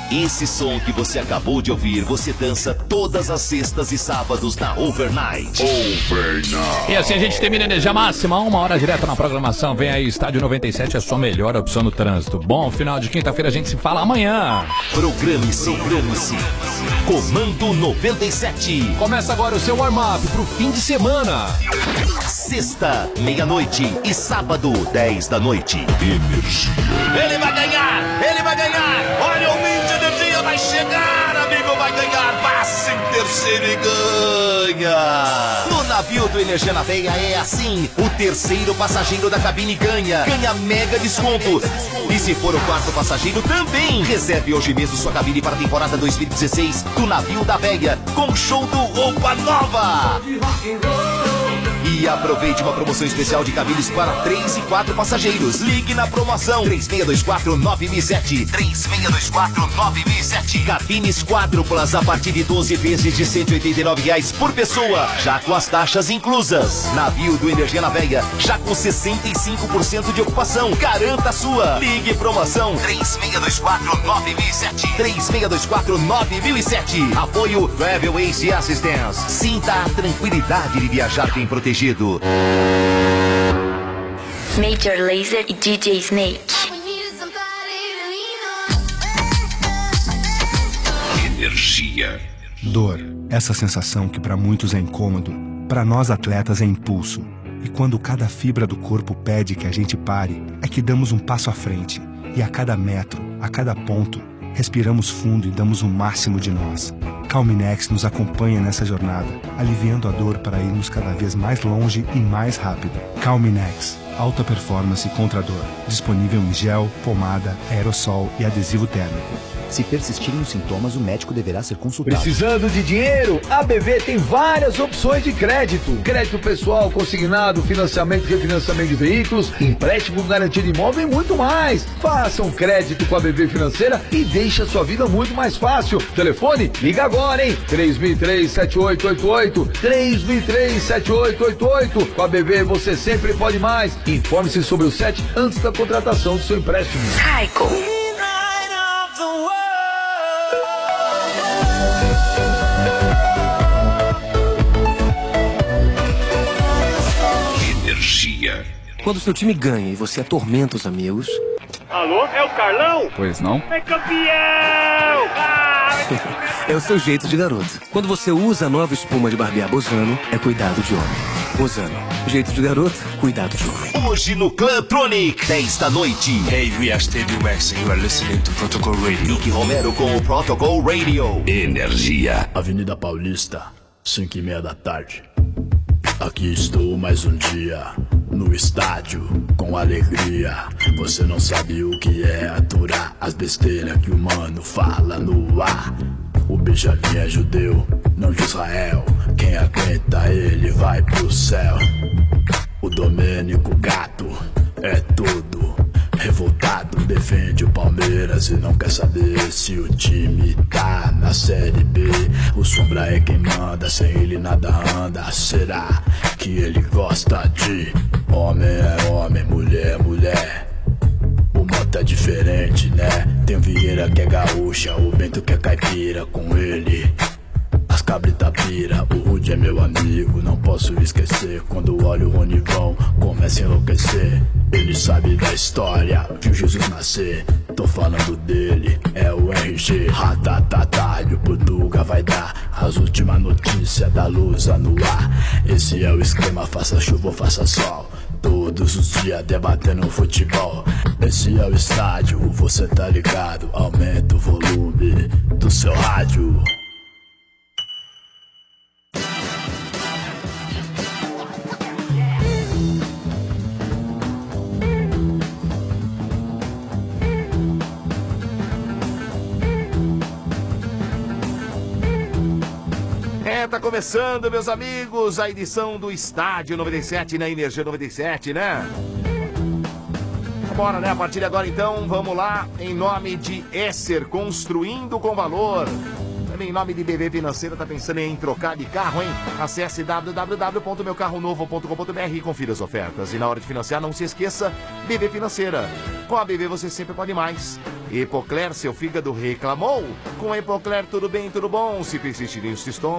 Esse som que você acabou de ouvir, você dança todas as sextas e sábados na Overnight. E assim a gente termina Energia Máxima, 1 hora direta na programação. Vem aí, Estádio 97, a sua melhor opção no trânsito. Bom final de quinta-feira, a gente se fala amanhã. Programe-se. Comando 97. Começa agora o seu warm-up pro fim de semana. Sexta, meia-noite e sábado, 10 da noite. Energia. Ele vai ganhar! Olha, o Mint Energia vai chegar, amigo, vai ganhar! Passa em terceiro e ganha! No navio do Energia na Veia é assim: o terceiro passageiro da cabine ganha mega desconto. E se for o quarto passageiro também. Reserve hoje mesmo sua cabine para a temporada 2016 do Navio da Veia, com show do Roupa Nova. E aproveite uma promoção especial de cabines para 3 e 4 passageiros. Ligue na promoção 3624-9007. 3624-9007. Cabines quádruplas a partir de 12 vezes de R$ 189 por pessoa, já com as taxas inclusas. Navio do Energia na Veia, já com 65% de ocupação. Garanta a sua. Ligue promoção 3624-9007. 3624-9007. Apoio Travel Ace Assistance. Sinta a tranquilidade de viajar bem protegido. Major Lazer e DJ Snake. Energia. Dor, essa sensação que para muitos é incômodo, para nós atletas é impulso. E quando cada fibra do corpo pede que a gente pare, é que damos um passo à frente. E a cada metro, a cada ponto, respiramos fundo e damos o máximo de nós. Calminex nos acompanha nessa jornada, aliviando a dor para irmos cada vez mais longe e mais rápido. Calminex, alta performance contra a dor. Disponível em gel, pomada, aerossol e adesivo térmico. Se persistirem os sintomas, o médico deverá ser consultado. Precisando de dinheiro? A BV tem várias opções de crédito. Crédito pessoal, consignado, financiamento e refinanciamento de veículos, empréstimo garantido de imóvel e muito mais. Faça um crédito com a BV Financeira e deixe a sua vida muito mais fácil. Telefone? Liga agora, hein? 3003-7888. 3003-7888. Com a BV você sempre pode mais. Informe-se sobre o SET antes da contratação do seu empréstimo. Raico. Energia. Quando seu time ganha e você atormenta os amigos. Alô, é o Carlão? Pois não? É campeão! É o seu jeito de garoto. Quando você usa a nova espuma de barbear Bozano, é cuidado de homem. Bozano, jeito de garoto, cuidado de homem. Hoje no Clantronic, 10 da noite. Hey, we are Stadium X and you are listening to Protocol Radio. Nick Romero com o Protocol Radio. Energia. Avenida Paulista, 5:30 da tarde. Aqui estou mais um dia, no estádio, com alegria. Você não sabe o que é aturar as besteiras que o mano fala no ar. O Benjamin é judeu, não de Israel. Quem aguenta ele vai pro céu. O Domênico Gato é todo revoltado, defende o Palmeiras e não quer saber se o time tá na Série B. O Sombra é quem manda, sem ele nada anda. Será que ele gosta de homem é homem, mulher é mulher? O Mota é diferente, né? Tem o Vieira que é gaúcha, o Bento que é caipira. Com ele as cabrita pira. O Rude é meu amigo, não posso esquecer. Quando olho o Ronivão, começa a enlouquecer. Ele sabe da história, viu Jesus nascer. Tô falando dele, é o RG. Ratatatá, e o Portuga vai dar as últimas notícias da Lusa no ar. Esse é o esquema, faça chuva ou faça sol. Todos os dias debatendo futebol. Esse é o estádio, você tá ligado. Aumenta o volume do seu rádio. Tá começando, meus amigos, a edição do Estádio 97 na Energia 97, né? Bora, né? A partir de agora, então, vamos lá. Em nome de Esser, construindo com valor. Também em nome de BV Financeira, tá pensando em trocar de carro, hein? Acesse www.meucarronovo.com.br e confira as ofertas. E na hora de financiar, não se esqueça, BV Financeira. Com a BV você sempre pode mais. Epocler, seu fígado reclamou? Com a Epocler, tudo bem, tudo bom? Se persistirem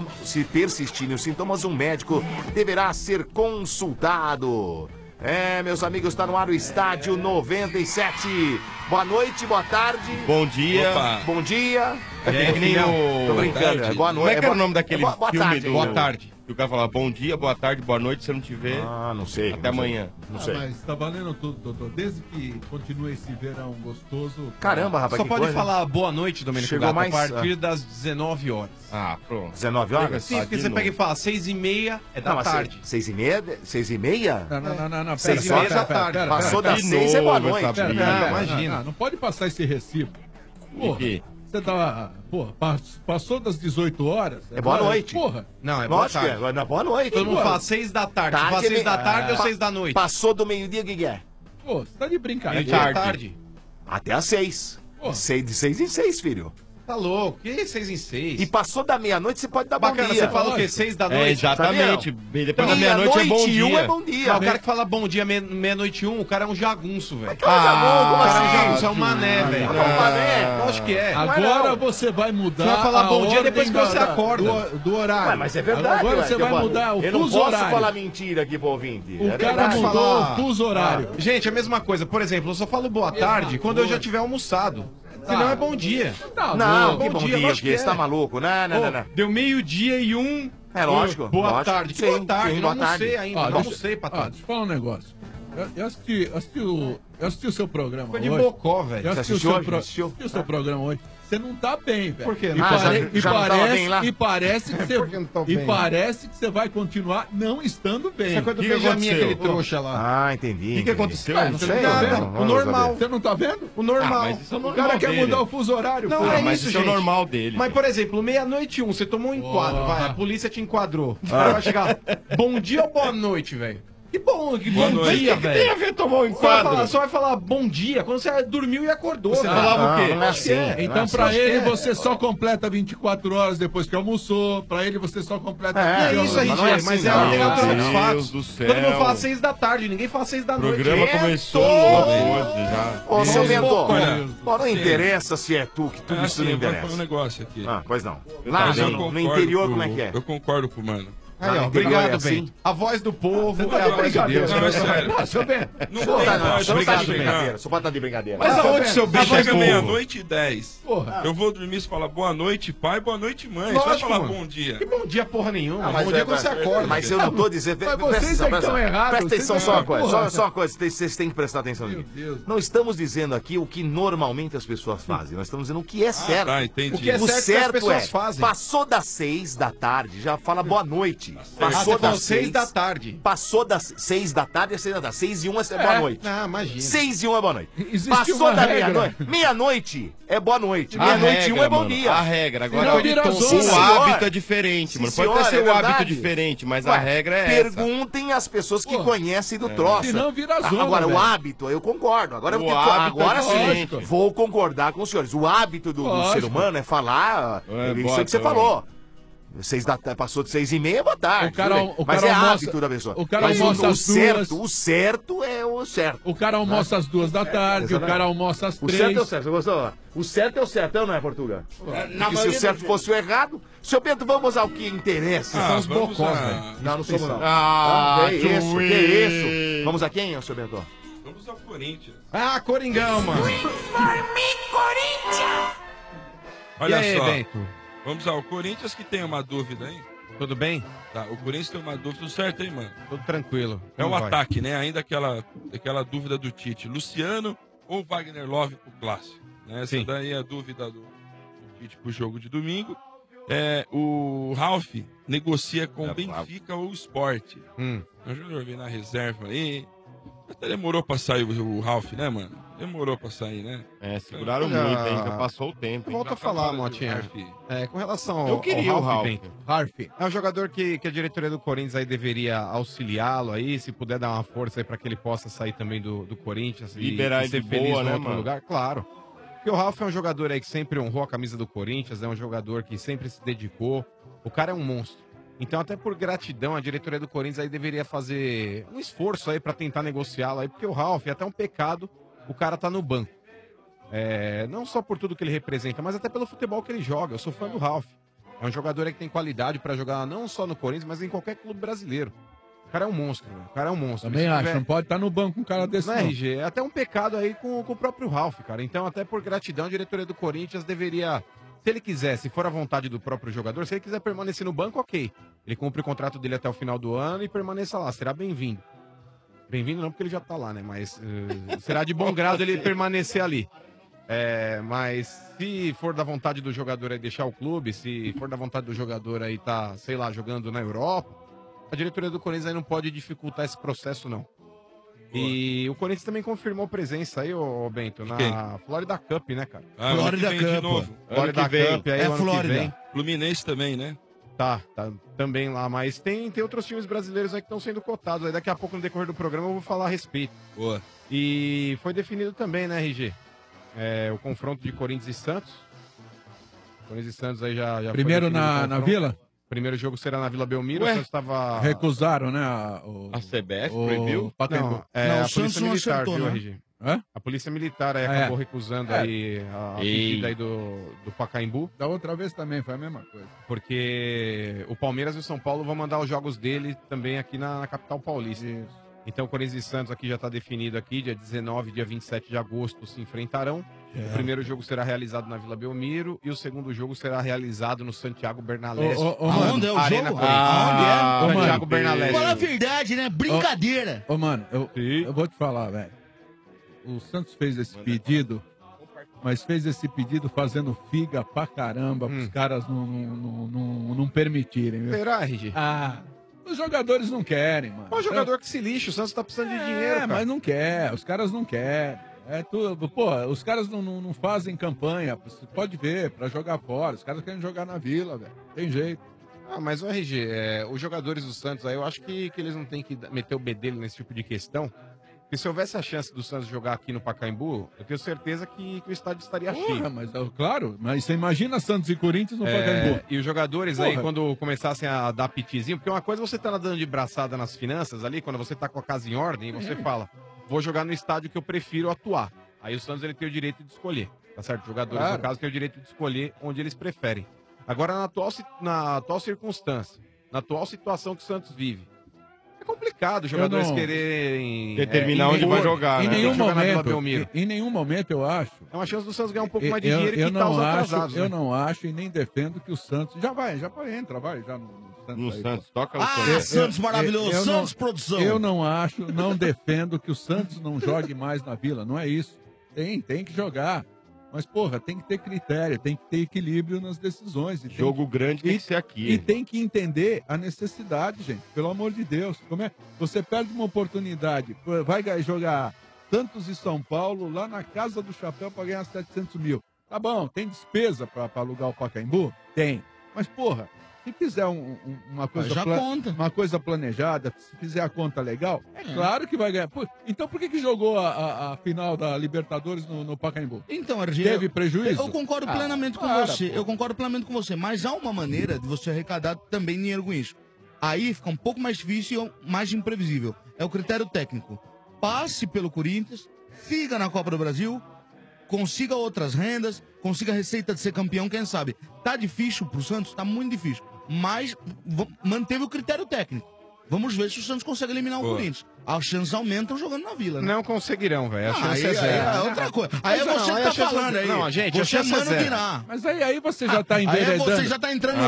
os sintomas, um médico deverá ser consultado. Meus amigos, está no ar o Estádio 97. Boa noite, boa tarde. Bom dia. Opa. Bom dia. Tô brincando. Boa noite. Como é que era o nome daquele boa filme tarde, do... boa tarde. Que o cara falava bom dia, boa tarde, boa noite, se eu não te ver. Não sei. Até amanhã. Não sei. Mas tá valendo tudo, doutor. Desde que continue esse verão gostoso. Caramba, rapaz, Só que pode coisa. falar boa noite, Domênico Chegou Gato, mais, a partir das 19 horas. Pronto. 19 horas? Sim, porque você pega e fala 6h30 é da tarde. 6h30? 6h30? Não. 6 horas da tarde. Passou das 6 é boa noite. Imagina. Não pode passar esse recibo. Porra, você tá... Pô, passou das 18 horas. É boa noite. Porra. Não, é boa Lógico tarde. É boa noite. Todo mundo fala 6 da tarde. Você fala 6 da tarde ou 6 da noite? Passou do meio-dia, o que é? Pô, você tá de brincadeira. É tarde. Até às 6. De 6 em 6, filho. Tá louco, que 6 em 6? E passou da meia-noite, você pode dar bom Bacana, dia. você fala o quê? 6 da noite? Exatamente. Depois da meia-noite meia-noite é bom dia. Um é bom dia. O cara que fala bom dia meia-noite 1, o cara é um jagunço, velho. O cara é um jagunço, é um mané, velho. É um mané. Lógico que é. Agora você vai mudar. Você vai falar bom dia ordem depois que você acorda. Do horário. Ué, mas é verdade. Agora você vai mudar o Eu não fuso posso horário. falar mentira aqui pro ouvinte. O cara mudou o fuso horário. Gente, é a mesma coisa. Por exemplo, eu só falo boa tarde quando eu já tiver almoçado. Senão é bom dia. Não, que bom dia, porque você tá maluco. Não. Deu meio-dia e 1. É lógico. Boa tarde. Que boa tarde? Sim, Não boa tarde. almocei ainda. Não almocei, Patrícia. Deixa eu falar um negócio. Eu assisti o seu programa Ficou de hoje. bocó, velho. Eu assisti assistiu? o seu programa hoje. Você não tá bem, velho. Por quê? E parece que você vai continuar não estando bem. Isso é coisa do Benjamin, aquele trouxa lá. Entendi. O que aconteceu? Não sei. O normal. Você não tá vendo? O normal. Mas isso é O normal cara quer dele. mudar o fuso horário. Não, pô. é Mas isso, isso é o gente. normal dele. Mas, por exemplo, meia-noite 1, você tomou um enquadro, vai, a polícia te enquadrou. O cara vai chegar, bom dia ou boa noite, velho? Que bom dia, velho. Tem a ver tomar um enquadro? Só vai falar bom dia quando você dormiu e acordou. Você falava o quê? Não é assim. Então, pra ele, você só completa 24 horas depois que almoçou. Pra ele, você só completa... É isso aí, mas não é gente, mas assim, é não. a literatura Meu dos fatos. Deus do céu. Todo mundo fala 6 da tarde, ninguém fala 6 da O noite. programa começou logo hoje já. Ô, seu mentor, Olha, não interessa se é tu, que tudo isso não eu vou falar um interessa. negócio aqui. Pois não. Lá Mas eu no concordo interior, com- como é que é? Eu concordo com o mano. Aí, ó, Não, obrigado, é assim? Ben. A voz do povo Você tá é a voz de Deus. Não, é sério. Seu Ben, Não Você não tá de obrigado, brincadeira. Só pode estar de brincadeira. Mas aonde seu bicho é Chega povo? meia-noite e 10. porra. Eu vou dormir e você fala boa noite, pai, boa noite, mãe. Você vai Lógico, falar mano. bom dia. Que bom dia porra nenhuma. Mas bom dia quando você acorda. Mas eu não tô dizendo. Mas Presta vocês atenção, é que estão errados. Presta atenção Vocês só uma é- coisa. porra. Só uma coisa. Vocês têm que prestar atenção nisso. Deus. Não estamos dizendo aqui o que normalmente as pessoas fazem. Nós estamos dizendo o que é certo. Tá, entendi. O que é O certo que as pessoas fazem. Passou das 6 da tarde, já fala boa noite. Você Passou falou das 6 da tarde. Passou das 6 da tarde, é 6 da tarde. 6 e 1 é boa noite. Não, imagina. 6 e 1 é boa noite. Existe Passou uma da regra. meia-noite. Meia-noite é boa noite. A Meia-noite e 1 regra, é bom mano, dia. A regra. Senão Agora vira o zona. Sim, hábito senhor. é diferente, Sim, mano. senhor, Pode até é ser o hábito verdade. diferente, mas Ué, a regra é essa. Perguntem às pessoas que Pô. conhecem do troço. Senão vira zona, Agora, velho. o hábito, eu concordo. Agora, O hábito agora é sim, diferente. vou concordar com os senhores. O hábito do ser Lógico. humano é falar isso boa que você tarde. falou. Passou de 6h30, boa tarde. O cara- tudo bem. o Mas cara é almoça- hábito da pessoa. o cara Mas almoça o às certo, duas. o certo é o certo. O cara almoça às 2 da tarde, o cara almoça às O certo é o 3. certo, você gostou? O certo é o certo, não é, Portugal? Porque se o certo fosse o errado... Seu Bento, vamos ao que interessa. Ah, São os vamos bocós, a- velho. Não, não somos não. Ah, que isso, que isso. Vamos a quem, seu Bento? Vamos ao Corinthians. Ah, Coringão, mano. Olha E aí, só. Bento? Vamos ao Corinthians que tem uma dúvida, hein? Tudo bem? Tá, o Corinthians tem uma dúvida, tudo certo, hein, mano? Tudo tranquilo. É o Como vai? ataque, né? Ainda aquela dúvida do Tite. Luciano ou Wagner Love pro clássico? Né? Essa Sim. daí é a dúvida do Tite pro jogo de domingo. O Ralf negocia com Benfica ou Sport. O jogador vem na reserva aí. Até demorou pra sair o Ralf, né, mano? Demorou pra sair, né? Seguraram Olha, muito, hein? Já passou o tempo. Eu volto a falar, Motinha. Com relação ao Eu queria o Ralf. Bento. É um jogador que a diretoria do Corinthians aí deveria auxiliá-lo aí, se puder dar uma força aí pra que ele possa sair também do Corinthians Liberar e ser ele de feliz boa, no né, outro mano? lugar. Claro. Porque o Ralf é um jogador aí que sempre honrou a camisa do Corinthians, é um jogador que sempre se dedicou. O cara é um monstro. Então, até por gratidão, a diretoria do Corinthians aí deveria fazer um esforço aí pra tentar negociá-lo aí, porque o Ralf é até um pecado o cara tá no banco. Não só por tudo que ele representa, mas até pelo futebol que ele joga. Eu sou fã do Ralf. É um jogador aí que tem qualidade pra jogar não só no Corinthians, mas em qualquer clube brasileiro. O cara é um monstro, velho. O cara é um monstro. Também Se acho, tiver- não pode estar no banco um cara desse, Não não. é, RG, é até um pecado aí com o próprio Ralf, cara. Então, até por gratidão, a diretoria do Corinthians deveria, se ele quiser, se for a vontade do próprio jogador, se ele quiser permanecer no banco, ok. Ele cumpre o contrato dele até o final do ano e permaneça lá, será bem-vindo. Bem-vindo não, porque ele já tá lá, né? Mas será de bom grado ele permanecer ali. Mas se for da vontade do jogador aí deixar o clube, se for da vontade do jogador aí tá, sei lá, jogando na Europa, a diretoria do Corinthians aí não pode dificultar esse processo, não. E o Corinthians também confirmou presença aí, ô Bento, na Florida Cup, né, cara? Florida Cup. De novo. Florida Cup aí, o ano que vem. Fluminense também, né? Tá também lá, mas tem outros times brasileiros aí que estão sendo cotados. Aí daqui a pouco, no decorrer do programa, eu vou falar a respeito. Boa. E foi definido também, né, RG? O confronto de Corinthians e Santos. Corinthians e Santos aí já Primeiro foi definido o na confronto. Primeira? Primeiro jogo será na Vila Belmiro. Ué? O Santos tava... Recusaram, né? A CBF proibiu? Não, Não, a o Santos Polícia não Militar, acertou, viu, né? RG? Hã? A Polícia Militar aí É. acabou recusando aí a pedida aí do Pacaembu. Da outra vez também foi a mesma coisa. Porque o Palmeiras e o São Paulo vão mandar os jogos dele também aqui na capital paulista. Então, Corinthians e Santos aqui já está definido aqui, dia 19 e dia 27 de agosto se enfrentarão. O primeiro jogo será realizado na Vila Belmiro e o segundo jogo será realizado no Santiago Bernalés. Aonde é o Arena jogo? Corinthians. Aonde é? Santiago Bernalés. Fala a verdade, né? Brincadeira. Ô, mano, eu vou te falar, velho. O Santos fez esse pedido, mas fez esse pedido fazendo figa pra caramba, pros caras não permitirem. Viu? Será, RG? Os jogadores não querem, mano. O jogador que se lixa, o Santos tá precisando de dinheiro, cara. Mas não quer, os caras não querem. É tudo, pô, os caras não fazem campanha, você pode ver, pra jogar fora. Os caras querem jogar na Vila, velho. Tem jeito. Mas o RG, os jogadores do Santos aí, eu acho que eles não têm que meter o bedelho nesse tipo de questão. Porque se houvesse a chance do Santos jogar aqui no Pacaembu, eu tenho certeza que o estádio estaria cheio. Mas, claro, mas você imagina Santos e Corinthians no Pacaembu. E os jogadores Porra. aí, quando começassem a dar pitizinho, porque uma coisa é você tá nadando de braçada nas finanças ali, quando você tá com a casa em ordem, e você fala, vou jogar no estádio que eu prefiro atuar. Aí o Santos ele tem o direito de escolher, tá certo? Os jogadores, Claro. no caso, têm o direito de escolher onde eles preferem. Agora, na atual circunstância, na atual situação que o Santos vive, é complicado os jogadores quererem determinar onde vai jogar, Em né? nenhum Jogar na Vila momento, Belmiro. em nenhum momento eu acho. É uma chance do Santos ganhar um pouco mais de dinheiro e eu quitar não os atrasados. acho, eu né? não acho e nem defendo que o Santos já entra, vai já no Santos. No aí, Santos, pô. toca o Santos maravilhoso, eu Santos não, produção. Eu não acho, não defendo que o Santos não jogue mais na Vila, não é isso. Tem que jogar. Mas, porra, tem que ter critério, tem que ter equilíbrio nas decisões. E Jogo grande tem que ser aqui. E tem que entender a necessidade, gente. Pelo amor de Deus. Você perde uma oportunidade, vai jogar Santos e São Paulo lá na Casa do Chapéu para ganhar 700 mil. Tá bom, tem despesa para alugar o Pacaembu? Tem. Mas, porra, se fizer uma coisa Já conta. uma coisa planejada, se fizer a conta legal, claro que vai ganhar. Então por que jogou a final da Libertadores no Pacaembu? Então, RG, Teve prejuízo? Eu concordo plenamente com você. Eu concordo plenamente com você. Mas há uma maneira de você arrecadar também dinheiro com isso. Aí fica um pouco mais difícil e mais imprevisível. É o critério técnico. Passe pelo Corinthians, siga na Copa do Brasil, consiga outras rendas, consiga a receita de ser campeão, quem sabe. Tá difícil pro Santos? Tá muito difícil. Mas manteve o critério técnico. Vamos ver se o Santos consegue eliminar o Corinthians. As chances aumentam jogando na Vila, né? Não conseguirão, velho. A chance é aí zero. é outra coisa. Aí é Mas você não, que aí tá a chance- falando aí. não, gente, a você chance é manda zero. virar. Mas aí você já tá enveredando. Aí você já tá entrando no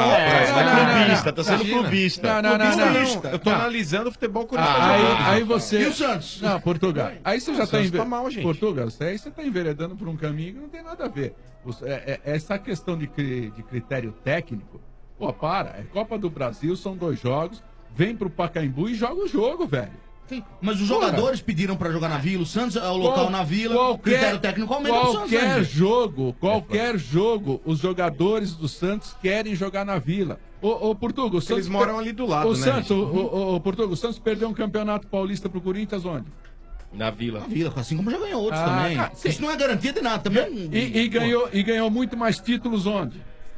tá sendo clubista. Não. Eu tô analisando o futebol corintiano. Aí você... E o Santos? Não, Portugal. Aí você já O tá Santos tá mal, gente. Portugal, aí você tá enveredando por um caminho que não tem nada a ver. Essa questão de critério técnico, pô, é Copa do Brasil, são 2 jogos, vem pro Pacaembu e joga o jogo, velho. Sim, mas os jogadores pediram pra jogar na Vila, o Santos é o local na Vila, o critério técnico aumenta o Santos. Qualquer jogo, os jogadores do Santos querem jogar na Vila. Ô, Portugal, o Santos... Eles moram ali do lado, o né, Santos, gente? o Portugal, o Santos perdeu um campeonato paulista pro Corinthians onde? Na Vila. Na Vila, assim como já ganhou outros Ah, também. cara, sim. Isso não é garantia de nada também. E ganhou muito mais títulos onde?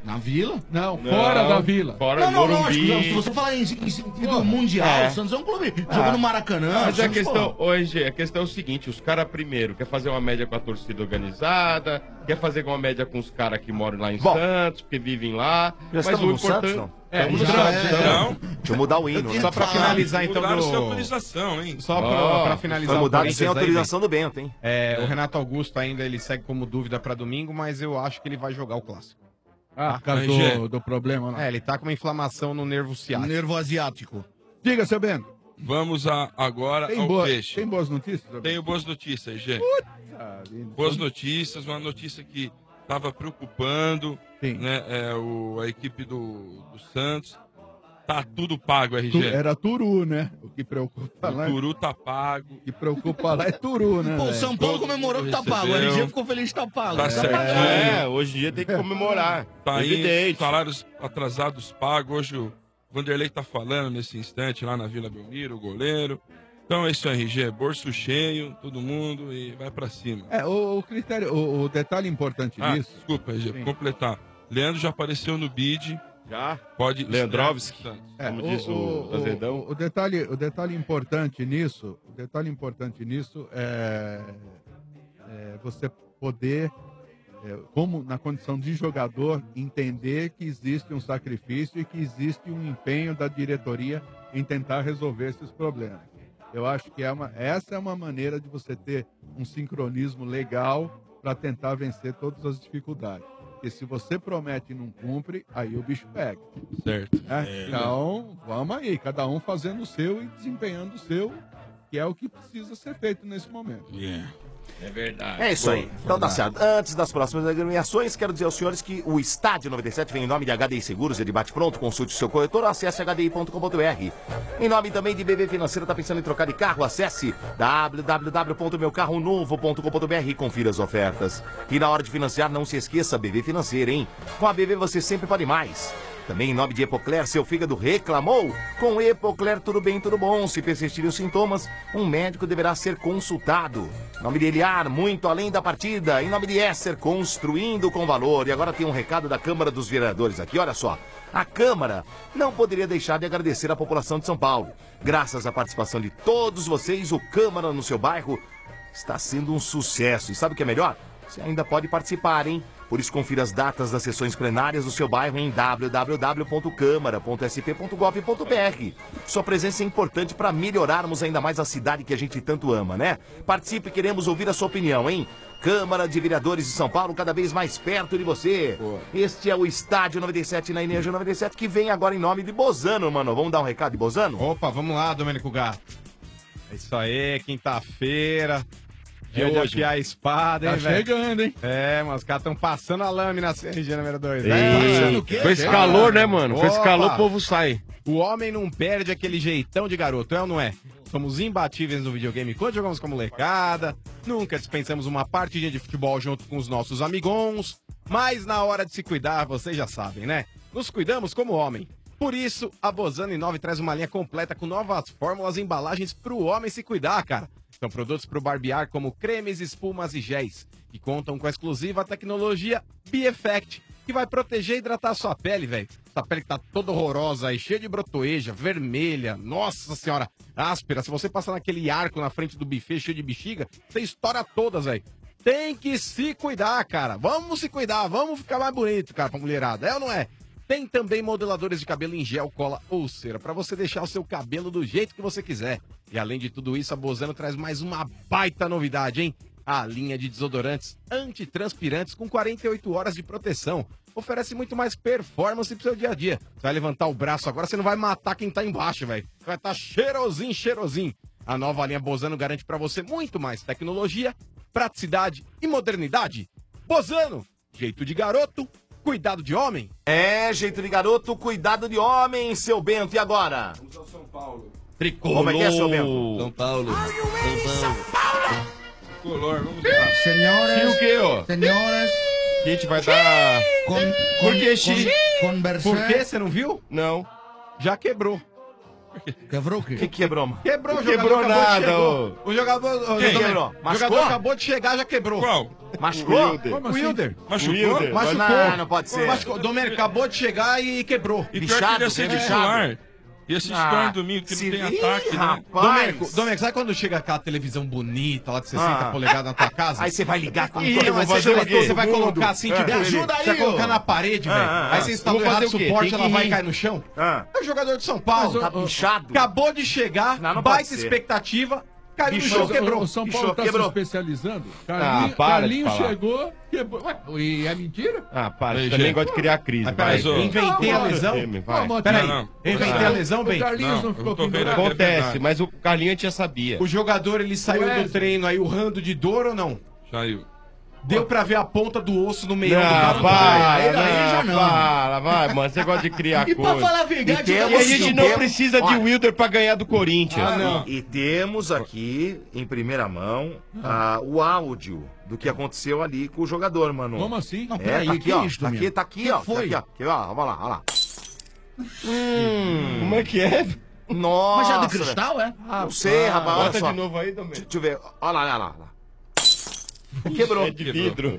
Na Vila? Não, fora da Vila. Fora Não, do lógico. Morumbi. Se você falar em sentido mundial, o Santos é um clube. Jogando no Maracanã. Mas a Santos, questão, pô. hoje, a questão é o seguinte, os caras primeiro quer fazer uma média com a torcida organizada, quer fazer uma média com os caras que moram lá em Santos, porque vivem lá. Já mas estamos o no importante... Santos, não? Estamos no já Santos. Não. Deixa eu mudar o hino, né? Só pra finalizar, então, Mudaram sua do... autorização, hein? Só pra finalizar Foi o mudado Corinthians sem aí, autorização do Bento, hein? O Renato Augusto ainda ele segue como dúvida pra domingo, mas eu acho que ele vai jogar o Clássico. Ah, por causa do problema lá. Ele tá com uma inflamação no nervo ciático. Nervo asiático. Diga, seu Bento. Vamos agora Tem, ao peixe. tem boas notícias? seu Bento? Tenho boas notícias, Gê. Puta vida. Boas notícias, uma notícia que estava preocupando né, a equipe do Santos. Tá tudo pago, RG. Era Turu, né? O que preocupa lá. O Turu tá pago. O que preocupa lá é Turu, né? Pô, o velho? São Paulo comemorou que tá pago. O RG ficou feliz que tá pago. Tá certinho. Hoje em dia tem que comemorar. Tá aí, Evidente. salários atrasados pagos. Hoje o Vanderlei tá falando nesse instante lá na Vila Belmiro, o goleiro. Então é isso aí, RG. Bolso cheio, todo mundo e vai pra cima. O critério, o detalhe importante disso. Desculpa, RG, pra completar. Leandro já apareceu no bid. Já? Pode. Leandrovski, como diz o Azedão. O detalhe importante nisso, é você poder, como na condição de jogador, entender que existe um sacrifício e que existe um empenho da diretoria em tentar resolver esses problemas. Eu acho que essa é uma maneira de você ter um sincronismo legal para tentar vencer todas as dificuldades. Porque se você promete e não cumpre, aí o bicho pega. Certo. Então, vamos aí, cada um fazendo o seu e desempenhando o seu, que é o que precisa ser feito nesse momento. É verdade. É isso aí. Então tá certo. Antes das próximas agremiações, quero dizer aos senhores que o Estádio 97 vem em nome de HDI Seguros e de bate-pronto. Consulte o seu corretor, acesse hdi.com.br. Em nome também de BB Financeira, tá pensando em trocar de carro? Acesse www.meucarronovo.com.br e confira as ofertas. E na hora de financiar, não se esqueça, BB Financeira, hein? Com a BB você sempre pode mais. Também em nome de Epocler, seu fígado reclamou? Com Epocler tudo bem, tudo bom. Se persistirem os sintomas, um médico deverá ser consultado. Em nome de Eliar, muito além da partida. Em nome de Esser, construindo com valor. E agora tem um recado da Câmara dos Vereadores aqui, olha só. A Câmara não poderia deixar de agradecer à população de São Paulo. Graças à participação de todos vocês, o Câmara no seu bairro está sendo um sucesso. E sabe o que é melhor? Você ainda pode participar, hein? Por isso, confira as datas das sessões plenárias do seu bairro em www.câmara.sp.gov.br. Sua presença é importante para melhorarmos ainda mais a cidade que a gente tanto ama, né? Participe, queremos ouvir a sua opinião, hein? Câmara de Vereadores de São Paulo, cada vez mais perto de você. Este é o Estádio 97 na Energia 97, que vem agora em nome de Bozano, mano. Vamos dar um recado de Bozano? Opa, vamos lá, Domênico Gato. É isso aí, quinta-feira. Dia de hoje. afiar a espada, hein, Tá velho? chegando, hein? Mas os caras estão passando a lâmina CRG número 2. Passando o quê? Com esse calor, né, mano? Com esse calor o povo sai. O homem não perde aquele jeitão de garoto, é ou não é? Somos imbatíveis no videogame quando jogamos com a molecada, nunca dispensamos uma partidinha de futebol junto com os nossos amigons, mas na hora de se cuidar, vocês já sabem, né? Nos cuidamos como homem. Por isso, a Bozano Inove traz uma linha completa com novas fórmulas e embalagens pro homem se cuidar, cara. São produtos pro barbear como cremes, espumas e géis, que contam com a exclusiva tecnologia B-Effect, que vai proteger e hidratar a sua pele, velho. Essa pele que tá toda horrorosa aí, cheia de brotoeja, vermelha, nossa senhora, áspera. Se você passar naquele arco na frente do buffet cheio de bexiga, você estoura todas, velho. Tem que se cuidar, cara. Vamos se cuidar, vamos ficar mais bonito, cara, pra mulherada. É ou não é? Tem também modeladores de cabelo em gel, cola ou cera, pra você deixar o seu cabelo do jeito que você quiser. E além de tudo isso, a Bozano traz mais uma baita novidade, hein? A linha de desodorantes antitranspirantes com 48 horas de proteção. Oferece muito mais performance pro seu dia a dia. Você vai levantar o braço agora, você não vai matar quem tá embaixo, velho. Vai estar cheirosinho, cheirosinho. A nova linha Bozano garante pra você muito mais tecnologia, praticidade e modernidade. Bozano, jeito de garoto, cuidado de homem. É, jeito de garoto, cuidado de homem, seu Bento. E agora? Vamos ao São Paulo. Tricolor. Como é que é, seu Bento? São Paulo. Tricolor, vamos lá. Senhores, E o quê, ó? senhoras, A gente vai dar... Por que, Xi? Por que? Você não viu? Não. Já quebrou. Quebrou o quê? O que quebrou, mano? Quebrou, o Quebrou jogador acabou de nada, chegar. ô. O jogador... Quem o quebrou? jogador Machucou? acabou de chegar, já quebrou. Qual? Machucou? O Wilder. Machucou? Machucou. Não pode ser. Machucou. Domênico, acabou de chegar e quebrou. E pior que ele ia ser titular. Ia ser titular no domingo, que não tem ataque, né? Domênico, sabe quando chega aquela televisão bonita lá de 60 polegadas na tua casa? Aí você vai ligar com Ih, todo mas mundo. você vai colocar assim, tipo, Me ajuda você vai colocar na parede, velho. Aí você instalou errado o suporte, ela vai cair no chão. É o jogador de São Paulo. Tá bichado. Acabou de chegar, Não pode baita ser. expectativa, caiu no Bichou. chão, quebrou. O São Paulo tá se especializando. para de Carlinhos falar. chegou, quebrou. Ué, e é mentira? Para, você também gosta de criar crise. Mas peraí, inventei a lesão? Peraí, inventei a lesão, bem? O Carlinhos não ficou pendurado. Acontece, mas o Carlinhos já sabia. O jogador, ele saiu do treino aí urrando de dor ou não? Saiu. Deu pra ver a ponta do osso no meio do Não, cara? vai, mano. Você gosta de criar E coisa. pra falar a verdade, E a gente não precisa de Wilder pra ganhar do Corinthians. E temos aqui, em primeira mão, o áudio do que aconteceu ali com o jogador, mano. Como assim? Não, É, peraí, tá que aqui, ó. isso, Tá aqui, Domênico? tá aqui, Que ó. foi? Tá aqui, ó. Olha lá. Como é que é? Nossa. Mas já de cristal, é? Não sei, rapaz. Olha Bota só. de novo aí, Domênico. Deixa eu ver. Olha lá. Quebrou. É de vidro.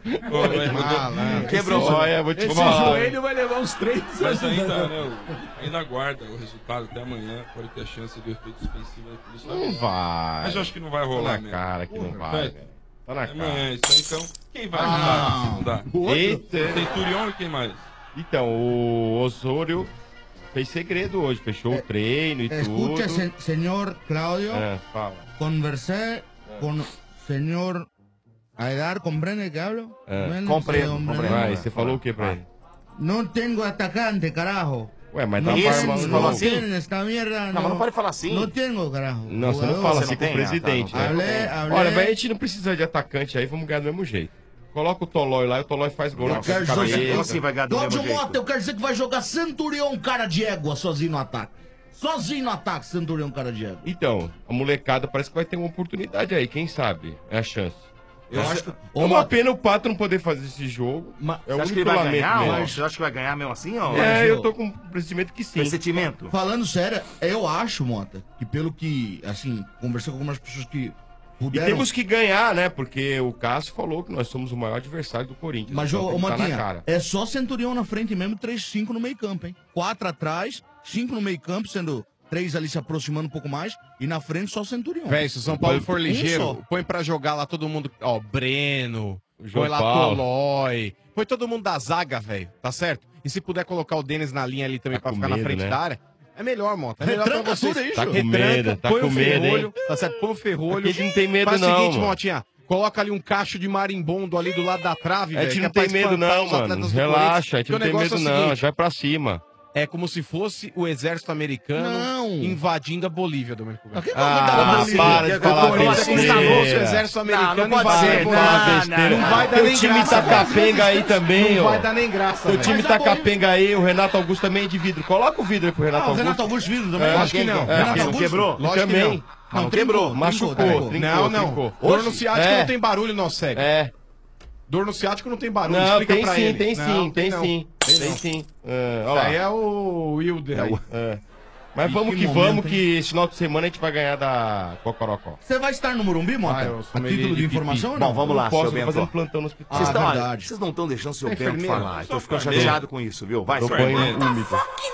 Quebrou. Olha, vou te Esse falar. joelho vai levar uns 3 anos. Mas ainda, né, ainda aguarda o resultado até amanhã. Pode ter chance do efeito suspensivo aí por isso. Não vai. Mas eu acho que não vai Tá rolar na mesmo. cara que não vai, velho. Tá na cara. Amanhã, então, quem vai ajudar se não dá? Eita. Tem Turion e quem mais? Então, o Osório fez segredo hoje, fechou o treino e tudo. Escucha, señor Claudio, Fala. conversé con señor Aidar, ¿comprende que hablo? Compreendo. Vai, você falou o que pra ele? No tengo atacante, carajo. Ué, mas No, tá Isso, farmando você não. falou assim? tienen esta mierda. Não, mas não pode falar assim. No tengo, carajo. Não, você não Jugador. fala Você assim não com o tem, presidente, tá, né? Hablé. Olha, mas a gente não precisa de atacante aí, vamos ganhar do mesmo jeito. Coloca o Tolói lá e o Tolói faz gol na quero dizer- Como cabeça. assim vai ganhar do mesmo Cláudio jeito? Mota, eu quero dizer que vai jogar Centurião, cara de égua, sozinho no ataque. Sozinho no ataque, Centurião, cara de égua. Então, a molecada parece que vai ter uma oportunidade aí, quem sabe? É a chance. Eu acho que... É uma pena o Pato não poder fazer esse jogo. É o Você acha que único ele vai lamento ganhar? mesmo. Ó? Você acha que vai ganhar mesmo assim? Ó? É, eu tô com o pressentimento que sim. Pressentimento? Falando sério, eu acho, Mota, que pelo que, assim, conversei com algumas pessoas que E puderam... temos que ganhar, né? Porque o Cássio falou que nós somos o maior adversário do Corinthians. Mas, então ô, tem que tá na Motinha, cara. é só Centurião na frente mesmo, 3-5 no meio campo, hein? 4 atrás, 5 no meio campo, sendo 3 ali se aproximando um pouco mais, e na frente só Centurião. Véi, se o São Paulo for Um ligeiro, só. põe pra jogar lá todo mundo, ó, Breno, João põe lá Paulo. Tolói, põe todo mundo da zaga, velho, tá certo? E se puder colocar o Denis na linha ali também Tá pra com ficar na medo, frente né? da área, é melhor, Mota. É melhor Retranca pra vocês. tudo isso. Tá com Retranca, medo, tá põe com o medo, ferrolho, hein? tá certo? Põe o ferrolho. Aqui a gente não tem medo, Faz o não, seguinte, mano. Motinha, coloca ali um cacho de marimbondo ali do lado da trave, A velho. gente que não é pra tem medo espantar não, os mano. atletas do Relaxa, a Corinthians, gente não porque tem o negócio medo é o não, a seguinte, gente vai pra cima. é como se fosse o exército americano Não. invadindo a Bolívia, Domênico Velho. Ah, para de falar O besteira. exército americano Não pode invadindo ser, a não, Bolívia. Besteira. Não vai dar Teu nem time graça, tá velho. capenga aí também, Não ó. vai dar nem graça, Teu velho. time tá capenga aí, o Renato Augusto também é de vidro. Coloca o vidro aí pro Renato Ah, o Augusto. Renato Augusto vidro também? É, Acho que não. é, Renato não Augusto? quebrou? Lógico que Também. não. Não, quebrou. Machucou, trincou. trincou, Não, não. trincou. Dor no ciático É. não tem barulho, não cego. É. Dor no ciático não tem barulho, Não, explica tem pra sim, ele. tem Não, sim, tem não. sim. Tem Tem não. sim. Isso Olha aí lá. é o Wilder. aí. É. Mas E vamos que que momento, vamos, hein? que esse final de semana a gente vai ganhar da Cocorocó. Você vai estar no Morumbi, Mota? Ah, eu sou A meio título de de pipi. informação ou não? Bom, vamos lá, Posso, seu tô fazendo Bento. plantão no hospital. Vocês tão- verdade. vocês não estão deixando o seu É Bento enfermeiro. falar. Eu tô ficando enfermeiro. chateado com isso, viu? Vai, Tô seu banho Bento. úmido.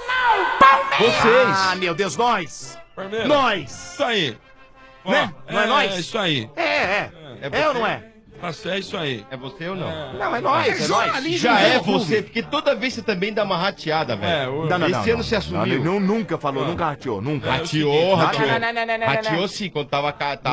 Vocês! Ah, meu Deus, nós! Palmeiras. Nós! Isso aí. Ó, Né? Não é nós? É isso aí. É ou não é? Tá certo, é isso aí. É você ou não? Não, é nós, é nós. Já é você, porque toda vez você também dá uma rateada, velho. Esse ano você assumiu. Não, nunca falou, nunca rateou, nunca. Rateou, rateou. Não. Rateou sim, quando tava.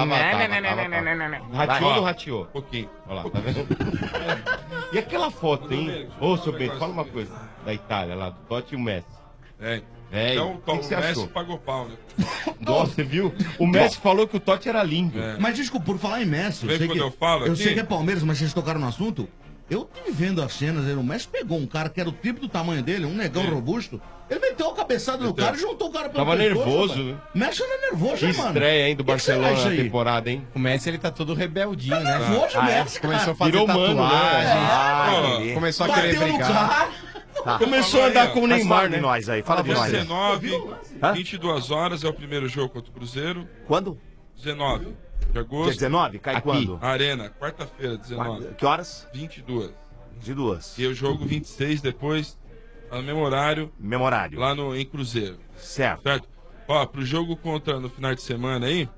Rateou ou não rateou? Um pouquinho. Olha lá, tá vendo? E aquela foto, hein? Ô, seu Bento, fala uma coisa. Da Itália, lá, do Totti e o Messi. É. Velho, Então, o que que você o Messi achou? pagou pau, né? Nossa, você viu? O Messi falou que o Totti era lindo. Mas desculpa, por falar em Messi, Vê quando eu falo eu aqui? sei que é Palmeiras, mas vocês tocaram no assunto. Eu tive vendo as cenas aí, o Messi pegou um cara que era o triplo do tamanho dele, um negão robusto. Ele meteu a cabeçada no cara e juntou o cara pelo Tava pescoço, nervoso, rapaz. né? Messi era nervoso, Que né, mano? estreia, hein, do Que que será Barcelona isso na aí? temporada, hein? O Messi, ele tá todo rebeldinho, né? nervoso, Messi, Começou a cara. fazer Virou mano, né? tatuagem. Começou a querer Bateu no brigar. carro. Começou a andar com o Mas Neymar, fala né? de nós aí, fala de nós aí. 19, 22 horas é o primeiro jogo contra o Cruzeiro. Quando? 19 de agosto. Dia 19? Cai quando? Arena, quarta-feira, 19. Que horas? 22. 22. E o jogo 26 depois, no mesmo horário. Mesmo horário. Lá em Cruzeiro. Certo. Ó, pro jogo contra no final de semana aí,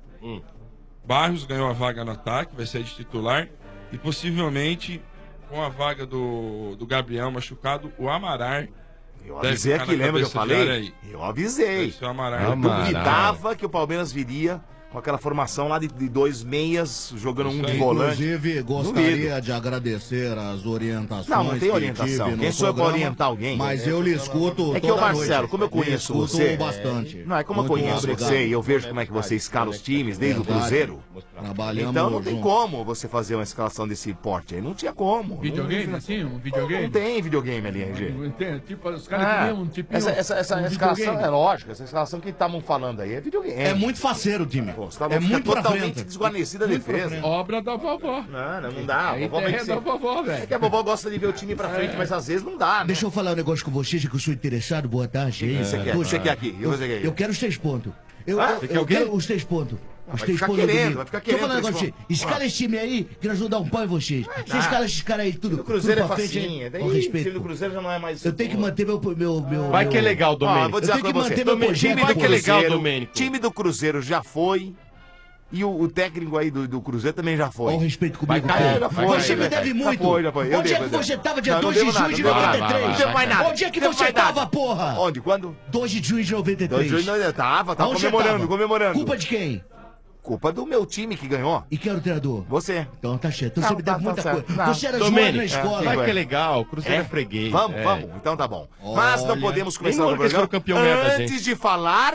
Barros ganhou a vaga no ataque, vai ser de titular. E possivelmente, com a vaga do Gabriel machucado, o Amarar. Eu avisei aqui, lembra que eu falei? Eu avisei. Eu duvidava que o Palmeiras viria com aquela formação lá de dois meias, jogando um de volante. Inclusive, gostaria de agradecer as orientações. Não tem orientação. Quem sou eu pra orientar alguém? Mas eu lhe escuto. É que o Marcelo, como eu conheço você. Bastante. Não, é como eu conheço você e eu vejo como é que você escala os times desde o Cruzeiro. Trabalhamos. Então não tem como você fazer uma escalação desse porte aí. Não tinha como. Videogame, assim? Um videogame? Não tem videogame ali, RG. Não tem. Tipo, os caras queriam um tipinho. Essa escalação é lógica. Essa escalação que estavam falando aí é videogame. É muito faceiro o time. É muito totalmente desguarnecida a defesa. Obra da vovó. Não dá. A vovó é da vovó, velho. É que a vovó gosta de ver o time pra frente, mas às vezes não dá, né? Deixa eu falar um negócio com vocês, que eu sou interessado. Boa tarde. O que você quer aqui? Eu quero os 3 pontos. Eu quer quero os 3 pontos. Os 3 pontos. Vai ficar querendo. Deixa eu falar um negócio pra vocês. Escala esse time aí, que nós vamos dar um pau em vocês. Você escala esses caras aí, tudo. O Cruzeiro é tudo pra frente, facinho. com respeito. O time do Cruzeiro já não é mais... Eu tenho que manter meu Vai que é legal, Domênico. Vou dizer uma coisa pra você. Time do Cruzeiro, time do Cruzeiro já foi... E o técnico aí do Cruzeiro também já foi. Com respeito comigo. Você me deve muito. Já foi. Onde é que você tava dia 2 de junho de 93? Não deu mais nada. Onde é que você tava, porra? Onde? Quando? 2 de junho de 93. 2 de junho tava comemorando. Culpa de quem? Culpa do meu time que ganhou. E quem era o treinador? Você. Então tá certo. Então você me deve muita coisa. Você era zoado na escola. Vai que é legal. O Cruzeiro é freguês. Vamos. Então tá bom. Mas não podemos começar o programa antes de falar...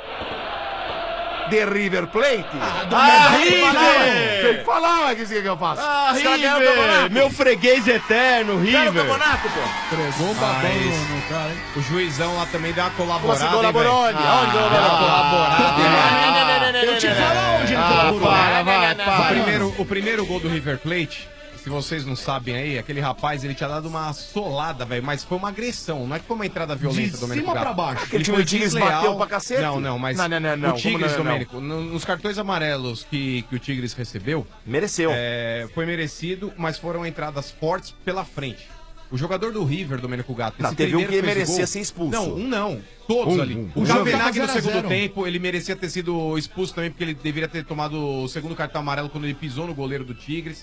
de River Plate. River! Tem que falar, o que eu faço? River! Meu freguês eterno, River! Quero o campeonato, pô. Pregou um babão no cara, hein? O juizão lá também deu uma colaborada. Você colaborou onde? Onde colaborada? Eu te falo onde ele colaborou. O primeiro gol do River Plate, se vocês não sabem aí, aquele rapaz, ele tinha dado uma solada, velho, mas foi uma agressão, não é que foi uma entrada violenta, Domênico. De cima pra baixo. Aquele time do Tigres bateu pra cacete? Não, mas não, o Tigres, Domênico, nos cartões amarelos que o Tigres recebeu... Mereceu. Foi merecido, mas foram entradas fortes pela frente. O jogador do River, Domênico Gato... teve um que merecia ser expulso. Não. Todos ali. O Cavenaghi no segundo tempo, ele merecia ter sido expulso também, porque ele deveria ter tomado o segundo cartão amarelo quando ele pisou no goleiro do Tigres.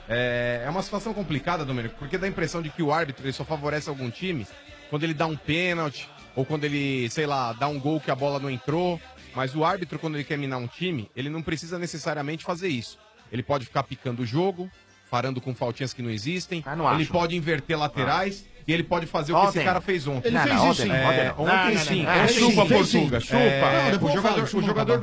É uma situação complicada, Domênico, porque dá a impressão de que o árbitro ele só favorece algum time quando ele dá um pênalti ou quando ele, sei lá, dá um gol que a bola não entrou. Mas o árbitro, quando ele quer minar um time, ele não precisa necessariamente fazer isso. Ele pode ficar picando o jogo, parando com faltinhas que não existem. Ele pode inverter laterais e ele pode fazer o que esse cara fez ontem. Ele fez isso, sim. Ontem sim. Chupa, Portuga, chupa.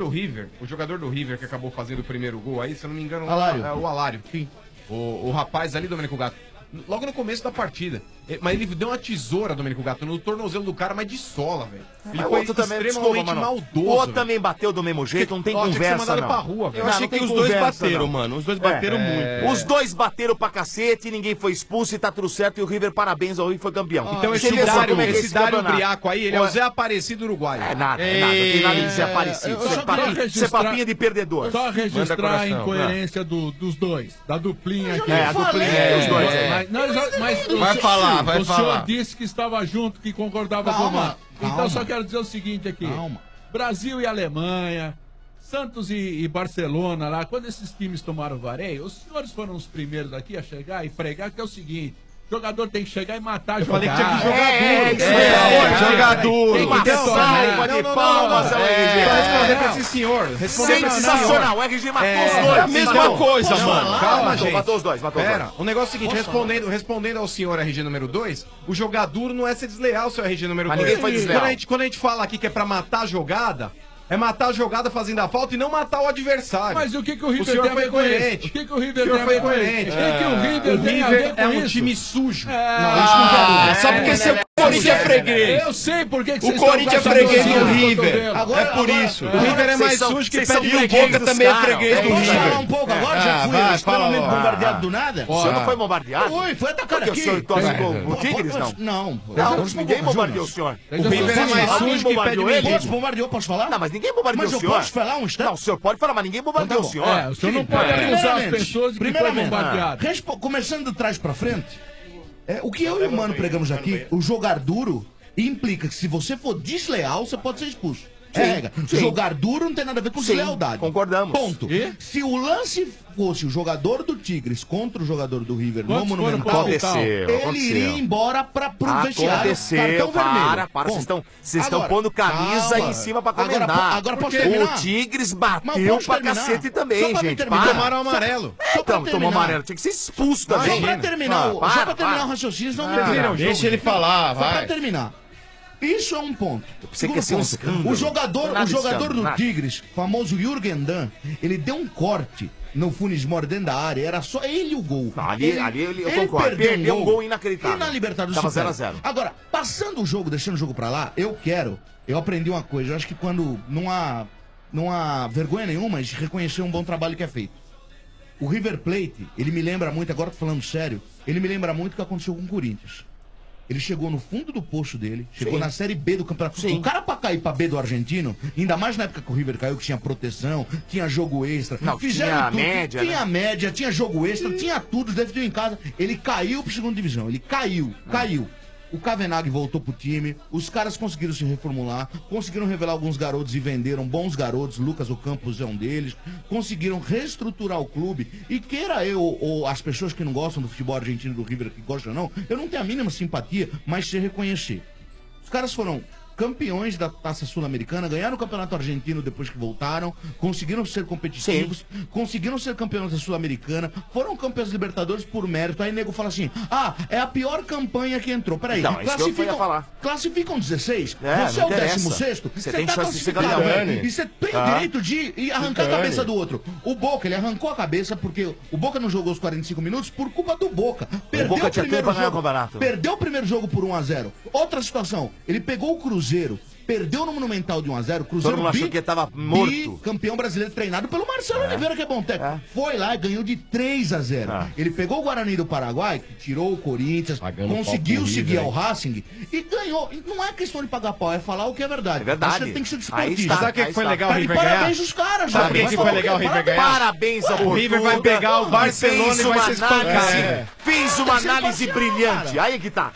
O jogador do River que acabou fazendo o primeiro gol aí, se eu não me engano, Alário. o Alário. Sim. O rapaz ali, Domênico Gato, logo no começo da partida. Mas ele deu uma tesoura, Domênico Gato, no tornozelo do cara, mas de sola, velho. Ele foi extremamente maldoso. O outro também bateu do mesmo jeito, não tem conversa, não. Pra rua, eu achei que os dois bateram, mano. Os dois bateram muito. Os dois bateram pra cacete, ninguém foi expulso e tá tudo certo. E o River, parabéns ao River, foi campeão. Então esse Dário Briaco aí, ele é o Zé Aparecido uruguaio. É nada. Não tem nada de Zé Aparecido. Isso é papinha de perdedor. Só registrar a incoerência dos dois, da duplinha aqui. A duplinha, os dois. Mas vai falar. O senhor disse que estava junto, que concordava com o Mano. Então só quero dizer o seguinte aqui. Brasil e Alemanha, Santos e Barcelona lá, quando esses times tomaram vareio, os senhores foram os primeiros aqui a chegar e pregar que é o seguinte: o jogador tem que chegar e matar a jogada. Eu falei que tinha que jogar duro. Tem que ter salva de palmas, RG. Responder pra esse senhor. Sensacional, o RG matou os dois. É a mesma coisa, mano. Calma, gente. Matou os dois. Pera, o negócio é o seguinte, respondendo ao senhor RG número 2, o jogar duro não é ser desleal, seu RG número 2. Mas ninguém foi desleal. Quando a gente fala aqui que é pra matar a jogada... É matar a jogada fazendo a falta e não matar o adversário. Mas o que o River tem a ver com isso? O que o River tem a ver com isso? O que o River tem a ver com isso? É um time sujo. Só porque você Corinthians é freguês. Eu sei por que O vocês Corinthians é estão com essa freguês do torcida no River. cotovelo. É por isso. O River é mais sujo que pé de E o Boca também é freguês do Posso falar River. um pouco agora? Já fui extremamente bombardeado do nada? O senhor não foi bombardeado? Foi atacado Porque aqui. o senhor torce com o Tigres, não? Não. Ninguém bombardeou o senhor. O River é mais sujo que pé de mendigo. Bombardeou, posso falar? Não, mas ninguém bombardeou Mas o eu senhor. posso falar um instante? Não, o senhor pode falar, mas ninguém bombardeou o senhor. O senhor não pode acusar as pessoas de que foi bombardeado. Começando de trás pra frente, o que eu e o Mano pregamos aqui, o jogar duro implica que se você for desleal, você pode ser expulso. Jogar duro não tem nada a ver com deslealdade. Concordamos. Ponto. Se o lance fosse o jogador do Tigres contra o jogador do River no Monumental, ele iria embora pro vestiário. Cartão vermelho. Vocês estão pondo camisa aí em cima pra comentar. Agora posso terminar? O Tigres bateu pra cacete também, gente. Tomaram amarelo. Então, tomou amarelo. Tinha que ser expulso também. Só pra terminar o raciocínio, senão me viram. Deixa ele falar, Só pra vai. terminar. Isso é um ponto. Você quer ser um escândalo. O jogador do Tigres, famoso Jürgen Damm, ele deu um corte no Funes Mori dentro da área, era só ele e o gol. Ali eu concordo. Perdeu um gol inacreditável. E na Libertadores tava supera. 0-0. Agora, passando o jogo, deixando o jogo pra lá, eu aprendi uma coisa, eu acho que quando não há vergonha nenhuma de reconhecer um bom trabalho que é feito. O River Plate, ele me lembra muito, agora tô falando sério, ele me lembra muito o que aconteceu com o Corinthians. Ele chegou no fundo do poço dele, chegou na Série B do campeonato. O cara pra cair pra B do argentino, ainda mais na época que o River caiu, que tinha proteção, tinha jogo extra. Tinha a média, tinha média, tinha jogo extra, tinha tudo, decidiu em casa. Ele caiu pro segunda divisão, ele caiu. O Kavenag voltou pro time, os caras conseguiram se reformular, conseguiram revelar alguns garotos e venderam bons garotos, Lucas Ocampos é um deles, conseguiram reestruturar o clube, e queira eu ou as pessoas que não gostam do futebol argentino do River, que gostam ou não, eu não tenho a mínima simpatia, mas sei reconhecer. Os caras foram campeões da Taça Sul-Americana, ganharam o Campeonato Argentino depois que voltaram, conseguiram ser competitivos, conseguiram ser campeões da Sul-Americana, foram campeões da Libertadores por mérito. Aí o nego fala assim, é a pior campanha que entrou. Peraí, classificam 16, você é o 16º, você tá classificado, e você tem o direito de ir arrancar a cabeça do outro. O Boca, ele arrancou a cabeça porque o Boca não jogou os 45 minutos por culpa do Boca. Perdeu o primeiro jogo, perdeu o primeiro jogo por 1-0. Outra situação, ele pegou o Cruzeiro, perdeu no Monumental de 1-0, Cruzeiro todo mundo achou que tava morto. Campeão brasileiro treinado pelo Marcelo Oliveira, que é bom técnico. Foi lá e ganhou de 3-0. Ele pegou o Guarani do Paraguai, que tirou o Corinthians, conseguiu seguir ao Racing e ganhou. E não é questão de pagar pau, é falar o que é verdade. É verdade. Você tem que ser desportista. Sabe o que foi legal o River ganhar? Parabéns os caras, Sabe o que foi legal o River ganhar? Parabéns ao O River vai pegar o Barcelona e vai se espancar. Fez uma análise brilhante. Aí que tá.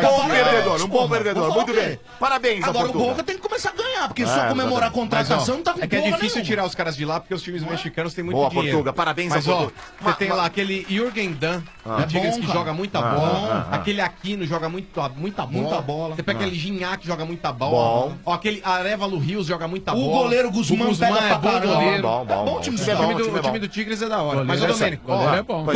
Um bom perdedor. Muito bem. Parabéns ao Agora o Boca tem que começar a ganhar, porque só comemorar a contratação não tá com é que é porra difícil nenhuma. tirar os caras de lá, porque os times mexicanos têm muito Boa, dinheiro. Portuga, parabéns Mas, ao ó, Portuga. você tem lá aquele Jürgen Damm, do Tigres, que joga muita bola. Aquele Aquino joga muita bola. Você pega aquele Gignac que joga muita bola. Ó, aquele Arévalo Rios joga muita bola. O goleiro Guzmán pega pra caramba. Bom time. O time do Tigres é da hora. Mas, ô, Domênico, é bom.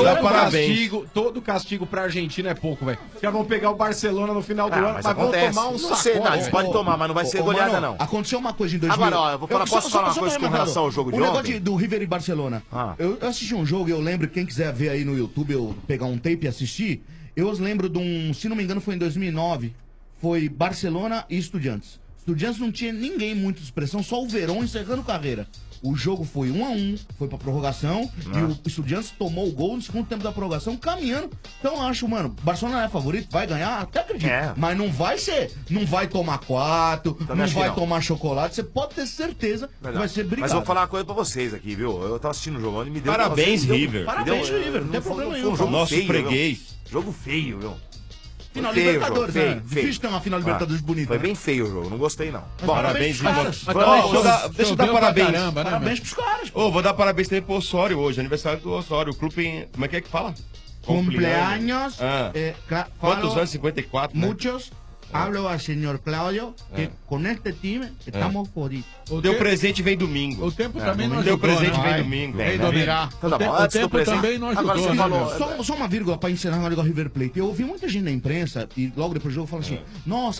todo castigo pra Argentina é pouco, velho. Os caras vão pegar o Barcelona no final do ano, mas vão acontece. tomar um Não saco. sei, não, eles podem tomar, mas não vai ser goleada, não. Aconteceu uma coisa em 2000. Agora, ó, eu vou falar, posso falar uma coisa com relação ao jogo de ontem? O negócio do River e Barcelona. Eu assisti um jogo e eu lembro, quem quiser ver aí no YouTube, eu pegar um tape e assistir, eu lembro de um, se não me engano foi em 2009, foi Barcelona e Estudiantes. Estudiantes não tinha ninguém muito de expressão, só o Verón encerrando carreira. O jogo foi 1-1, foi pra prorrogação, e o Estudiantes tomou o gol no segundo tempo da prorrogação, caminhando. Então eu acho, mano, Barcelona é favorito, vai ganhar, até acredito. Mas não vai ser, não vai tomar 4, não vai tomar chocolate, você pode ter certeza que vai ser brigado. Mas vou falar uma coisa pra vocês aqui, viu? Eu tava assistindo o jogo e me deu... Parabéns, River. Parabéns, River, não tem problema nenhum. Nosso freguês. Jogo feio, viu? Final Libertadores, né? Difícil ter uma final Libertadores bonita. Foi bem feio o jogo, não gostei não. Bom, parabéns pros caras. Deixa eu dar parabéns. Parabéns pros caras. Vou dar parabéns também pro Osório hoje, aniversário do Osório. O clube, como é que fala? Cumpleaños. Quantos anos? 54, né? Muchos. Hablo al señor Claudio que com este time estamos fodidos. O teu presente vem domingo. O tempo também não ajudou. Teu presente né? vem domingo. Vem dominar. O tempo também não ajudou. Agora você falou... Só uma vírgula pra encerrar o River Plate. Eu ouvi muita gente na imprensa e logo depois do jogo falando assim, nossa,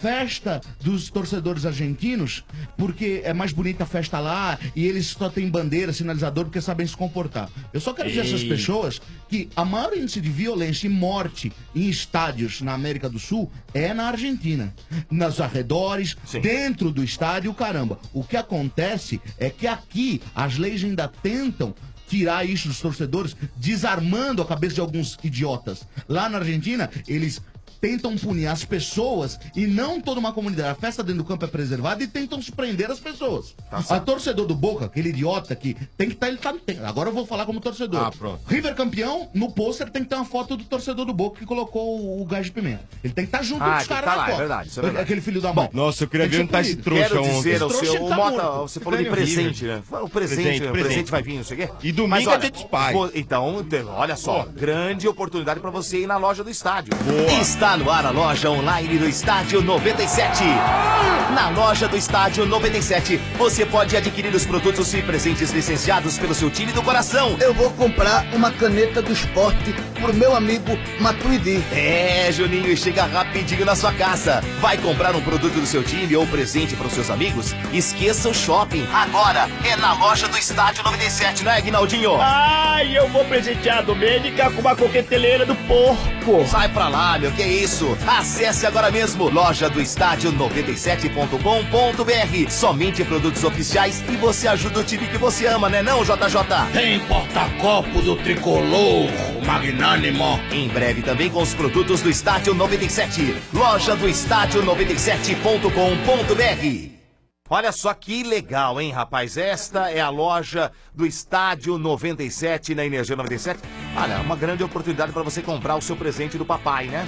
festa dos torcedores argentinos, porque é mais bonita a festa lá e eles só têm bandeira, sinalizador, porque sabem se comportar. Eu só quero dizer a essas pessoas que a maior índice de violência e morte em estádios na América do Sul é na Argentina. Nos arredores, dentro do estádio, caramba. O que acontece é que aqui as leis ainda tentam tirar isso dos torcedores, desarmando a cabeça de alguns idiotas. Lá na Argentina, eles tentam punir as pessoas e não toda uma comunidade. A festa dentro do campo é preservada e tentam se prender as pessoas. A torcedor do Boca, aquele idiota que tem que estar... Agora eu vou falar como torcedor. Pronto. River campeão, no pôster tem que ter uma foto do torcedor do Boca que colocou o gás de pimenta. Ele tem que estar junto com os caras na foto. É verdade, isso é verdade. Aquele filho da mãe. Nossa, eu queria ver onde tá esse trouxa Quero dizer ontem. ao seu... Mota, você falou de presente, né? O presente vai vir, não sei o quê. E domingo Mas, é olha, dia dos pais. Então, olha só, grande oportunidade pra você ir na loja do estádio. Está no ar a loja online do Estádio 97. Na loja do Estádio 97, você pode adquirir os produtos e presentes licenciados pelo seu time do coração. Eu vou comprar uma caneta do esporte pro meu amigo Matuidi. É, Juninho, e chega rapidinho na sua casa. Vai comprar um produto do seu time ou presente para os seus amigos? Esqueça o shopping. Agora é na loja do Estádio 97, não é, Guinaldinho? Ai, eu vou presentear a Domênica com uma coqueteleira do porco. Sai pra lá, meu, que isso? Acesse agora mesmo loja do estádio 97.com.br. Somente produtos oficiais e você ajuda o time que você ama, né não, JJ? Tem porta-copo do tricolor, magnânimo. Em breve também com os produtos do Estádio 97. Loja do estádio 97.com.br. Olha só que legal, hein, rapaz? Esta é a loja do Estádio 97 na Energia 97. Olha, uma grande oportunidade para você comprar o seu presente do papai, né?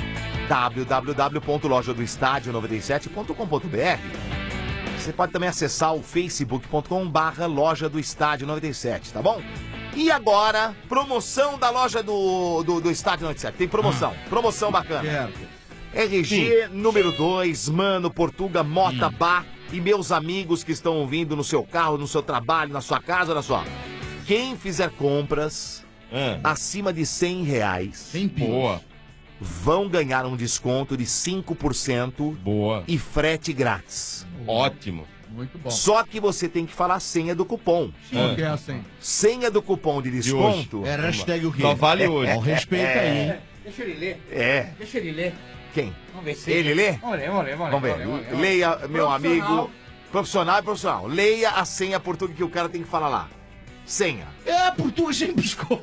www.lojadoestadio97.com.br. Você pode também acessar o facebook.com/loja do Estádio 97, tá bom? E agora, promoção da loja do Estádio 97. Tem promoção, promoção bacana. RG número 2, Mano, Portuga, Mota, Bar e meus amigos que estão ouvindo no seu carro, no seu trabalho, na sua casa, olha só. Quem fizer compras acima de R$100, Boa. vão ganhar um desconto de 5% e frete grátis. Ótimo. Muito bom. Só que você tem que falar a senha do cupom. Qual que é a senha? Senha do cupom de desconto. É hashtag o quê? Só vale hoje. Ó, respeita aí, hein? Deixa ele ler. Deixa ele ler. Quem? Vamos ver se Ele lê? Vamos ler. Vamos ver. Leia, meu amigo. Profissional e profissional. Leia a senha portuguesa que o cara tem que falar lá. Senha. É, Portuga sem pescoço.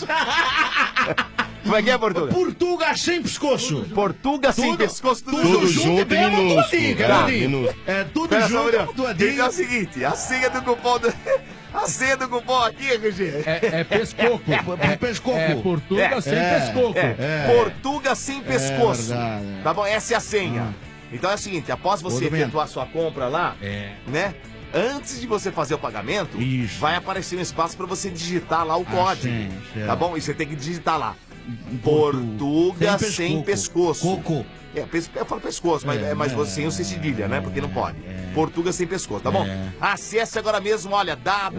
Como é que é, Portuga? Portuga sem pescoço. Portuga sem pescoço, tudo junto e minúsculo. É tudo Pera só, junto, Então é o seguinte, a senha do cupom a senha do cupom aqui, RG. É pescoco. É pescoco. É Portuga sem pescoco. Portuga sem pescoço. verdade. Tá bom? Essa é a senha. Então é o seguinte, após você efetuar sua compra lá, né? Antes de você fazer o pagamento, vai aparecer um espaço para você digitar lá o código. Tá bom? E você tem que digitar lá. Portuga sem pescoço. Coco. Eu falo pescoço, mas você sem o cedilha, né? Porque não pode. Portuga sem pescoço, tá bom? Acesse agora mesmo, olha,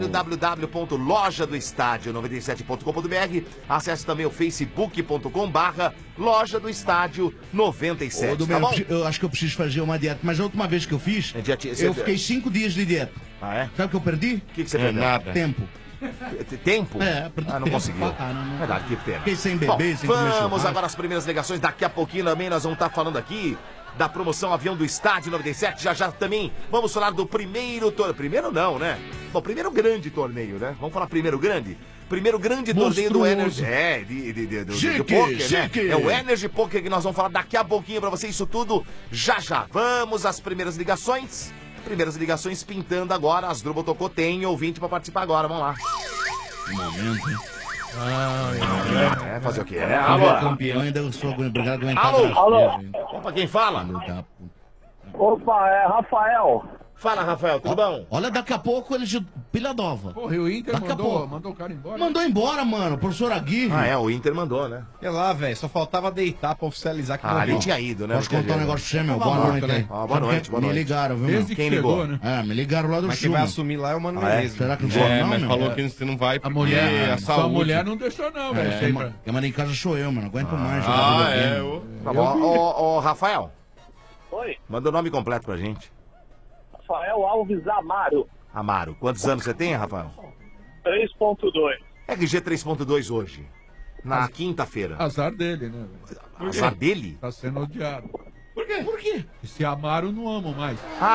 www.lojadoestadio97.com.br. Acesse também o facebook.com/loja do estádio 97, tá bom? Eu acho que eu preciso fazer uma dieta, mas a última vez que eu fiz, eu fiquei 5 dias de dieta. Ah, é? Sabe o que eu perdi? O que você perdeu? Nada. Tempo. Tempo? Perdi não tempo. conseguiu. Não. Verdade, que pena. Fiquei sem beber, sem comer Vamos churrasco. agora às primeiras ligações. Daqui a pouquinho também nós vamos estar falando aqui da promoção Avião do Estádio 97. Já também vamos falar do primeiro torneio. Primeiro não, né? Bom, primeiro grande torneio, né? Vamos falar primeiro grande? Primeiro grande torneio do Energy. Do Poker, né? É o Energy Poker que nós vamos falar daqui a pouquinho pra você. Isso tudo já. Vamos às primeiras ligações. Primeiras ligações pintando agora. As Drubal tocou, tem ouvinte pra participar agora. Vamos lá. Momento, hein? Fazer o quê? Alô? Campeão, ainda eu sou obrigado a aguentar. Alô? Opa, quem fala? Opa, é Rafael. Fala, Rafael, tudo bom? Olha, daqui a pouco eles de Pilha Nova. Porra, e o Inter Daqui a pouco. mandou o cara embora? Mandou embora, mano. Professor Aguirre. O Inter mandou, né? Sei lá, velho, só faltava deitar pra oficializar que ele tinha ido, né? Posso contar um negócio pra você, meu? Boa noite, né? Boa noite. Me ligaram, viu, meu? Desde que chegou, né? Me ligaram lá do Mas quem Sul. vai assumir lá é o Mano Menezes. Será que não vai, não, mas meu? falou que você não vai porque mulher, a sua saúde. mulher não deixou não, velho. Quem manda em casa sou eu, mano. Não aguento mais. Tá bom. Ô, Rafael. Oi, Manda o nome completo pra gente. Rafael Alves Amaro, Amaro, quantos anos você tem, Rafael? 3.2. RG 3.2 hoje. Na quinta-feira. Azar dele, né? Azar dele? Tá sendo odiado. Por quê? Por quê? Esse Amaro não amo mais.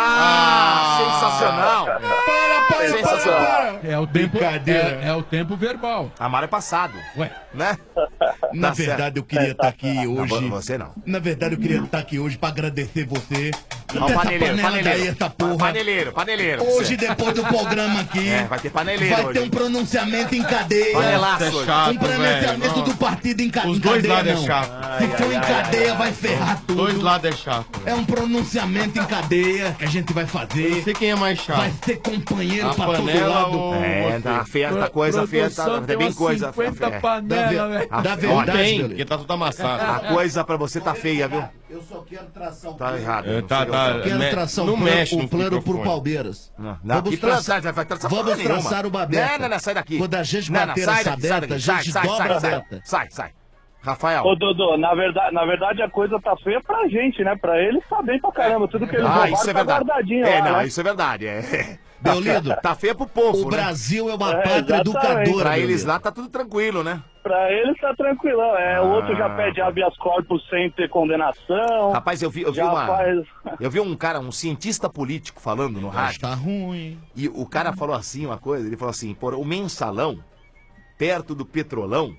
Sensacional! Sensacional! É o tempo, Brincadeira. é o tempo verbal. Amaro é passado. Ué. Né? Na Tá verdade, certo. eu queria estar aqui hoje. Não, você não. Na verdade, eu queria estar aqui hoje pra agradecer você. Ó, Dessa paneleiro, panela paneleiro. daí, essa porra. Paneleiro. Hoje, depois do programa aqui, Vai ter paneleiro vai hoje. ter um pronunciamento em cadeia. Panelaço hoje. Um pronunciamento do partido em Os em dois cadeia, lados é não. chato. Se for em cadeia, vai ferrar tudo. Dois lados é chato. É um pronunciamento em cadeia que a gente vai fazer. Não sei quem é mais chato. Vai ser companheiro A pra todo panela lado. ou Tá feia, tá coisa feia, tá bem coisa. 50 feia. panelas, velho. Da verdade, Tem, galera. porque tá tudo amassado. A coisa pra você tá feia, viu? Eu só quero traçar o Tá errado. É, não tá, sei tá. o que. Quero Me- traçar não o plano, mexe no o plano pro microfone. Palmeiras. Não, Vamos que traçar, vai traçar vamos porra nenhuma. traçar o Babeta. Não, sai daqui. Quando a gente Não, bater sai essa daqui, sai beta, daqui. a gente dobra a beta. Sai. Rafael. Ô, Dodô, na verdade a coisa tá feia pra gente, né? Pra eles tá bem pra caramba. Tudo que eles roubaram Isso é tá verdade. guardadinho lá, Não, né? isso é verdade. É. Deolido, Tá feia pro povo, o né? Brasil é uma É, pátria exatamente. educadora. Pra eles Deolido. lá tá tudo tranquilo, né? Pra eles tá tranquilão. O outro já pede habeas corpus sem ter condenação. Rapaz, eu vi já faz... Eu vi um cara, um cientista político falando no rádio. Tá ruim. E o cara falou assim uma coisa, ele falou assim, pô, o mensalão, perto do petrolão,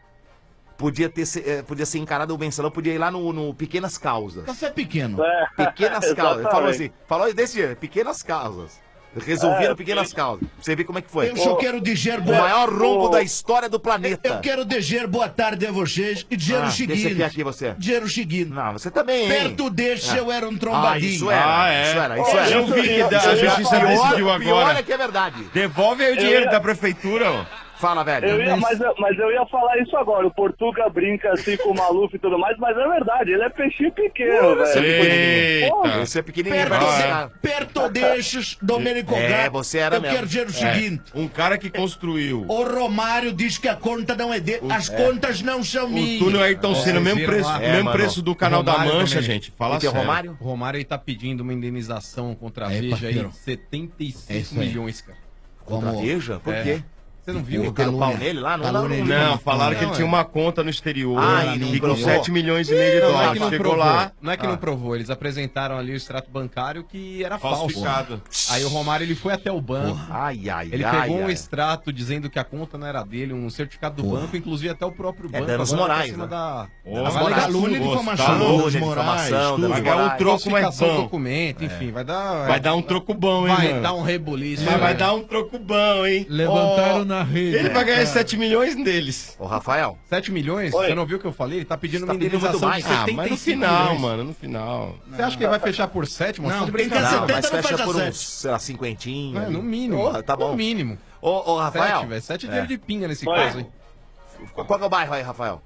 podia ser encarado, o mensalão podia ir lá no Pequenas Causas. Café pequeno. Pequenas Causas. Ele falou exatamente. assim, falou desse jeito, Pequenas Causas. Resolveram Pequenas Causas. Pra você ver como é que foi. Eu só quero dizer O boa... maior rombo da história do planeta. Eu quero dizer boa tarde a vocês e dizer o Deixa seguinte. aqui, aqui você. Dizer o seguinte. Não, você também, hein? Perto desse eu era um Ah, trombadinho. isso era. é. Isso era. Eu vi que a justiça decidiu Pior agora. é que é verdade. Devolve aí o dinheiro da prefeitura, ó. Fala, velho. Mas eu ia falar isso agora. O Portuga brinca assim com o Maluf e tudo mais, mas é verdade, ele é peixinho pequeno, Você é velho. pequenininho. Porra. Você é pequenininho. Perto desses, Domênico Gato, você era eu mesmo. quero dizer o seguinte. Um cara que construiu O Romário diz que a conta não é dele. As contas não são minhas. o túnel Ayrton Senna, mesmo viram preço, lá? mesmo mano. preço do canal da Romário Mancha, também. gente. Fala Tem o sério. Romário? O Romário ele tá pedindo uma indenização contra a É, Veja aí parceiro. de 75 É isso aí. milhões, cara. Contra a Veja? Por É. quê? Você não viu? Meteram pau nele lá? Não, falaram que ele tinha uma conta no exterior Ah, e não e com provou? 7 milhões e meio de Não é dólares. que não Chegou provou. lá, Não é que não provou. Eles apresentaram ali o extrato bancário que era falso. falsificado. Aí o Romário ele foi até o banco. Ai. Ele pegou um extrato dizendo que a conta não era dele, um certificado do banco, inclusive até o próprio banco. danos agora tá morais, acima né? da... Danos vai morais. Calúnia e Tá difamação. louco, Danos difamação, tudo. danos Vai ganhar um morais. troco mais Falsificação do bom. documento, enfim, vai dar... Vai dar um troco bom, hein, Vai mano? dar um rebuliço. Mas vai dar um troco bom, hein? Levantaram Ó, na rede. Ele vai ganhar 7 milhões deles. Ô, Rafael. 7 milhões? Oi. Você não viu o que eu falei? Ele tá pedindo Você tá uma pedindo muito indenização de mais. 75 mas no final, milhões. mano, no final. Você acha que ele vai fechar por 7? Não, Tá de quem quer brincadeira. Não, 70 mas não fecha faz por a uns, sei lá, cinquentinho. É, no mínimo. Porra, tá bom. No mínimo. Ô, Rafael. 7, velho. 7 é dinheiro de pinga nesse Oi. caso, hein? Qual que é o bairro aí, Rafael?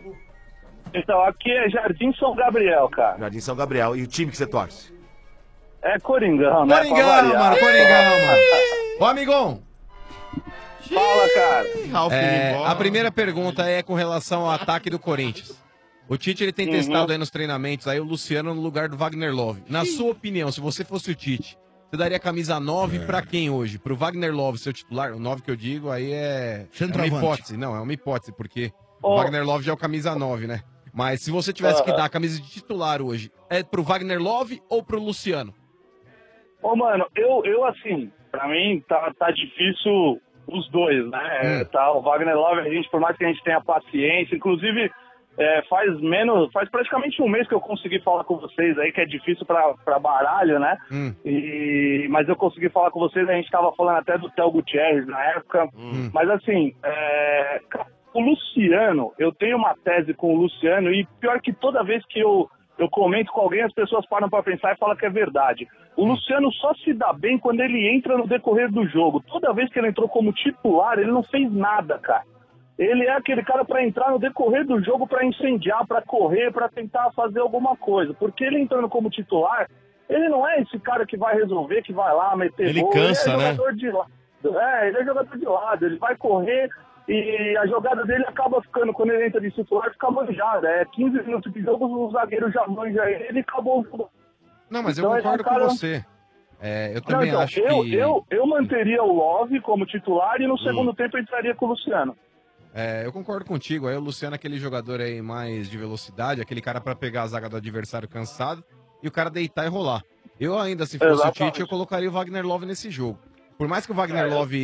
Então, aqui é Jardim São Gabriel, cara. Jardim São Gabriel. E o time que você torce? É Coringão, né? Pra Coringão, variar. mano. Coringão, mano. Ô, amigão. Fala, cara. Ralf indo embora. A primeira pergunta é com relação ao ataque do Corinthians. O Tite ele tem testado aí nos treinamentos aí o Luciano no lugar do Wagner Love. Na sua opinião, se você fosse o Tite, você daria a camisa 9 pra quem hoje? Pro Wagner Love, seu titular? O 9 que eu digo aí é uma Centroavante. hipótese. Não, é uma hipótese, porque o Ô. Wagner Love já é o camisa 9, né? Mas se você tivesse que dar a camisa de titular hoje, é pro Wagner Love ou pro Luciano? Ô, mano, eu assim, pra mim tá difícil os dois, né? Tá, o Wagner Love, a gente, por mais que a gente tenha paciência, inclusive faz praticamente um mês que eu consegui falar com vocês aí, que é difícil pra baralho, né? Mas eu consegui falar com vocês, a gente tava falando até do Theo Gutierrez na época, mas assim, o Luciano, eu tenho uma tese com o Luciano, e pior que toda vez que eu comento com alguém, as pessoas param pra pensar e falam que é verdade. O Luciano só se dá bem quando ele entra no decorrer do jogo. Toda vez que ele entrou como titular, ele não fez nada, cara. Ele é aquele cara pra entrar no decorrer do jogo, pra incendiar, pra correr, pra tentar fazer alguma coisa. Porque ele entrando como titular, ele não é esse cara que vai resolver, que vai lá meter Ele gol. cansa, ele é né? jogador de lado. Ele é jogador de lado, ele vai correr e a jogada dele acaba ficando, quando ele entra de titular, fica manjada. 15 minutos de jogo, o zagueiro já manja ele e acabou o jogo. Não, mas Então, eu concordo é um cara- com você. Eu também Não, então, acho que... eu manteria o Love como titular e no segundo tempo entraria com o Luciano. Eu concordo contigo. Aí o Luciano é aquele jogador aí mais de velocidade, aquele cara pra pegar a zaga do adversário cansado e o cara deitar e rolar. Eu ainda, se fosse o Tite, eu colocaria o Wagner Love nesse jogo. Por mais que o Wagner Love,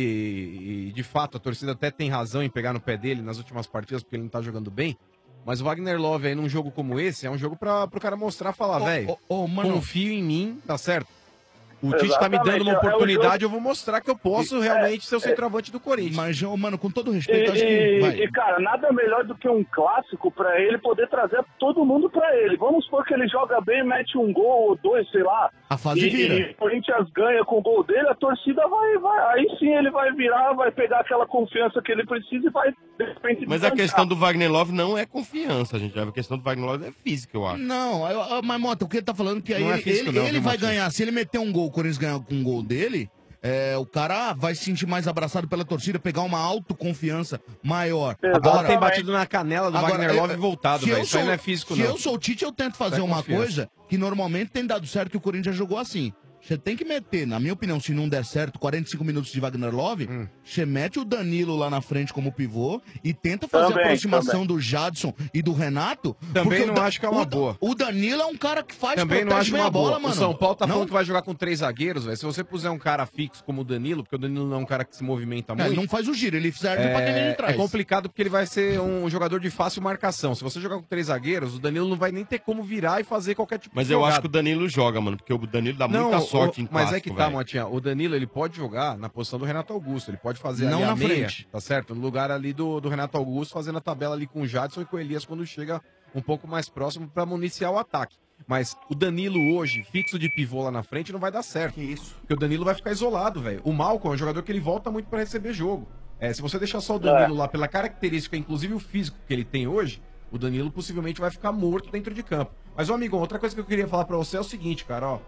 e de fato, a torcida até tem razão em pegar no pé dele nas últimas partidas, porque ele não tá jogando bem, mas o Wagner Love aí num jogo como esse, é um jogo pro cara mostrar, falar, velho, confio em mim, tá certo? O Tite tá me dando uma oportunidade, eu vou mostrar que eu posso realmente ser o centroavante do Corinthians. Mas, mano, com todo respeito, acho que... E, cara, nada melhor do que um clássico pra ele poder trazer todo mundo pra ele. Vamos supor que ele joga bem, mete um gol ou dois, sei lá. A fase vira. E o Corinthians ganha com o gol dele, a torcida vai. Aí sim ele vai virar, vai pegar aquela confiança que ele precisa e vai, de repente, Mas a questão do Wagner Love não é confiança, gente. A questão do Wagner Love é física, eu acho. Não, mas, Mota, o que ele tá falando é que aí Não é físico, não, ele viu, vai Motinha? ganhar. Se ele meter um gol, o Corinthians ganhar com um gol dele, o cara vai se sentir mais abraçado pela torcida, pegar uma autoconfiança maior. A bola tem batido na canela do Wagner Love e voltado, se eu velho. Isso aí sou- não é físico, Se não. eu sou o Tite, eu tento fazer Isso é uma confiança. coisa que normalmente tem dado certo, que o Corinthians jogou assim. Você tem que meter, na minha opinião, se não der certo, 45 minutos de Wagner Love, você mete o Danilo lá na frente como pivô e tenta fazer Também, a aproximação também. do Jadson e do Renato. Também porque não o Da- acho que é uma o- boa. O Danilo é um cara que faz, Também não protege acho bem uma a bola, boa. mano. O São Paulo tá Não? falando que vai jogar com 3 zagueiros, velho. Se você puser um cara fixo como o Danilo, porque o Danilo não é um cara que se movimenta muito. Ele não faz o giro, ele serve pra quem vem de trás. É complicado porque ele vai ser um jogador de fácil marcação. Se você jogar com 3 zagueiros, o Danilo não vai nem ter como virar e fazer qualquer tipo Mas de eu jogada. acho que o Danilo joga, mano, porque o Danilo dá muita sorte em Mas clássico, é que tá, velho. Motinha. O Danilo, ele pode jogar na posição do Renato Augusto. Ele pode fazer Não ali a na meia, frente. tá certo? No lugar ali do Renato Augusto, fazendo a tabela ali com o Jadson e com o Elias quando chega um pouco mais próximo pra municiar o ataque. Mas o Danilo hoje, fixo de pivô lá na frente, não vai dar certo. Isso. Porque o Danilo vai ficar isolado, velho. O Malcom é um jogador que ele volta muito pra receber jogo. Se você deixar só o Danilo lá pela característica, inclusive o físico que ele tem hoje, o Danilo possivelmente vai ficar morto dentro de campo. Mas, ô amigão, outra coisa que eu queria falar pra você é o seguinte, cara, ó.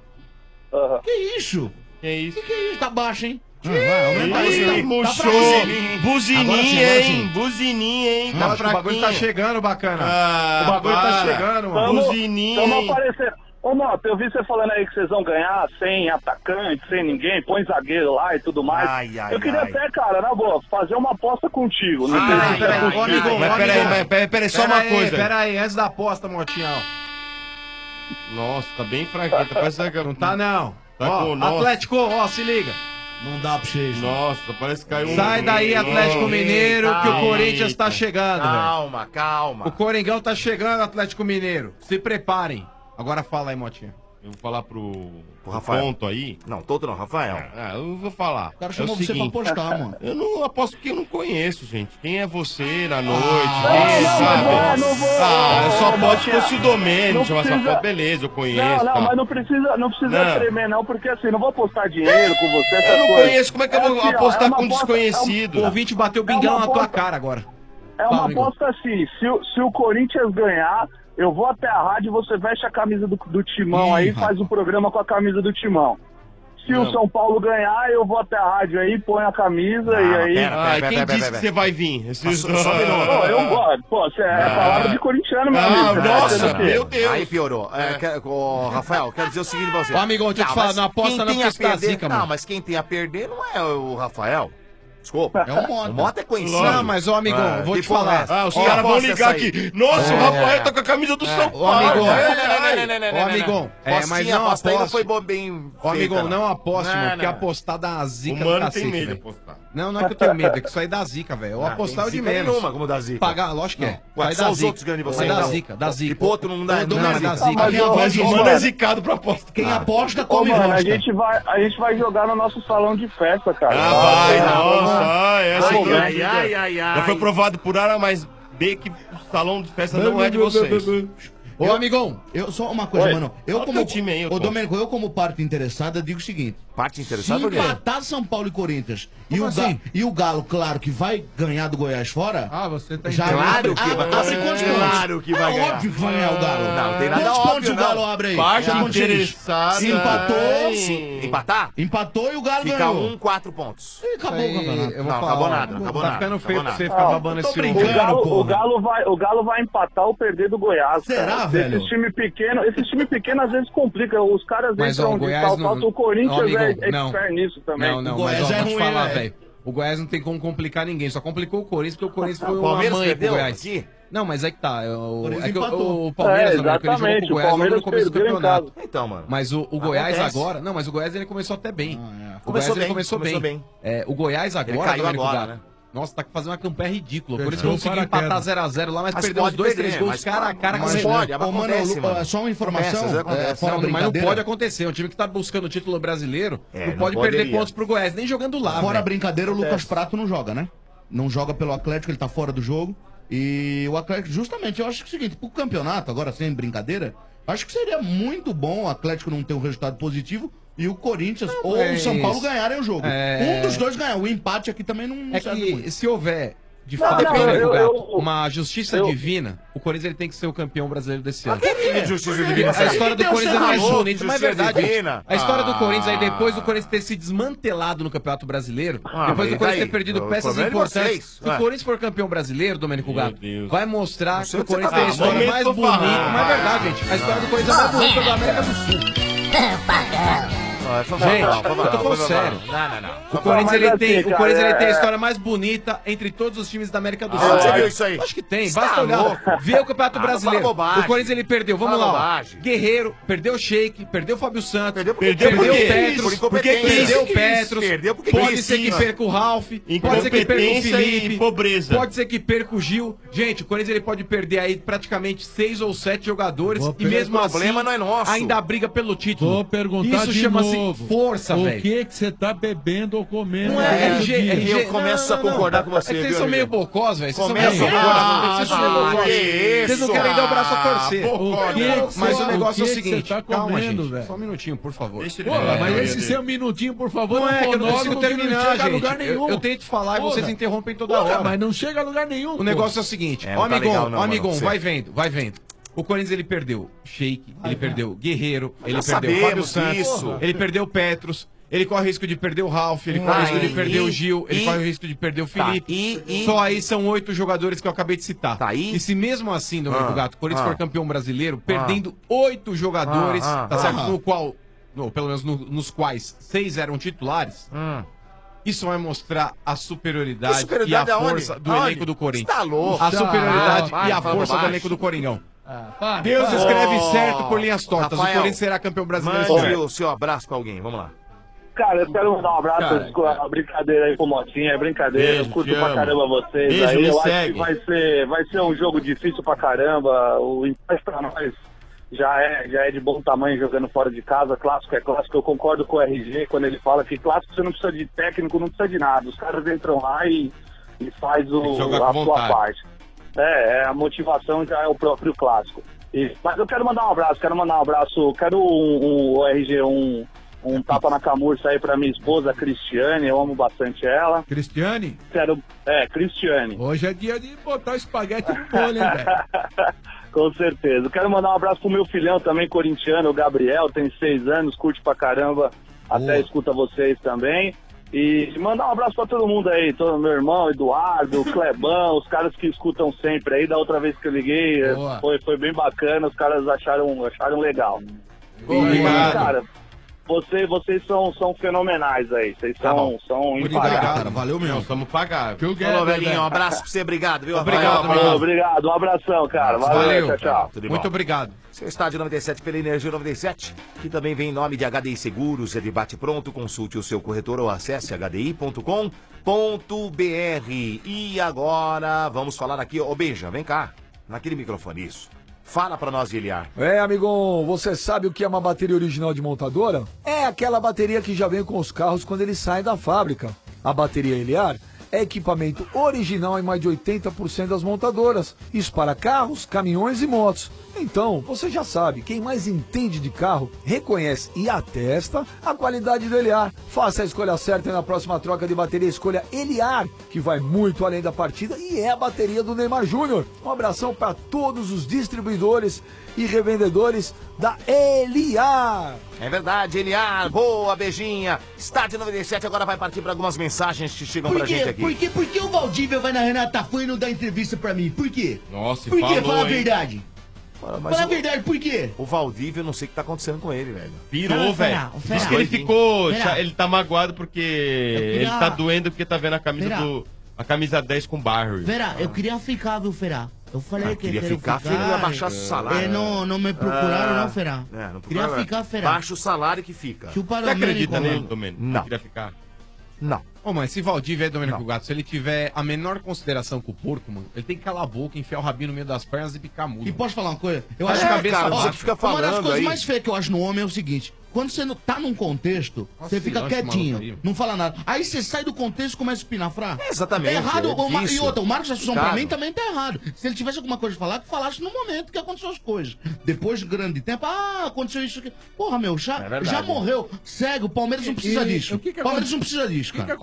Que isso? Que isso? Que isso? Tá baixo, hein? vai, aumenta aí. Murchou. Buzininha, hein? Buzininha, hein? Não, acho que o bagulho tá chegando, bacana. Ah, o bagulho tá para. chegando, mano. Tamo aparecendo. Ô, Mota, eu vi você falando aí que vocês vão ganhar sem atacante, sem ninguém, põe zagueiro lá e tudo mais. Eu queria até, cara, na boa, fazer uma aposta contigo. Não sei se é contigo. Mas peraí, só uma coisa. Pera aí, antes da aposta, Motinha, ó. Nossa, tá bem fraquinho. Tá parecendo que... Não tá, não. Tá Ó, com... Nossa. Atlético, ó, se liga. Não dá pra vocês. Nossa, parece que caiu um... Sai daí, Atlético Mineiro, que o Corinthians tá chegando, velho. Calma, calma. O Coringão tá chegando, Atlético Mineiro. Se preparem. Agora fala aí, Motinha. Eu vou falar pro Rafael. Ponto aí. Não, todo não, Rafael. Eu vou falar. O cara chamou você pra apostar, mano. Eu não aposto porque eu não conheço, gente. Quem é você na noite? não vou. Eu só aposto se fosse o Não Domênio. Chama essa precisa- foto, beleza, eu conheço. Não, tá. mas não precisa Não. tremer, não, porque assim, não vou apostar dinheiro com você. Eu não conheço, como é que eu vou apostar com um desconhecido? O ouvinte bateu o bingão na tua cara agora. É uma Fala, amigo. aposta assim, se o Corinthians ganhar, eu vou até a rádio e você veste a camisa do Timão aí e faz o programa com a camisa do Timão. Se o São Paulo ganhar, eu vou até a rádio aí, põe a camisa e aí... Quem disse que você vai vir? Pô, eu gosto. Pô, você é palavra de corintiano, meu amigo. Você tá Nossa, fazendo o quê? meu Deus. Aí piorou. Ô, Rafael, quero dizer o seguinte pra você. Ô, amigão, deixa eu te falar, mas não aposta quem não, tem porque a você tá perder- zica, mano. Não, mas quem tem a perder não é o Rafael. Desculpa. É o Mota. O Mota é conhecido. Não, mas, ô, amigão, vou te falar. Os caras vão ligar aqui. Nossa, o Rafael tá com a camisa do São Ô, Paulo. amigão. Não, Ô, amigão. Mas Postinha, não a aposta ainda aposte. foi bem Ô, amigão, feita, não aposte, Não, mano, porque não. apostar dá uma zica O do mano cacete, tem medo de velho. apostar. Não é que eu tenho medo, é que isso aí dá zica, velho. Eu apostar é o de zica menos. nenhuma, como dá zica. Pagar, lógico que é. Ué, Vai só dar os zica. outros ganham de você, Vai dar então. zica, dá zica. E pro outro não dá, Não, não mas dá dá zica. Mas o mano é zicado pra apostar. Quem aposta, Ô, come mano, a bosta. gente vai jogar no nosso salão de festa, cara. Vai, nossa. Essa Vamos ver. Já foi provado por A, mas B que o salão de festa não é de vocês. Ô, amigão. Só uma coisa, Oi. mano. Eu Fala como teu time aí, Ô, Tom. Domênico, eu como parte interessada, digo o seguinte. Parte Se interessada por quê? empatar São Paulo e Corinthians Como assim? e o Galo, claro, que vai ganhar do Goiás fora. Ah, você tá já Claro que vai abre quantos pontos? Claro que vai É ganhar. óbvio que vai ganhar o Galo. Não, tem nada Quantos óbvio, pontos o não. Galo abre aí? Parte Já quantos eles? interessada. Se empatou. Sim. Empatar? Empatou e o Galo Fica ganhou. 4 pontos. Ih, acabou o campeonato. Eu vou Não, falar, acabou ó, nada, não acabou tá nada, ficando feio acabou pra você nada. ficar Não, babando tô esse brincando. ovo. O Galo vai empatar ou perder do Goiás. Será? cara. velho. Esse time pequeno às vezes complica. Os caras Mas, ó, entram o de Goiás salto. não- O Corinthians Ó, amigo, é não. expert nisso também. Não, O mas Goiás ó, vou te falar, né? velho. O Goiás não tem como complicar ninguém, só complicou o Corinthians, porque o Corinthians foi O uma Palmeiras mãe pro perdeu Goiás. aqui? Não, mas aí que tá. Corinthians É que empatou. o Palmeiras, É, né, que ele jogou com exatamente, o Goiás o logo no Palmeiras começo do perdeu em campeonato. casa. Então, mano. Mas o Goiás Acontece. agora... Não, mas o Goiás ele começou até bem. O Começou Goiás ele bem, começou começou bem. bem. É, o Goiás agora, caiu Domênico agora, Gato, né? Nossa, tá fazendo uma campanha ridícula. Por isso Fechou conseguiu o empatar paraquedas. 0x0 lá, mas Mas perdeu uns pode 2, perder, 3 gols mas cara a cara mas com o pode, Ô, acontece, mano. só uma informação. Acontece, acontece. Fora a Não, mas não brincadeira. pode acontecer. É um time que tá buscando o título brasileiro É, não pode perder pontos pro Goiás, nem jogando lá. Fora a velho. brincadeira, o Lucas Acontece. Prato não joga, né? Não joga pelo Atlético, ele tá fora do jogo. E o Atlético, justamente, eu acho que é o seguinte, pro campeonato, agora sem brincadeira, acho que seria muito bom o Atlético não ter um resultado positivo e o Corinthians ou o São Paulo ganharem o jogo. É. Um dos dois ganhar. O empate aqui também não É serve que muito. se houver, de Não, fato, não, Domênico Gato, eu- uma justiça eu- divina, o Corinthians ele tem que ser o campeão brasileiro desse ano. que é justiça divina? A história do Deus Corinthians é mais falou, bonita, mas é justiça verdade. divina. A história do Ah. Corinthians aí, depois do Corinthians ter se desmantelado no Campeonato Brasileiro, Ah, depois mas do Corinthians daí? ter perdido O peças problema é de importantes, vocês. se o Ué. Corinthians for campeão brasileiro, Domênico Gato, vai mostrar que sei o o que você Corinthians tá tem a história falando. mais Momento bonita. farrão. Mas é verdade, gente. A história do Corinthians é mais bonita da América do Sul. Gente, eu tô falando sério. O Corinthians, ele tem, o Corinthians ele tem a história mais bonita entre todos os times da América do Sul. Onde você viu isso aí? Acho que tem, Você basta tá olhar. louco? Vê o Campeonato Ah, não Brasileiro. fala bobagem. O Corinthians ele perdeu, vamos Fala lá. ó. bobagem. Guerreiro, perdeu o Sheik, perdeu o Fábio Santos, Perdeu perdeu por quê? o Petros, Por incompetência. perdeu o Que Petros, isso? Perdeu porque pode quis, ser que sim. perca o Ralf, pode ser que perca o Incompetência Felipe, e pobreza. pode ser que perca o Gil. Gente, o Corinthians ele pode perder aí praticamente 6 ou 7 jogadores e mesmo assim problema não é nosso. ainda briga pelo título. Vou perguntar Isso de chama-se novo. força, O velho. que você tá bebendo ou comendo? Não é durante o RG, dia? RG. Eu começo a concordar com você, É que vocês viu, são meio amigo? bocós, velho. Vocês são Começa meio a- bocós. Vocês são meio Ah, bocós. que isso? Vocês não querem dar o braço a torcer. O que Mas cê- o negócio é o que cê seguinte. tá Calma, comendo, gente. velho? Só um minutinho, por favor. Pô, mas esse seu minutinho, por favor, Não é que eu não monólogo consigo que não terminar, chega a lugar gente. nenhum. Eu tento falar e Porra. vocês interrompem toda Porra, hora. mas não chega a lugar nenhum. O negócio é o seguinte, É, ó não tá amigão, legal não, ó amigão, mano, vai você. vendo, vai vendo. O Corinthians ele perdeu Sheik, ele perdeu Guerreiro, ele Já perdeu Fábio sabemos Santos, isso. ele perdeu Petros, ele corre o risco de perder o Ralf, ele corre o risco de perder o Gil, ele corre o risco de perder o Felipe. Só aí são 8 jogadores que eu acabei de citar. E se mesmo assim, Domênico Gato, o Corinthians for campeão brasileiro, perdendo 8 jogadores, tá certo? No qual, pelo menos nos quais 6 eram titulares. Isso vai mostrar a superioridade, Que superioridade e a aonde? força do Aonde? elenco do Corinthians. Tá louco. A superioridade Para, e a fala força do bobagem. elenco do Coringão. para, Deus para. escreve Oh, certo por linhas tortas. Rafael, o Corinthians será campeão brasileiro. Mande esse ano. o seu abraço pra alguém, vamos lá. Cara, eu quero mandar um abraço, Cara, com a brincadeira aí pro Motinha, é brincadeira, Beijo, eu curto te pra amo. caramba vocês Beijo, aí, me eu segue. acho que vai ser um jogo difícil pra caramba, o empate pra nós já é de bom tamanho jogando fora de casa, clássico é clássico, eu concordo com o RG quando ele fala que clássico você não precisa de técnico, não precisa de nada, os caras entram lá e faz jogar a com sua vontade. parte. A motivação já é o próprio clássico. Mas eu quero mandar um abraço, quero um RG, um tapa na camurça aí pra minha esposa, a Cristiane, eu amo bastante ela. Cristiane? Cristiane. Hoje é dia de botar espaguete no bolo, hein, velho? Com certeza. Quero mandar um abraço pro meu filhão também, corintiano, o Gabriel, tem 6 anos, curte pra caramba, até escuta vocês também. E mandar um abraço pra todo mundo aí, todo meu irmão, Eduardo, Clebão, os caras que escutam sempre aí. Da outra vez que eu liguei, foi bem bacana, os caras acharam legal. Obrigado. E, cara, vocês são fenomenais aí, vocês são impagáveis. cara. Valeu mesmo. Estamos pagados. Falou, velhinho, um abraço pra você, obrigado, viu? Obrigado, Rafael? meu. Obrigado, um abração, cara. Valeu, tchau, tchau. Tudo Muito bom. obrigado. Seu estádio 97 pela Energia 97, que também vem em nome de HDI Seguros, é de bate pronto, consulte o seu corretor ou acesse hdi.com.br. E agora vamos falar aqui, ô Beija, vem cá, naquele microfone, isso. Fala pra nós, Eliar. Amigão, você sabe o que é uma bateria original de montadora? É aquela bateria que já vem com os carros quando eles saem da fábrica. A bateria Eliar é equipamento original em mais de 80% das montadoras. Isso para carros, caminhões e motos. Então, você já sabe, quem mais entende de carro, reconhece e atesta a qualidade do Eliar. Faça a escolha certa e na próxima troca de bateria, escolha Eliar, que vai muito além da partida e é a bateria do Neymar Júnior. Um abração para todos os distribuidores e revendedores da Eliar. É verdade, Eliar, boa, beijinha. Estádio 97 agora vai partir para algumas mensagens que chegam pra gente aqui. Por que o Valdívia vai na Renata Fã e não dá entrevista pra mim? Por quê? Nossa, Por quê? falou, Fala a hein? verdade. Mas Fala a verdade, por quê? O Valdívia, eu não sei o que tá acontecendo com ele, velho. Pirou, velho. Diz que ele ficou. Ele tá magoado porque. Ele tá doendo porque tá vendo a camisa a camisa 10 com Barry. Vera, eu queria ficar, viu, Fera? Eu falei que queria ficar, filho, ia baixar o salário. Não me procuraram, não, Fera. Não Queria ficar, Fera. Baixa o salário que fica. Você acredita nele, Domênico? Não. Queria ficar? Não. Ô, mãe, se Valdívia é Domênico Gato, se ele tiver a menor consideração com o porco, mano, ele tem que calar a boca, enfiar o rabinho no meio das pernas e picar mudo. E posso falar uma coisa? Eu acho acho que cara, você que fica falando uma das coisas aí. mais feias que eu acho no homem é o seguinte: quando você não tá num contexto, você fica nossa, quietinho, maluco aí. não fala nada. Aí você sai do contexto e começa a espinafrar. Exatamente, É errado. é difícil. E outra, o Marcos Assunção pra Claro. mim também tá errado. Se ele tivesse alguma coisa a falar, que falasse no momento que aconteceu as coisas. Depois de grande tempo, aconteceu isso aqui. Porra, meu, já morreu. Segue, o Palmeiras não precisa disso. O Palmeiras não precisa disso, cara.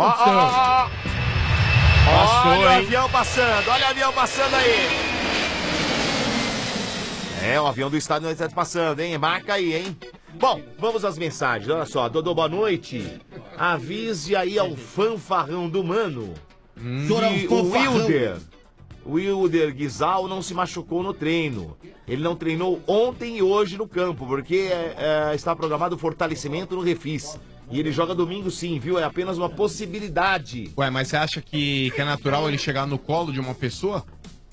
Olha o avião passando, olha o avião passando aí. É, o avião do estádio não está passando, hein? Marca aí, hein? Bom, vamos às mensagens. Olha só, Dodô, boa noite. Avise aí ao fanfarrão do Mano. Que o Wilder Guizal não se machucou no treino. Ele não treinou ontem e hoje no campo, porque está programado fortalecimento no Refis. E ele joga domingo sim, viu? É apenas uma possibilidade. Ué, mas você acha que é natural ele chegar no colo de uma pessoa?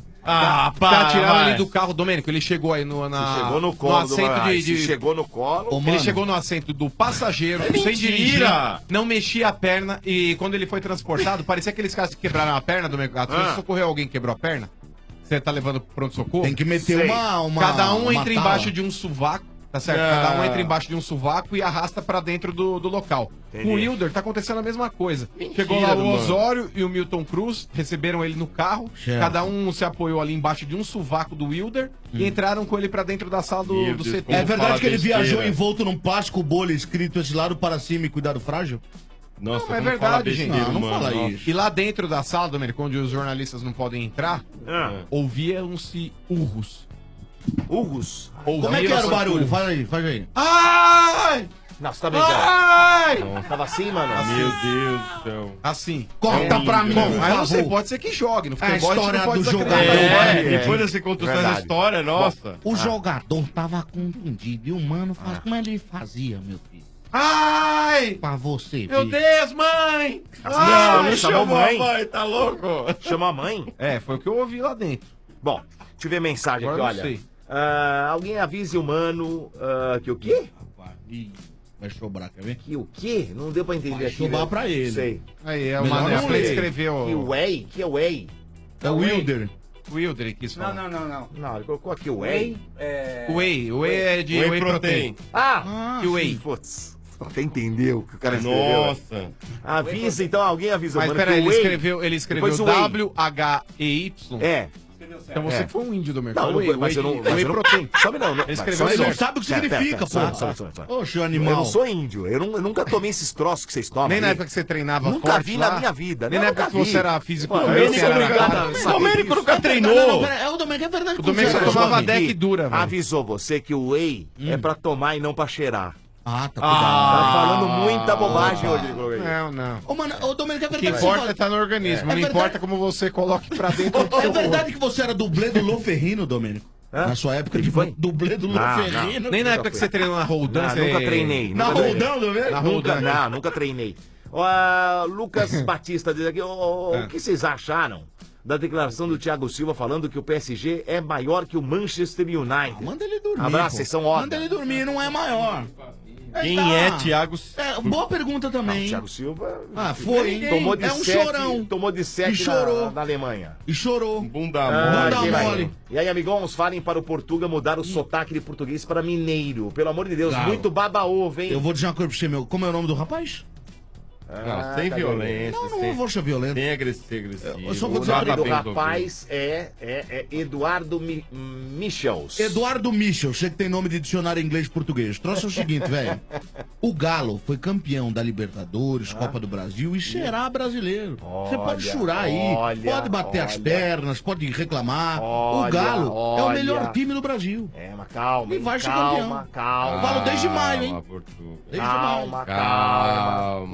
Tiraram ali do carro, Domênico, ele chegou aí chegou no colo no assento chegou no colo. Ele chegou no assento do passageiro, sem dirigir, não mexia a perna e quando ele foi transportado, parecia aqueles caras que quebraram a perna, Domênico Gato. Você socorreu alguém que quebrou a perna? Você tá levando pro pronto-socorro? Tem que meter uma Cada um uma entra tala. embaixo de um sovaco, tá certo? Cada um entra embaixo de um sovaco e arrasta pra dentro do local. Entendi. Com o Wilder tá acontecendo a mesma coisa. Mentira, Chegou lá o mano. Osório e o Milton Cruz, receberam ele no carro, Certo. cada um se apoiou ali embaixo de um sovaco do Wilder e entraram com ele pra dentro da sala do CT. É verdade que ele viajou envolto num plástico bolha escrito esse lado para cima e cuidado frágil? Nossa, Não, é como verdade, fala gente. besteira, Não mano. fala Nossa. isso. E lá dentro da sala, Domênico, onde os jornalistas não podem entrar, ouviam-se urros. Urros? Como é que era o barulho? Faz aí. Ai! Não, você tá brincando. Ai! Tava assim, mano? Meu Deus do céu. Assim. Conta pra mim, Bom, por aí eu não sei, favor. pode ser que jogue. No A futebol a gente história não pode do desacreditar. jogador. Depois dessa condução da Verdade. história, nossa. O jogador tava confundido e o mano faz como ele fazia, meu filho. Ai! Pra você, Meu filho. Deus, mãe! Não chamou mãe. Mãe, tá louco? Chamou a mãe? É, foi o que eu ouvi lá dentro. Bom, deixa eu ver a mensagem Agora aqui, eu não olha. sei. Alguém avise o Mano que o quê? Ih, vai sobrar, quer ver? Que o quê? Não deu pra entender Vai aqui. sobrar né? pra ele. Sei. Aí, é o Melhor Mané não que ler. escreveu. Que whey? Que é whey? É o Wilder. O Wilder que quis falar. Não, ele colocou aqui o whey. Whey é de Whey whey protein. Ah, Que whey. Putz, até entendeu o que o cara escreveu. Nossa. Avisa então, alguém avisa o Mas Mano peraí, que o ele escreveu Depois o whey. W-H-E-Y. É. Então você que foi um índio do mercado. Não, mas eu não... Whey protein. Sabe não. Ele escreveu Ele não sabe o que significa, pô. Oxe, animal. Eu não sou índio. Eu nunca tomei esses troços que vocês tomam. Nem na aí. época que você treinava Nunca forte vi lá. na minha vida. Nem Não, na época nunca que você vi. era físico. Pô, também, eu você sou era obrigado cara. a saber Domênico disso. nunca Não, treinou. pera, é o Domênico, é verdade que O Domênico você só era tomava jovem. deck dura, velho. Avisou você que o whey é pra tomar e não pra cheirar. Ah, tá Tá falando muita bobagem hoje. ele colocou aí. Não, não. Ô, mano, ô, Domênico, é O que verdade que importa é você... estar no organismo. É Não verdade. importa como você coloque pra dentro do É seu verdade que você era dublê do Lô Ferrino, Domênico? Hã? Na sua época Que de foi? dublê do Lô Não, Ferrino? Nem na época que você treinou na Roldan, Não, você... nunca treinei. Na nunca treinei. Roldão, Domênico? Na Nunca, Roldan. nunca treinei. Lucas Batista diz aqui, o que vocês acharam da declaração do Thiago Silva falando que o PSG é maior que o Manchester United? Manda ele dormir. Abraço, pô. vocês são ótimos. Manda ele dormir, não é maior. Quem Tá. é Thiago? É, boa pergunta também, hein? Thiago Silva Foi, hein? tomou de É um 7, chorão. tomou de 7 E chorou. na Alemanha. E chorou. Bunda Bunda que vai. mole. E aí, amigões, falem para o Portuga mudar o sotaque de português para mineiro. Pelo amor de Deus, Claro. muito baba-ovo, hein? Eu vou dizer uma coisa pra você, meu. Como é o nome do rapaz? Não, sem cadê violência. Não, não vou ser violento. Sem agressivo. Eu só vou O dizer nome pra do bem rapaz é Eduardo Michels. Eduardo Michel, você que tem nome de dicionário inglês e português. Trouxe o seguinte, velho. O Galo foi campeão da Libertadores, Copa do Brasil e será brasileiro. Você pode chorar aí, pode bater as pernas, pode reclamar. O Galo é o melhor time do Brasil. É, mas calma. E vai ser calma, campeão. calma. Falo desde maio, hein? Desde Calma, maio. calma. O RG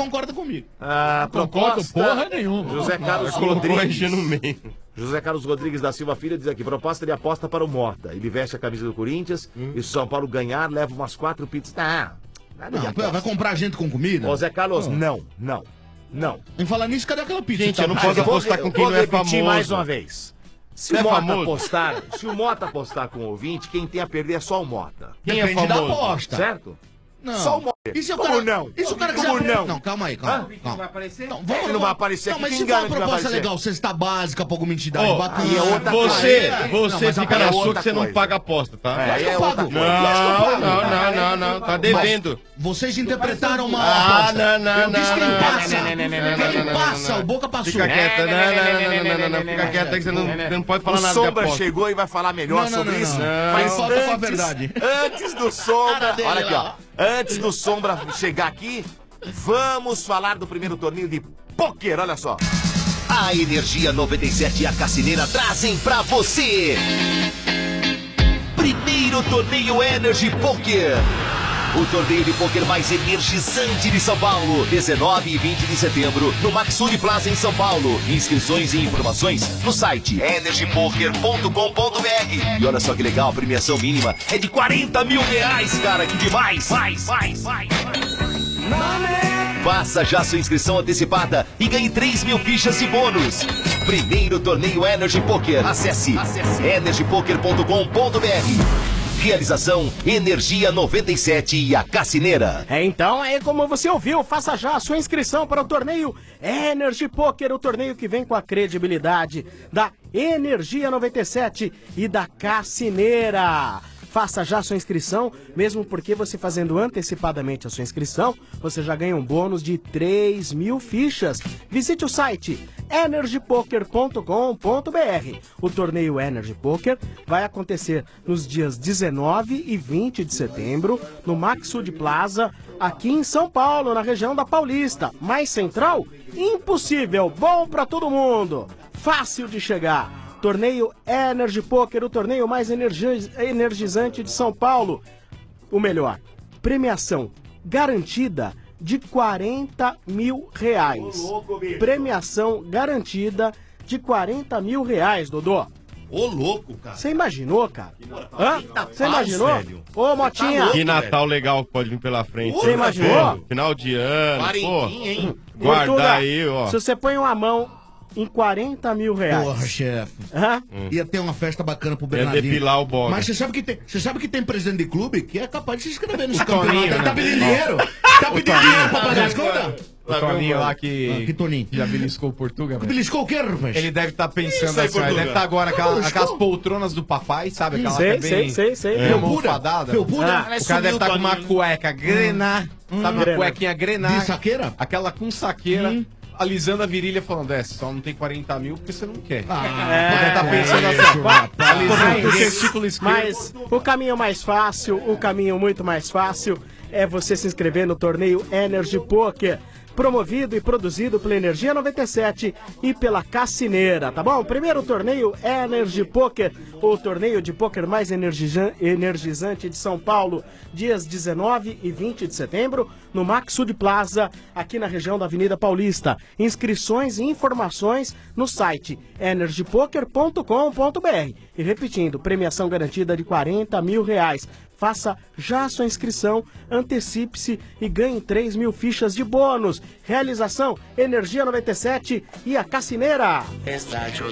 concorda comigo. A Concordo proposta... porra nenhuma. José Carlos Colocou Rodrigues. RG no meio. José Carlos Rodrigues da Silva Filho diz aqui, proposta de aposta para o Mota. Ele veste a camisa do Corinthians e se o São Paulo ganhar, leva umas 4 pizzas. Nada de Não, aposta. vai comprar gente com comida? Ô, Zé Carlos, não. Em falar nisso, cadê aquela pizza? Gente, eu não posso apostar com quem não é famoso. mais uma vez. Se Não o é Mota famoso? apostar, se o Mota apostar com o ouvinte, quem tem a perder é só o Mota. Quem é Depende da famoso? aposta. Certo? Não. Só o Mota. E se o Como cara, não? E se o cara Como quiser... não? Não, calma aí, calma. Não vai aparecer? Não, Ele não vai aparecer não, aqui, mas quem se for uma garante que vai proposta aparecer? legal, cesta básica pra alguma entidade Ô, bacana... aí é outra Você mas fica a- na é sua outra que você não coisa. paga aposta, tá? É, aí é outra coisa. Não, tá devendo. Vocês interpretaram uma Ah, aposta. não, Eu disse quem passa. não, Quem passa, o Boca passou. Fica quieta, não, fica quieta que você não pode falar O nada de Sombra aposta. chegou e vai falar melhor sobre isso. Mas Mas falta com a verdade. antes do Sombra, dele olha aqui, ó. lá. Antes do Sombra chegar aqui, vamos falar do primeiro torneio de pôquer, olha só. A Energia 97 e a Cassineira trazem pra você primeiro torneio Energy Poker. O torneio de pôquer mais energizante de São Paulo, 19 e 20 de setembro, no Maxuri Plaza em São Paulo. Inscrições e informações no site energypoker.com.br. E olha só que legal, a premiação mínima é de 40 mil reais, cara, que demais! Vai! Faça já sua inscrição antecipada e ganhe 3 mil fichas de bônus. Primeiro torneio Energy Poker. Acesse energypoker.com.br. Realização Energia 97 e a Cassineira. Então é como você ouviu, faça já a sua inscrição para o torneio Energy Poker, o torneio que vem com a credibilidade da Energia 97 e da Cassineira. Faça já a sua inscrição, mesmo porque você fazendo antecipadamente a sua inscrição, você já ganha um bônus de 3 mil fichas. Visite o site energypoker.com.br. O torneio Energy Poker vai acontecer nos dias 19 e 20 de setembro, no Maxud Plaza, aqui em São Paulo, na região da Paulista. Mais central? Impossível, bom pra todo mundo, fácil de chegar. Torneio Energy Poker, o torneio mais energizante de São Paulo. O melhor, premiação garantida de 40 mil reais. Premiação garantida de 40 mil reais, Dodô. Ô, louco, cara. Você imaginou, cara? Hã? Você imaginou? velho. Ô, Motinha. Que Natal legal que pode vir pela frente. Você imaginou? Final de ano, pô. Portuga, Guardar aí, ó. se você põe uma mão em 40 mil reais. Porra, chefe. Hã? Ia ter uma festa bacana pro Ia Bernardinho. depilar o bode. Mas você sabe que tem presidente de clube que é capaz de se inscrever nesse O Toninho, campeonato. Ele tá né? pedindo dinheiro. Tá pedindo dinheiro pra pagar as contas. O Toninho lá que... Que Toninho? Já beliscou o Portuga, velho. Beliscou o quê, rapaz? Ele deve estar pensando Isso aí, assim, ó, ele Portuga. deve estar agora Beliscou? aquelas poltronas do papai, sabe? Aquela Sei, que é bem... sei. Bem almofadada. Felpura? O cara deve estar com uma cueca grená, sabe? Uma Grena. cuequinha grená. De saqueira? Aquela com saqueira. Alisando a virilha falando, só não tem 40 mil porque você não quer. Deve estar pensando assim, alisando o testículo esquerdo. Mas o caminho mais fácil, o caminho muito mais fácil é você se inscrever no torneio Energy Poker, promovido e produzido pela Energia 97 e pela Cassineira, tá bom? Primeiro torneio Energy Poker, o torneio de pôquer mais energizante de São Paulo, dias 19 e 20 de setembro, no Maxud Plaza, aqui na região da Avenida Paulista. Inscrições e informações no site energypoker.com.br. E repetindo, premiação garantida de 40 mil reais. Faça já sua inscrição, antecipe-se e ganhe 3 mil fichas de bônus. Realização Energia 97 e a Cassineira. Estádio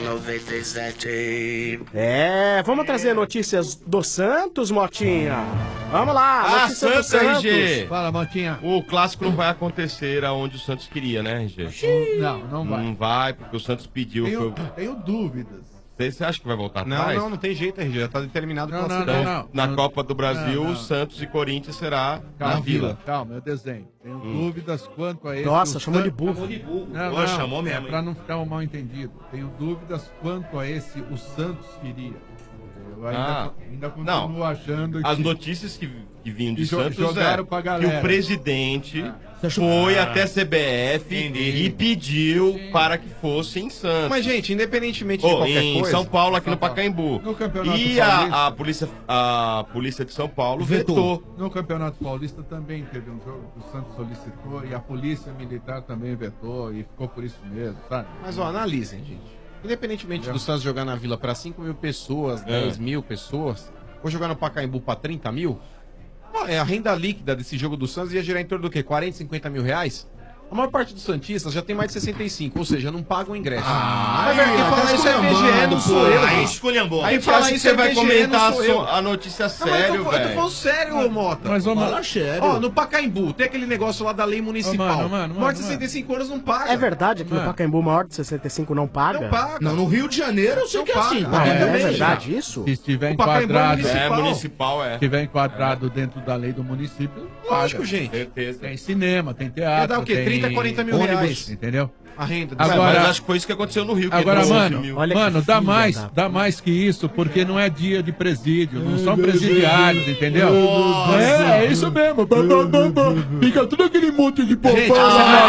97. Vamos trazer notícias do Santos, Motinha. Vamos lá, notícia do Santos, Santos. RG. Fala, Motinha. O clássico não vai acontecer aonde o Santos queria, né, RG? Não vai. Não vai, porque o Santos pediu. Tenho dúvidas. Você acha que vai voltar atrás? Não tem jeito, RG. Já tá determinado Não, pela não, cidade. não. Na Copa do Brasil, Não. o Santos e Corinthians será na Vila. Calma, eu desenho. Tenho dúvidas quanto a esse. Nossa, o chamou de San- burro. Não, Pô, não, chamou mesmo, é pra não ficar um mal entendido. Tenho dúvidas quanto a esse o Santos queria. Eu ainda continuo achando que... As notícias que vinham de E Santos jogaram pra que galera. o presidente foi até a CBF e pediu para que fosse em Santos. Mas, gente, independentemente de qualquer em coisa... São Paulo, aqui no Pacaembu. No Campeonato E Paulista- a polícia de São Paulo vetou. No Campeonato Paulista também teve um jogo que o Santos solicitou e a Polícia Militar também vetou e ficou por isso mesmo, sabe? Mas, ó, analisem, gente. Independentemente do Santos jogar na Vila para 5 mil pessoas, 10 mil pessoas, ou jogar no Pacaembu para 30 mil, a renda líquida desse jogo do Santos ia girar em torno do quê? 40, 50 mil reais? A maior parte dos santistas já tem mais de 65, ou seja, não pagam ingresso. Mas quem fala isso é IBGE, não sou eu. Aí esculhambou. Aí fala fala que isso você é vai IBGE, comentar não sou eu. a notícia Não, mas sério, eu tô velho. falando sério, ô Mota. Mas, ô, Fala mano, sério. Ó, no Pacaembu, tem aquele negócio lá da lei municipal. Maior de 65 anos não paga. É verdade que no Pacaembu maior de 65 não paga? Não paga. Não, no Rio de Janeiro eu sei Não que é assim. paga. É, também. verdade isso? Se estiver O Pacaembu enquadrado, é municipal, se estiver enquadrado dentro da lei do município, Lógico, paga. gente. Certeza. Tem cinema, tem teatro, Ia dar o quê? tem 30, 40 mil ônibus, reais. entendeu? A renda. Agora- Mas acho que foi isso que aconteceu no Rio. que Agora, entrou mano, 11 mil. dá mais que isso, porque não é dia de presídio, não são presidiários, entendeu? É isso mesmo. Fica tudo aquele monte de Gente, você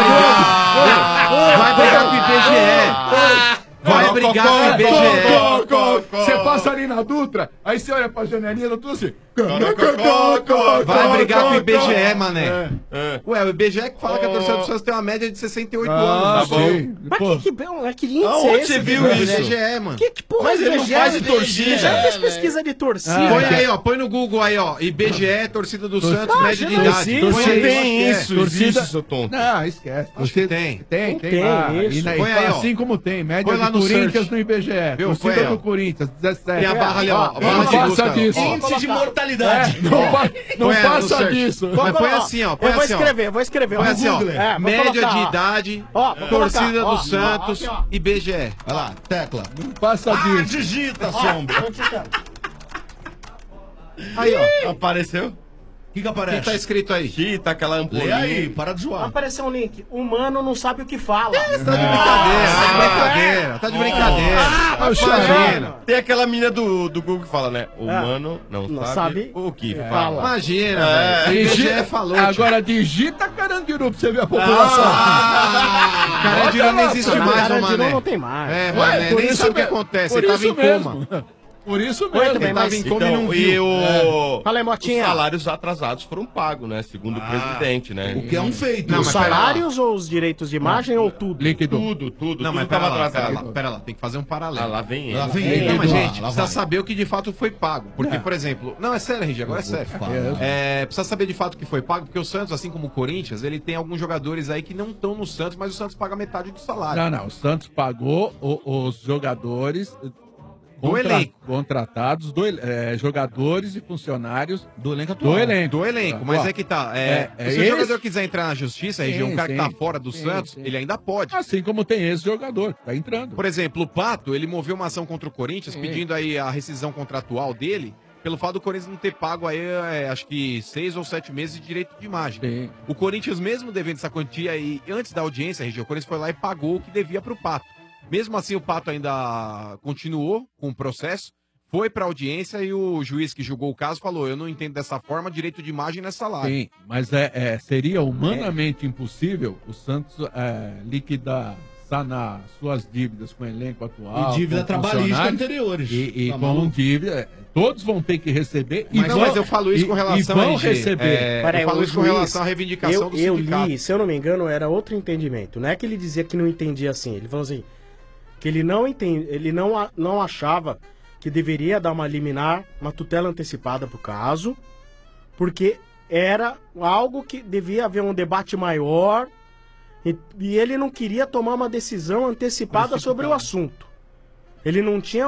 vai brigar com o IBGE. Vai brigar com o IBGE. Você passa ali na Dutra, aí você olha pra janelinha, tá tudo assim. Vai brigar com o IBGE, mané. Ué, o IBGE que fala que a torcida do Santos tem uma média de 68 anos. Tá bom. Mas que índice Aonde é esse? você viu velho? isso? IBGE, mano. Que porra Mas de ele não IBGE? faz de torcida. Já fez pesquisa de torcida. Põe aí, ó. Põe no Google aí, ó. IBGE, torcida do Santos, média de não idade. existe. Põe aí. Tem isso, Torcida- existe, seu tonto. Não, esquece. Acho que tem. Tem Tem lá. isso. E na- Põe aí, ó. assim como tem, média Põe lá de no Corinthians search. no IBGE. Viu? Põe Torcida aí, ó. do Corinthians, 17. Tem a barra ali, ó. A barra Não de faça busca, ó. disso. Ó. Índice de mortalidade. Não Põe aí no faça search. disso. Mas põe assim, ó. Põe Eu vou assim, ó. escrever. Põe ó. assim, ó. É, vou Média colocar, de ó. idade, Ó, vou torcida colocar, do ó, Santos, ó, aqui, ó. IBGE. Vai lá, tecla. Faça disso. Digita, sombra. Aí, ó. Apareceu? O que O que aparece? tá escrito aí? Digita aquela Lê ampolinha. aí, para de zoar. Apareceu um link. Humano não sabe o que fala. Tá de brincadeira, tá de brincadeira. Imagina. Tem aquela menina do Google que fala, né? O humano não sabe o que fala. Imagina, É. velho. O IBGE falou. Agora digita Carandiru pra você ver a população. Carandiru não existe mais, ô Carandiru mané. não tem mais. É, Ué, mané, por nem isso sabe o que mesmo. acontece. Por Ele tava isso em coma. mesmo. Por isso Muito mesmo. bem, Ele tava mas- em coma e não Então, viu. Fala aí, os Motinha. salários atrasados foram pagos, né? Segundo o presidente, né? O que é um feito. Não, Os mas pera lá. salários ou os direitos de imagem ou tudo? Líquido. Tudo Não, mas tava pera atrasado. lá, pera lá, tem que fazer um paralelo. Ah, lá vem ele. Lá vem Não, ele. mas Lá, gente, lá precisa vai. saber o que de fato foi pago. Porque, por exemplo... Não, é sério, RG, agora é sério. Precisa saber de fato o que foi pago, porque o Santos, assim como o Corinthians, ele tem alguns jogadores aí que não estão no Santos, mas o Santos paga metade do salário. Não. O Santos pagou os jogadores Do elenco. contratados, jogadores e funcionários Do elenco atual. do elenco. Do elenco, mas Ó, é que tá. Se o esse- jogador quiser entrar na justiça, RG, um cara que tá fora do Santos, ele ainda pode. Assim como tem esse jogador que tá entrando. Por exemplo, o Pato, ele moveu uma ação contra o Corinthians, pedindo aí a rescisão contratual dele, pelo fato do Corinthians não ter pago aí, acho que 6 ou 7 meses de direito de imagem. Sim. O Corinthians, mesmo devendo essa quantia aí, antes da audiência, RG, o Corinthians foi lá e pagou o que devia pro Pato. Mesmo assim, o Pato ainda continuou com o processo, foi pra audiência e o juiz que julgou o caso falou, eu não entendo dessa forma, direito de imagem não é salário. Sim, mas seria humanamente impossível o Santos liquidar, sanar suas dívidas com o elenco atual. E dívida com trabalhista funcionários, anteriores. E Tá com maluco? dívida. Todos vão ter que receber. Mas eu falo isso com relação a a RG. receber. Eu falo isso com relação à reivindicação do eu sindicato. li, se eu não me engano, era outro entendimento. Não é que ele dizia que não entendia assim. Ele falou assim, que ele não entende, ele não achava que deveria dar uma liminar, uma tutela antecipada pro caso, porque era algo que devia haver um debate maior e ele não queria tomar uma decisão antecipada sobre o assunto. Ele não tinha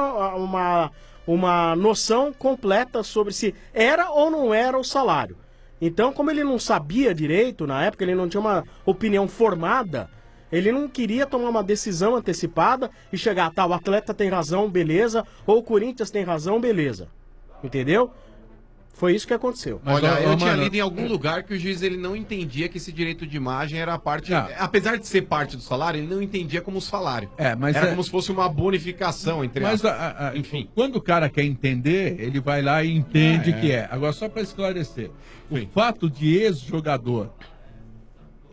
uma noção completa sobre se era ou não era o salário. Então, como ele não sabia direito na época, ele não tinha uma opinião formada, ele não queria tomar uma decisão antecipada e chegar, tá, o atleta tem razão, beleza, ou o Corinthians tem razão, beleza. Entendeu? Foi isso que aconteceu. Olha, eu tinha lido em algum lugar que o juiz ele não entendia que esse direito de imagem era parte... Apesar de ser parte do salário, ele não entendia como salário. Era como se fosse uma bonificação, entre enfim, quando o cara quer entender, ele vai lá e entende que é. Agora, só para esclarecer, o fato de ex-jogador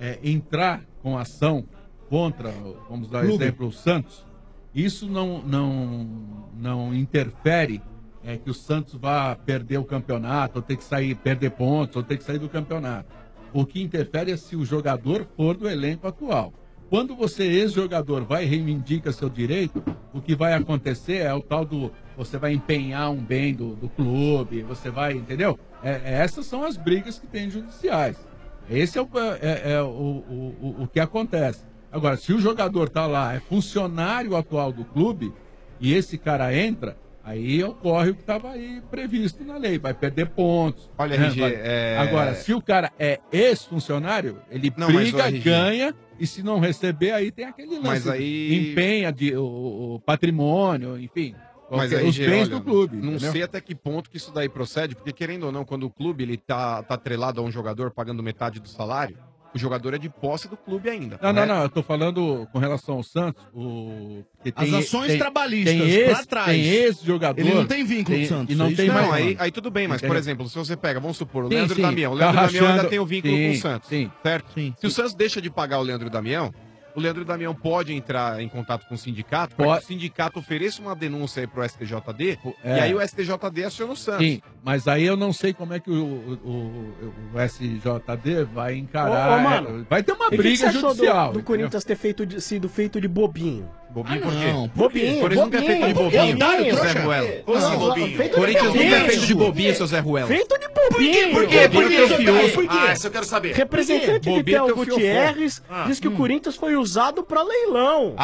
entrar com ação contra, vamos dar exemplo, o Santos, isso não interfere que o Santos vá perder o campeonato, ou ter que sair, perder pontos, ou ter que sair do campeonato. O que interfere é se o jogador for do elenco atual. Quando você, ex-jogador, vai e reivindica seu direito, o que vai acontecer é o tal do... Você vai empenhar um bem do clube, você vai, entendeu? Essas são as brigas que tem judiciais. Esse é o que acontece. Agora, se o jogador tá lá, é funcionário atual do clube, e esse cara entra, aí ocorre o que estava aí previsto na lei, vai perder pontos. Olha, RG, Agora, se o cara é ex-funcionário, ele briga, ganha, e se não receber, aí tem aquele lance. Mas aí... Empenha o patrimônio, enfim... Mas aí, os bens olha, do clube. Não entendeu? sei até que ponto que isso daí procede, porque querendo ou não, quando o clube ele tá atrelado a um jogador pagando metade do salário, o jogador é de posse do clube ainda. Não, eu tô falando com relação ao Santos, As ações trabalhistas, pra trás. Tem esse-jogador... Ele não tem vínculo com o Santos. E não tem mais... Aí tudo bem, mas, por exemplo, se você pega, vamos supor, o Sim, Leandro sim. Damião. O Tá Leandro Damião ainda rachando- tem o vínculo sim, com o Santos, sim. certo? Se o Santos deixa de pagar o Leandro Damião, o Leandro Damião pode entrar em contato com o sindicato, para que o sindicato ofereça uma denúncia aí pro STJD, e aí o STJD aciona o Santos. Sim, mas aí eu não sei como é que o SJD vai encarar. Ô, mano, vai ter uma e que briga você achou judicial. do Corinthians ter sido feito de bobinho? Bobinho por quê? Não, bobinho. O Corinthians nunca é feito de bobinho, Zé Ruelo. Como assim, bobinho? O Corinthians nunca é feito de bobinho, seu Zé Ruelo. Feito de bobinho. Por quê? Por quê? Ah, isso eu quero saber. Representante de Bobinho Theo teu fiofó. Gutierrez diz que o Corinthians foi usado pra leilão.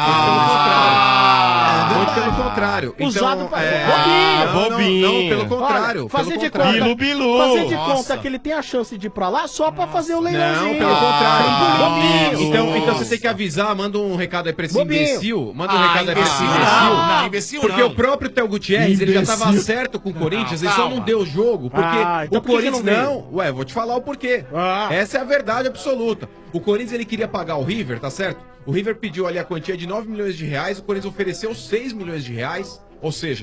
Muito pelo contrário. Usado pra... Bobinho. Não, pelo contrário. Olha, fazer pelo de contrário. conta, fazer de conta que ele tem a chance de ir pra lá só pra fazer o leilãozinho. Não, pelo contrário. Bobinho. Então você tem que avisar, manda um recado aí pra esse Bobinho. imbecil. Manda um recado aí pra esse Não, imbecil. imbecil Porque não. o próprio Theo Gutierrez, ele já tava certo com o Corinthians, ele só não deu jogo. Porque então o por que Corinthians que não veio? não. Ué, vou te falar o porquê. Essa é a verdade absoluta. O Corinthians, ele queria pagar o River, tá certo? O River pediu ali a quantia de 9 milhões de reais, o Corinthians ofereceu 6 milhões de reais. Ou seja,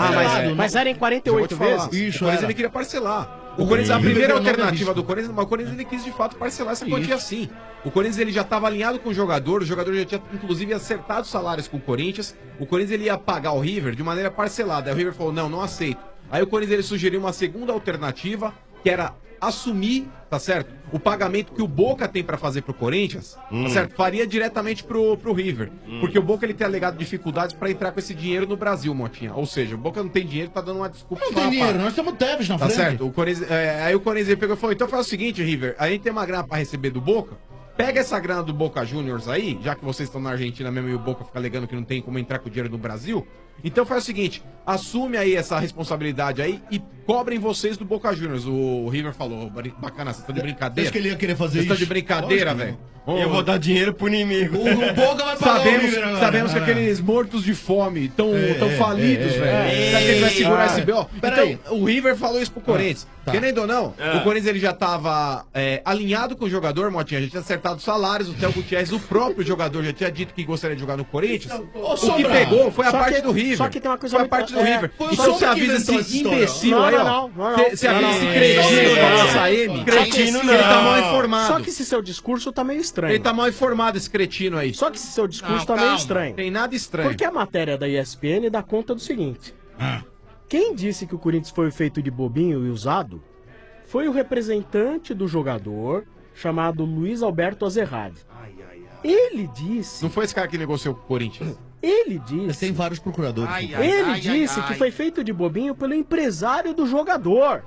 Mas era em 48 vezes? o Corinthians ele queria parcelar. O Corinthians, a primeira alternativa do Corinthians, mas o Corinthians ele quis de fato parcelar essa quantia sim. O Corinthians ele já estava alinhado com o jogador já tinha inclusive acertado os salários com o Corinthians. O Corinthians ele ia pagar o River de maneira parcelada. Aí o River falou: não aceito. Aí o Corinthians ele sugeriu uma segunda alternativa, que era assumir, tá certo? O pagamento que o Boca tem pra fazer pro Corinthians, tá certo? Faria diretamente pro River. Porque o Boca ele tem alegado dificuldades pra entrar com esse dinheiro no Brasil, Motinha. Ou seja, o Boca não tem dinheiro, tá dando uma desculpa. Não tem dinheiro, nós temos Tevez na Tá frente. certo? O Corinthians, aí o Corinthians ele pegou e falou: então faz o seguinte, River, a gente tem uma grana pra receber do Boca. Pega essa grana do Boca Juniors aí, já que vocês estão na Argentina mesmo e o Boca fica alegando que não tem como entrar com o dinheiro no Brasil. Então faz o seguinte, assume aí essa responsabilidade aí e cobrem vocês do Boca Juniors. O River falou: bacana, vocês estão de brincadeira. Acho que ele ia querer fazer Vocês estão isso. de brincadeira, Lógico que velho. Eu vou dar dinheiro pro inimigo. O Boca vai pagar o River agora. Sabemos que aqueles mortos de fome estão falidos, velho. Será que ele vai segurar esse B.O.? Peraí. Então, o River falou isso pro Corinthians. Tá. Querendo ou não, o Corinthians ele já tava alinhado com o jogador, Motinha. Já tinha acertado os salários. O Theo Gutierrez, o próprio jogador, já tinha dito que gostaria de jogar no Corinthians. O que Sombra. pegou foi a Só parte que- do River. só que tem uma coisa Foi a muito- parte do é, River. foi o Então Sombra você que avisa inventou esse essa história. imbecil Não, aí, não, ó. não, não, Você avisa não, esse não. cretino da Não. nossa M. Cretino Ele tá não. mal informado. Só que esse seu discurso tá meio estranho. Ele tá mal informado, esse cretino aí. Só que esse seu discurso Não, tá meio calma. estranho. Tem nada estranho. Porque a matéria da ESPN dá conta do seguinte. Quem disse que o Corinthians foi feito de bobinho e usado foi o representante do jogador, chamado Luiz Alberto Azerrad. Ele disse... Não foi esse cara que negociou com o Corinthians? Ele disse... Tem vários procuradores. Ele disse que foi feito de bobinho pelo empresário do jogador.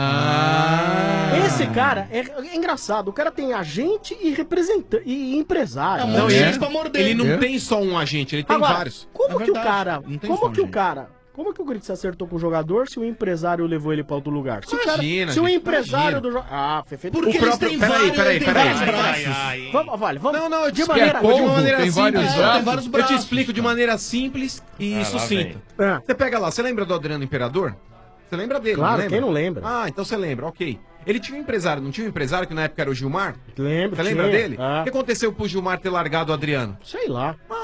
Esse cara é engraçado. O cara tem agente e representante e empresário. Não, ele, pra morder. ele não tem só um agente, ele tem Agora, vários. Como É que verdade, o cara... não tem Como só que o gente. cara... Como que o Corinthians acertou com o jogador se o empresário levou ele pra outro lugar? Se, Imagina, se o gente, empresário imagina. do jogador... Ah, foi feito... Porque O próprio- eles têm peraí, vários, peraí, tem peraí. vários braços. Vamos... Não, eu te de explico maneira... de uma maneira tem vários simples. braços. Tem vários Eu te braços. explico de maneira simples e sucinta. Ah, Você pega lá, você lembra do Adriano Imperador? Você lembra dele, Claro, lembra? quem não lembra? Ah, então você lembra, ok. Ele tinha um empresário, não tinha um empresário que na época era o Gilmar? lembro, Você lembra tinha. dele? Ah. O que aconteceu pro Gilmar ter largado o Adriano? Sei lá. Ah,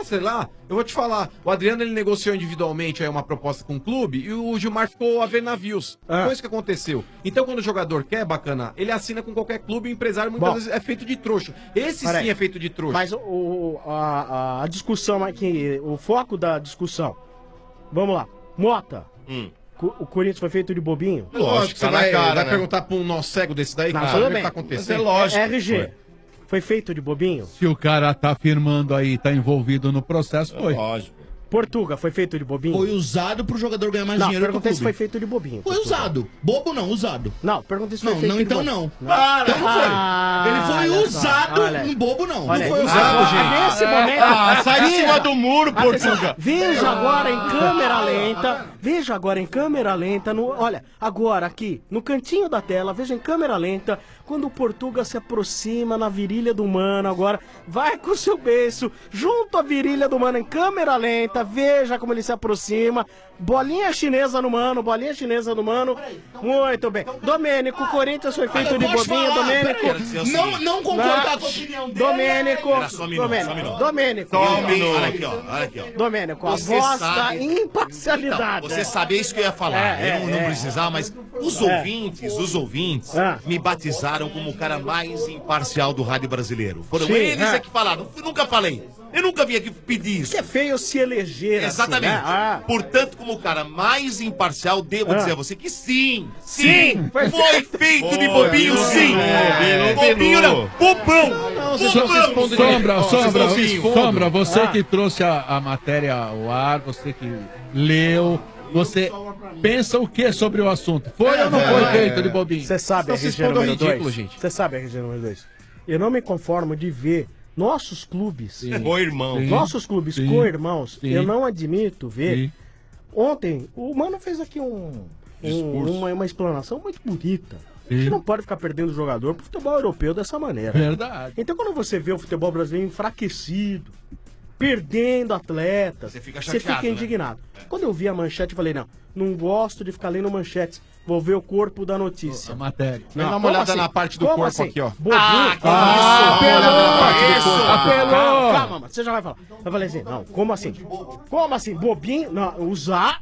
sei lá. Eu vou te falar. O Adriano, ele negociou individualmente aí uma proposta com o clube e o Gilmar ficou a ver navios. Foi isso que aconteceu. Então, quando o jogador quer, bacana, ele assina com qualquer clube e o empresário muitas vezes é feito de trouxa. Esse sim é feito de trouxa. Mas a discussão aqui, o foco da discussão. Vamos lá. Mota. O Corinthians foi feito de bobinho? Lógico, você vai perguntar pra um nó cego desse daí, Não, cara, tudo o que bem. tá acontecendo? Mas é lógico. RG. Foi feito de bobinho? Se o cara tá firmando aí, tá envolvido no processo, foi. Lógico. Portuga, foi feito de bobinho? Foi usado pro jogador ganhar mais Não, dinheiro perguntei do se clube. foi feito de bobinho. Foi usado. Bobo não, usado. Não, perguntei se foi Não, feito não, de então bobo. não. Para, Então não foi. Ele foi olha só, usado, olha. um bobo não. Olha, Não foi agora, usado, gente. Nesse momento... Sai de veja- cima do muro, Atenção, Portuga. Veja agora em câmera lenta. Veja agora em câmera lenta. Olha, agora aqui, no cantinho da tela, veja em câmera lenta. Quando o Portuga se aproxima na virilha do mano, agora vai com o seu beiço junto à virilha do mano em câmera lenta. Veja como ele se aproxima. Bolinha chinesa no mano, bolinha chinesa no mano. Muito bem. Domênico, o Corinthians foi feito de bobinho. Domênico. Não concordar com a opinião dele. Domênico. Pera, só um minuto, Domênico. só um minuto. Domênico. Só um minuto. Olha aqui, ó. Olha aqui, ó. Domênico, a Você voz sabe- da imparcialidade. Então, você sabe, é isso que eu ia falar. Eu não precisava, mas os ouvintes me batizaram como o cara mais imparcial do rádio brasileiro. Foram Sim, eles que falaram. Eu nunca falei. Eu nunca vim aqui pedir isso. Que é feio se eleger. Exatamente. Assim, né? Portanto, como o cara mais imparcial, devo dizer a você que sim. Sim, Foi feito de bobinho, sim. Bobinho não. Bobão. Sombra, você que trouxe a matéria ao ar, você que leu, você pensa o que sobre o assunto? Foi ou não foi feito de bobinho? Você sabe, Então, se RG expondo ao número ridículo, 2? gente. Você sabe, RG número 2? Eu não me conformo de ver nossos clubes... Co-irmãos. Nossos clubes Sim. co-irmãos, Sim. eu não admito ver... Sim. Ontem, o Mano fez aqui uma explanação muito bonita. A gente não pode ficar perdendo jogador pro futebol europeu dessa maneira. Verdade. Então quando você vê o futebol brasileiro enfraquecido, perdendo atletas, Você fica você chateado, fica indignado. Quando eu vi a manchete, eu falei, não gosto de ficar lendo manchetes. Vou ver o corpo da notícia. A matéria. Dá uma olhada na parte do corpo aqui, ó. Bobinho. Apelou! Calma, mano, você já vai falar. Eu falei assim, não, como assim? Como assim? Bobinho? Não, usado?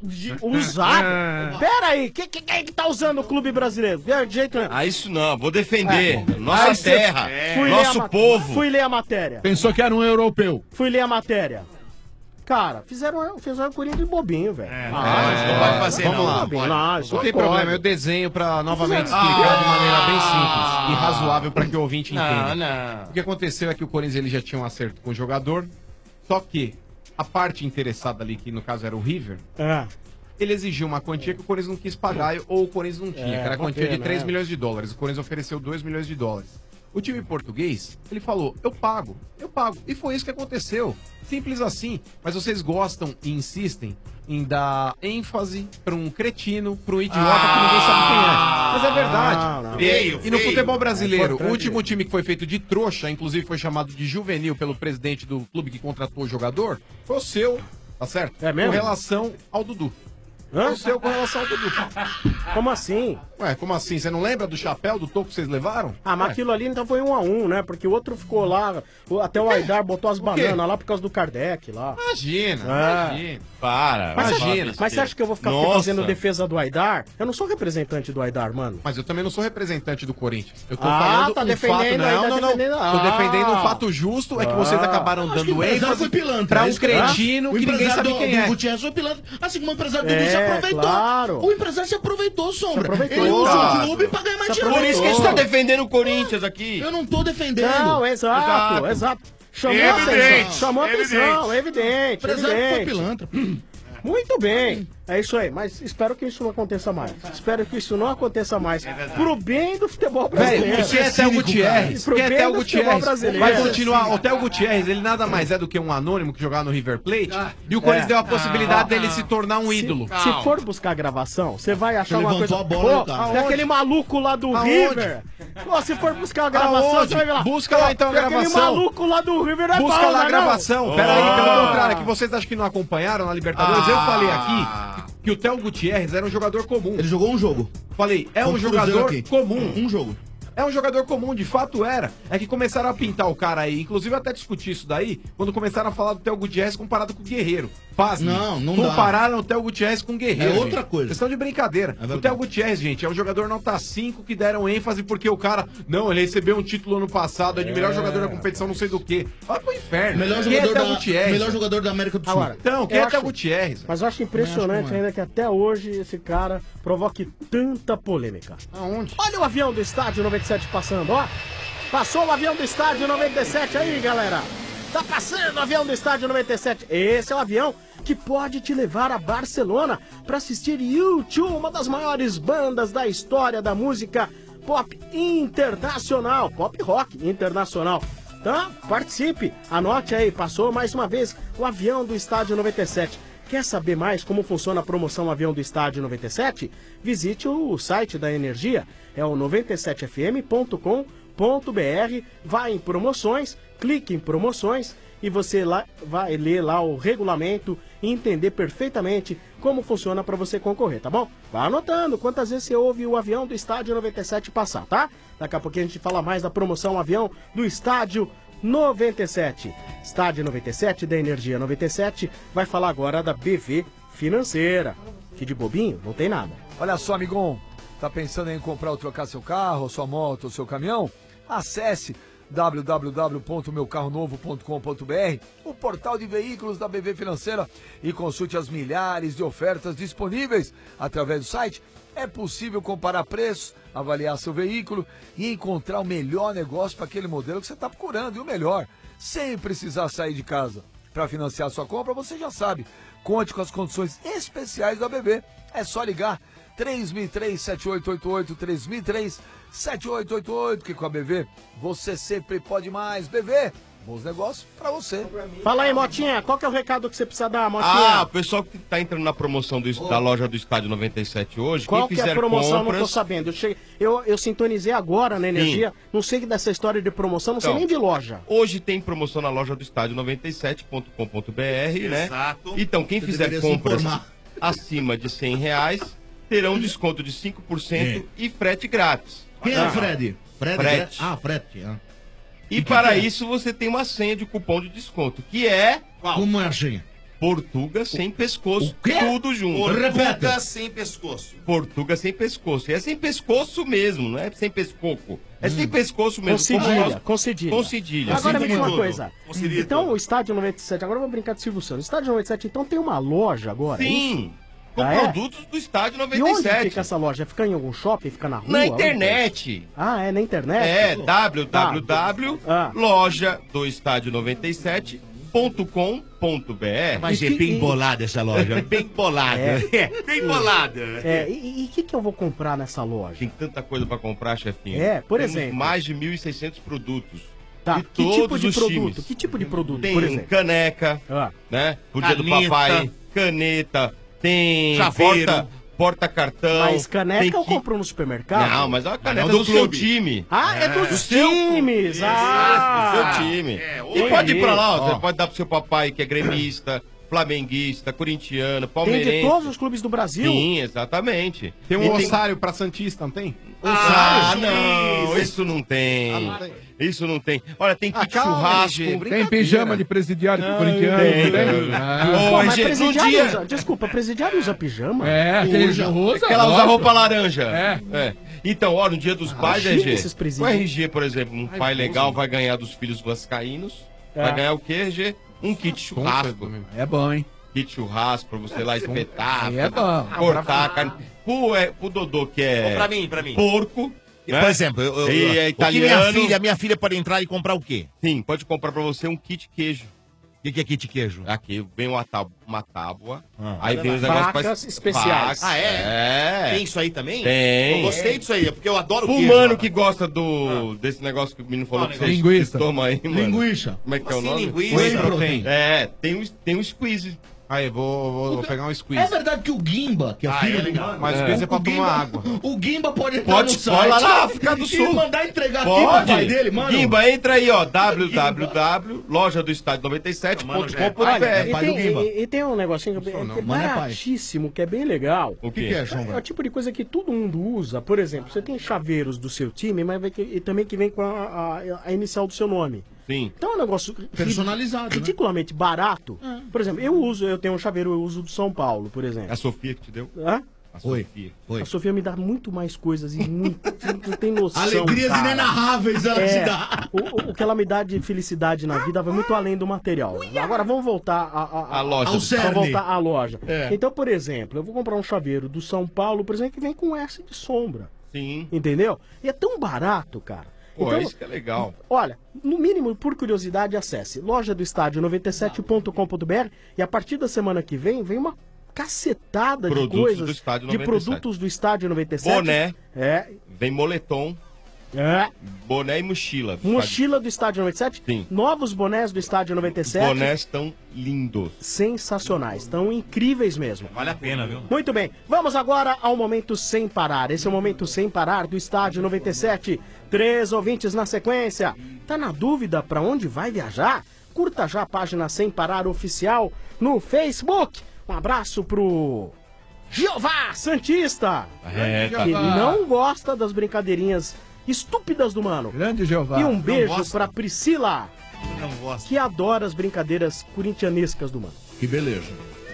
Pera aí, quem que tá usando o clube brasileiro? De jeito nenhum. Ah, isso não, vou defender. Aí Nossa você- terra, Fui ler nosso a povo. Fui ler a matéria. Pensou que era um europeu. Fui ler a matéria. Cara, fizeram o Corinthians de bobinho, velho. Não pode fazer, Vamos lá. Não, Não tem problema, eu desenho pra novamente explicar de maneira bem simples e razoável pra que o ouvinte entenda. O que aconteceu é que o Corinthians ele já tinha um acerto com o jogador, só que a parte interessada ali, que no caso era o River, ele exigiu uma quantia que o Corinthians não quis pagar ou o Corinthians não tinha, que era a quantia de 3 milhões de dólares. O Corinthians ofereceu 2 milhões de dólares. O time português, ele falou, eu pago. E foi isso que aconteceu. Simples assim. Mas vocês gostam e insistem em dar ênfase pra um cretino, pra um idiota que ninguém sabe quem é. Mas é verdade. E no futebol brasileiro, o último time que foi feito de trouxa, inclusive foi chamado de juvenil pelo presidente do clube que contratou o jogador, foi o seu, tá certo? É mesmo? Com relação ao Dudu. Foi o seu com relação ao Dudu. Como assim? Ué, como assim? Você não lembra do chapéu, do toco que vocês levaram? Ah, mas aquilo ali então foi 1-1, né? Porque o outro ficou lá, até o Aidar botou as bananas lá por causa do Kardec lá. Imagina, imagina. Para, Mas, imagina. Mas você acha que eu vou ficar Nossa. fazendo defesa do Aidar? Eu não sou representante do Aidar, mano. Mas eu também não sou representante do Corinthians. Eu tô Ah, falando tá um defendendo fato. aí, Não, tá não, não. defendendo- Tô defendendo um Ah. fato justo, é que vocês acabaram Acho que dando o empresário ênfase foi pilantra, pra é um isso que eu acho. cretino O que ninguém empresário sabe quem do é. Gutierrez foi pilantra. Assim como o empresário do Dudu se aproveitou. claro. O empresário se aproveitou, Sombra. aproveitou. Ele usa Exato. o clube pra ganhar mais Se dinheiro. Por isso que a gente tá defendendo o Corinthians aqui. Eu não tô defendendo. Não, exato. Chamou Evidente, atenção, chamou atenção, evidente. Empresário foi evidente. pilantra. Muito bem, é isso aí, mas espero que isso não aconteça mais. Espero que isso não aconteça mais. Pro bem do futebol brasileiro. Velho, quem é Theo Gutierrez? Pro Quem é bem Theo do futebol Gutierrez? brasileiro. Vai continuar. O Theo Gutierrez, ele nada mais é do que um anônimo que jogava no River Plate. E o Corinthians deu a possibilidade dele se tornar um ídolo. Se for buscar a gravação, você vai achar Você uma coisa. levantou a bola, Pô, cara. tem aquele maluco lá do Aonde? River. Pô, se for buscar a gravação, Aonde? você vai ver lá. Busca lá, então, a tem gravação. Aquele maluco lá do River é Busca bom, lá a não é gravação. não? Pera aí, pelo contrário, é que vocês acham que não acompanharam na Libertadores. Eu falei aqui que o Theo Gutierrez era um jogador comum. Ele jogou um jogo. Falei, é um Contra o Cruzeiro jogador aqui. comum. Um jogo. É É um jogador comum, de fato era. É que começaram a pintar o cara aí. Inclusive, eu até discuti isso daí, quando começaram a falar do Theo Gutierrez comparado com o Guerreiro. Pasme. Não dá. Compararam o Theo Gutierrez com o Guerreiro. É outra gente. coisa. Questão de brincadeira. É o Theo Gutierrez, gente, é um jogador nota 5 que deram ênfase porque o cara... Não, ele recebeu um título ano passado, é de melhor jogador da competição, não sei do quê. Vai pro inferno. Melhor Quem jogador, é Theo Gutierrez? melhor jogador da América do Sul. Agora, Então, quem eu é Theo acho- Gutierrez? Mas eu acho impressionante Também acho ainda que até hoje esse cara provoque tanta polêmica. Aonde? Olha o avião do estádio 97 passando, ó. Passou o avião do estádio 97 aí, galera. Tá passando o avião do estádio 97. Esse é o avião que pode te levar a Barcelona para assistir U2, uma das maiores bandas da história da música pop internacional, pop rock internacional. Então, participe, anote aí, passou mais uma vez o avião do estádio 97. Quer saber mais como funciona a promoção Avião do Estádio 97? Visite o site da Energia, é o 97fm.com.br, vai em promoções, clique em promoções e você lá vai ler lá o regulamento e entender perfeitamente como funciona para você concorrer, tá bom? Vai anotando quantas vezes você ouve o Avião do Estádio 97 passar, tá? Daqui a pouquinho a gente fala mais da promoção Avião do Estádio 97. Estádio 97 da Energia 97 vai falar agora da BV Financeira. Que de bobinho não tem nada. Olha só, amigão, tá pensando em comprar ou trocar seu carro, sua moto ou seu caminhão? Acesse www.meucarronovo.com.br, o portal de veículos da BV Financeira, e consulte as milhares de ofertas disponíveis através do site. É possível comparar preços, avaliar seu veículo e encontrar o melhor negócio para aquele modelo que você está procurando. E o melhor, sem precisar sair de casa. Para financiar sua compra, você já sabe, conte com as condições especiais da BV. É só ligar 3003-7888, 3003-7888, que com a BV você sempre pode mais. BV, bons negócios pra você. Fala aí, Motinha, qual que é o recado que você precisa dar, Motinha? O pessoal que tá entrando na promoção da loja do Estádio 97 hoje, Qual quem que é fizer a promoção? compras... Não tô sabendo. Eu sintonizei agora na Energia, não sei dessa história de promoção, não sei Então, nem de loja. Hoje tem promoção na loja do estádio 97.com.br, né? Exato. Então, quem Você fizer deveria se compras informar. acima de R$100 terão desconto de 5% e frete grátis. Quem é o Fred? Frete. Frete. Ah. E para isso você tem uma senha de cupom de desconto, que é... Como é a senha? Portuga sem pescoço, tudo junto. Portuga sem pescoço. Portuga sem pescoço. E é sem pescoço mesmo, não é sem pescoco. É sem pescoço mesmo. Com cedilha. Com cedilha. Agora Assim me diz como uma tudo. coisa. Com cedilha Então tudo. o Estádio 97, agora vamos brincar de Silvio Santos. O Estádio 97 então tem uma loja agora, é Sim. isso? Com Ah, é? produtos do Estádio E onde 97. fica essa loja? Fica em algum shopping? Fica na rua? Na Onde internet. Ah, é na internet? É E www.loja2estádio97.com.br. Mas é bem bolada essa loja, bem bolada. Bem bolada. E o que eu vou comprar nessa loja? Tem tanta coisa pra comprar, chefinho. É, por Temos exemplo. mais de 1.600 produtos. Tá, de que tipo todos de os produto? times. Que tipo de produto, Tem por exemplo? caneca, né? Pro dia do Caneta. papai. Caneta. Tem Chaveiro. porta-cartão. Mas caneca tem eu compro no supermercado? Não, mas é uma caneta Não, do do seu clube. time. Ah, é dos Do seu times! clube. Ah! Do seu time. E pode ir pra lá, ó, você pode dar pro seu papai que é gremista, flamenguista, corintiano, Tem palmeirense. de todos os clubes do Brasil? Sim, exatamente. Tem um E ossário pra Santista, não tem? Ah, não, isso não tem. não tem. Isso não tem. Olha, tem kit calma, churrasco. LG, Tem pijama de presidiário pro corintiano. tem, não tem? tem. Ah. Pô, mas Hoje, no presidiário dia... usa... Desculpa, presidiário usa pijama? É, aquele usa. Que ela usa lógico. roupa laranja. É. Então, ó, no dia dos pais, chique RG. esses presídios. O RG, por exemplo, um pai legal vai ganhar dos filhos vascaínos. Vai ganhar o quê, RG? Um kit churrasco. É bom, hein? Kit churrasco pra você lá espetar. Aí é bom. Cortar a carne. Pro Dodô, que é Pra mim. porco. Por exemplo, E é o que italiano. minha filha pode entrar e comprar o quê? Sim, pode comprar pra você um kit queijo. O que é kit queijo? Aqui vem uma tábua. Aí vem os Facas negócios especiais. Ah, É. Tem isso aí também? Tem. Eu gostei disso aí, porque eu adoro O queijo. mano que gosta desse negócio que o menino falou Qual que você Linguiça. toma aí, mano. Linguiça. Como é que é o Assim, nome? linguiça. Tem um squeeze. Aí, vou pegar um squeeze. É verdade que o Gimba, que é filho do Mano... Mas o squeeze é pra tomar água. O Gimba pode entrar no site Pode lá na África do Sul. e mandar entregar aqui pro pai dele, mano. Gimba, entra aí, ó, www.lojadoestádio97.com.br. E tem um negocinho que é baratíssimo, que é bem legal. O que é, João? É o tipo de coisa que todo mundo usa. Por exemplo, você tem chaveiros do seu time, mas também que vem com a inicial do seu nome. Sim. Então é um negócio personalizado, ridiculamente barato. Por exemplo, eu tenho um chaveiro, eu uso do São Paulo, por exemplo. A Sofia que te deu? Hã? A Sofia. A Sofia me dá muito mais coisas e muito, você não tem noção. Alegrias cara. inenarráveis ela te dá. O que ela me dá de felicidade na vida vai muito além do material. Agora vamos voltar A loja. Vamos voltar à loja. É. Então, por exemplo, eu vou comprar um chaveiro do São Paulo, por exemplo, que vem com S de sombra. Sim. Entendeu? E é tão barato, cara. Pô, Então, isso que é legal. Olha, no mínimo, por curiosidade, acesse loja do estádio 97.com.br e a partir da semana que vem uma cacetada de Produtos coisas do Estádio de 97. produtos do Estádio 97. Boné. É. Vem moletom. É. Boné e mochila. Mochila do Estádio 97. Sim. Novos bonés do Estádio 97. Bonés tão lindos. Sensacionais, tão incríveis mesmo. Vale a pena, viu? Muito bem, vamos agora ao Momento Sem Parar. Esse é o Momento Sem Parar do Estádio 97. 3 ouvintes na sequência. Tá na dúvida pra onde vai viajar? Curta já a página Sem Parar Oficial no Facebook. Um abraço pro Jeová Santista, que não gosta das brincadeirinhas estúpidas do Mano. Grande Jeová. E um beijo pra Priscila, Não gosto. que adora as brincadeiras corintianescas do Mano. Que beleza.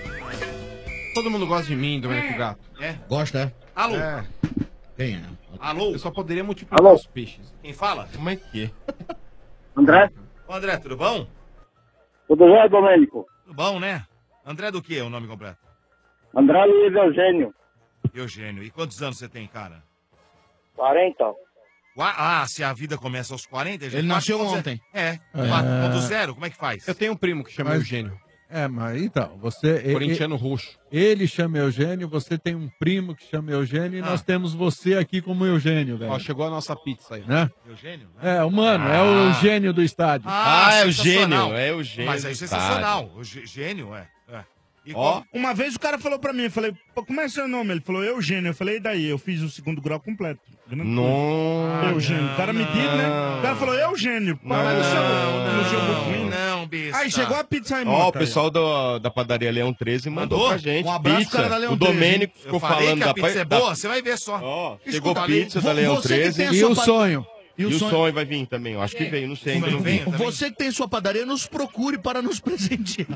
Todo mundo gosta de mim, Domênico Gato. É? Gosta, é? Alô? É. Quem é? Alô? Eu só poderia multiplicar Alô? os peixes. Quem fala? Como é que é? André? Ô, André, tudo bom? Tudo bem, Domênico? Tudo bom, né? André do que é o nome completo? André Luiz Eugênio. Eugênio. E quantos anos você tem, cara? 40. Se a vida começa aos 40... a gente Ele nasceu pode- ontem. É. 4.0, como é que faz? Eu tenho um primo que chama Mas- Eugênio. Mas então, você... Corintiano roxo. Ele chama Eugênio, você tem um primo que chama Eugênio e nós temos você aqui como Eugênio, velho. Ó, chegou a nossa pizza aí. Né? Eugênio? É, o Mano, é o Eugênio do estádio. é o sensacional. gênio, é o gênio. Mas aí do sensacional. O gênio, é. E Ó, uma vez o cara falou pra mim, eu falei, pô, como é seu nome? Ele falou, Eugênio. Eu falei, e daí? Eu fiz o 2º grau completo. Nossa. Eugênio. O cara me disse, né? O cara falou, Eugênio. Pô, mas não chegou muito ruim, né? Não, besta. Aí chegou a pizza aí, Ó, o pessoal da padaria Leão 13 mandou pra gente. Um abraço, pizza. cara da Leão O 13, Domênico hein? ficou Eu falei falando que a da pizza é boa, você vai ver só. Ó, chegou Escuta, pizza da Ale, Leão você que 13. tem a E sua o sonho? E o sonho vai vir também, eu acho que veio, não sei ainda. Não vem. Você que tem sua padaria, nos procure para nos presentear.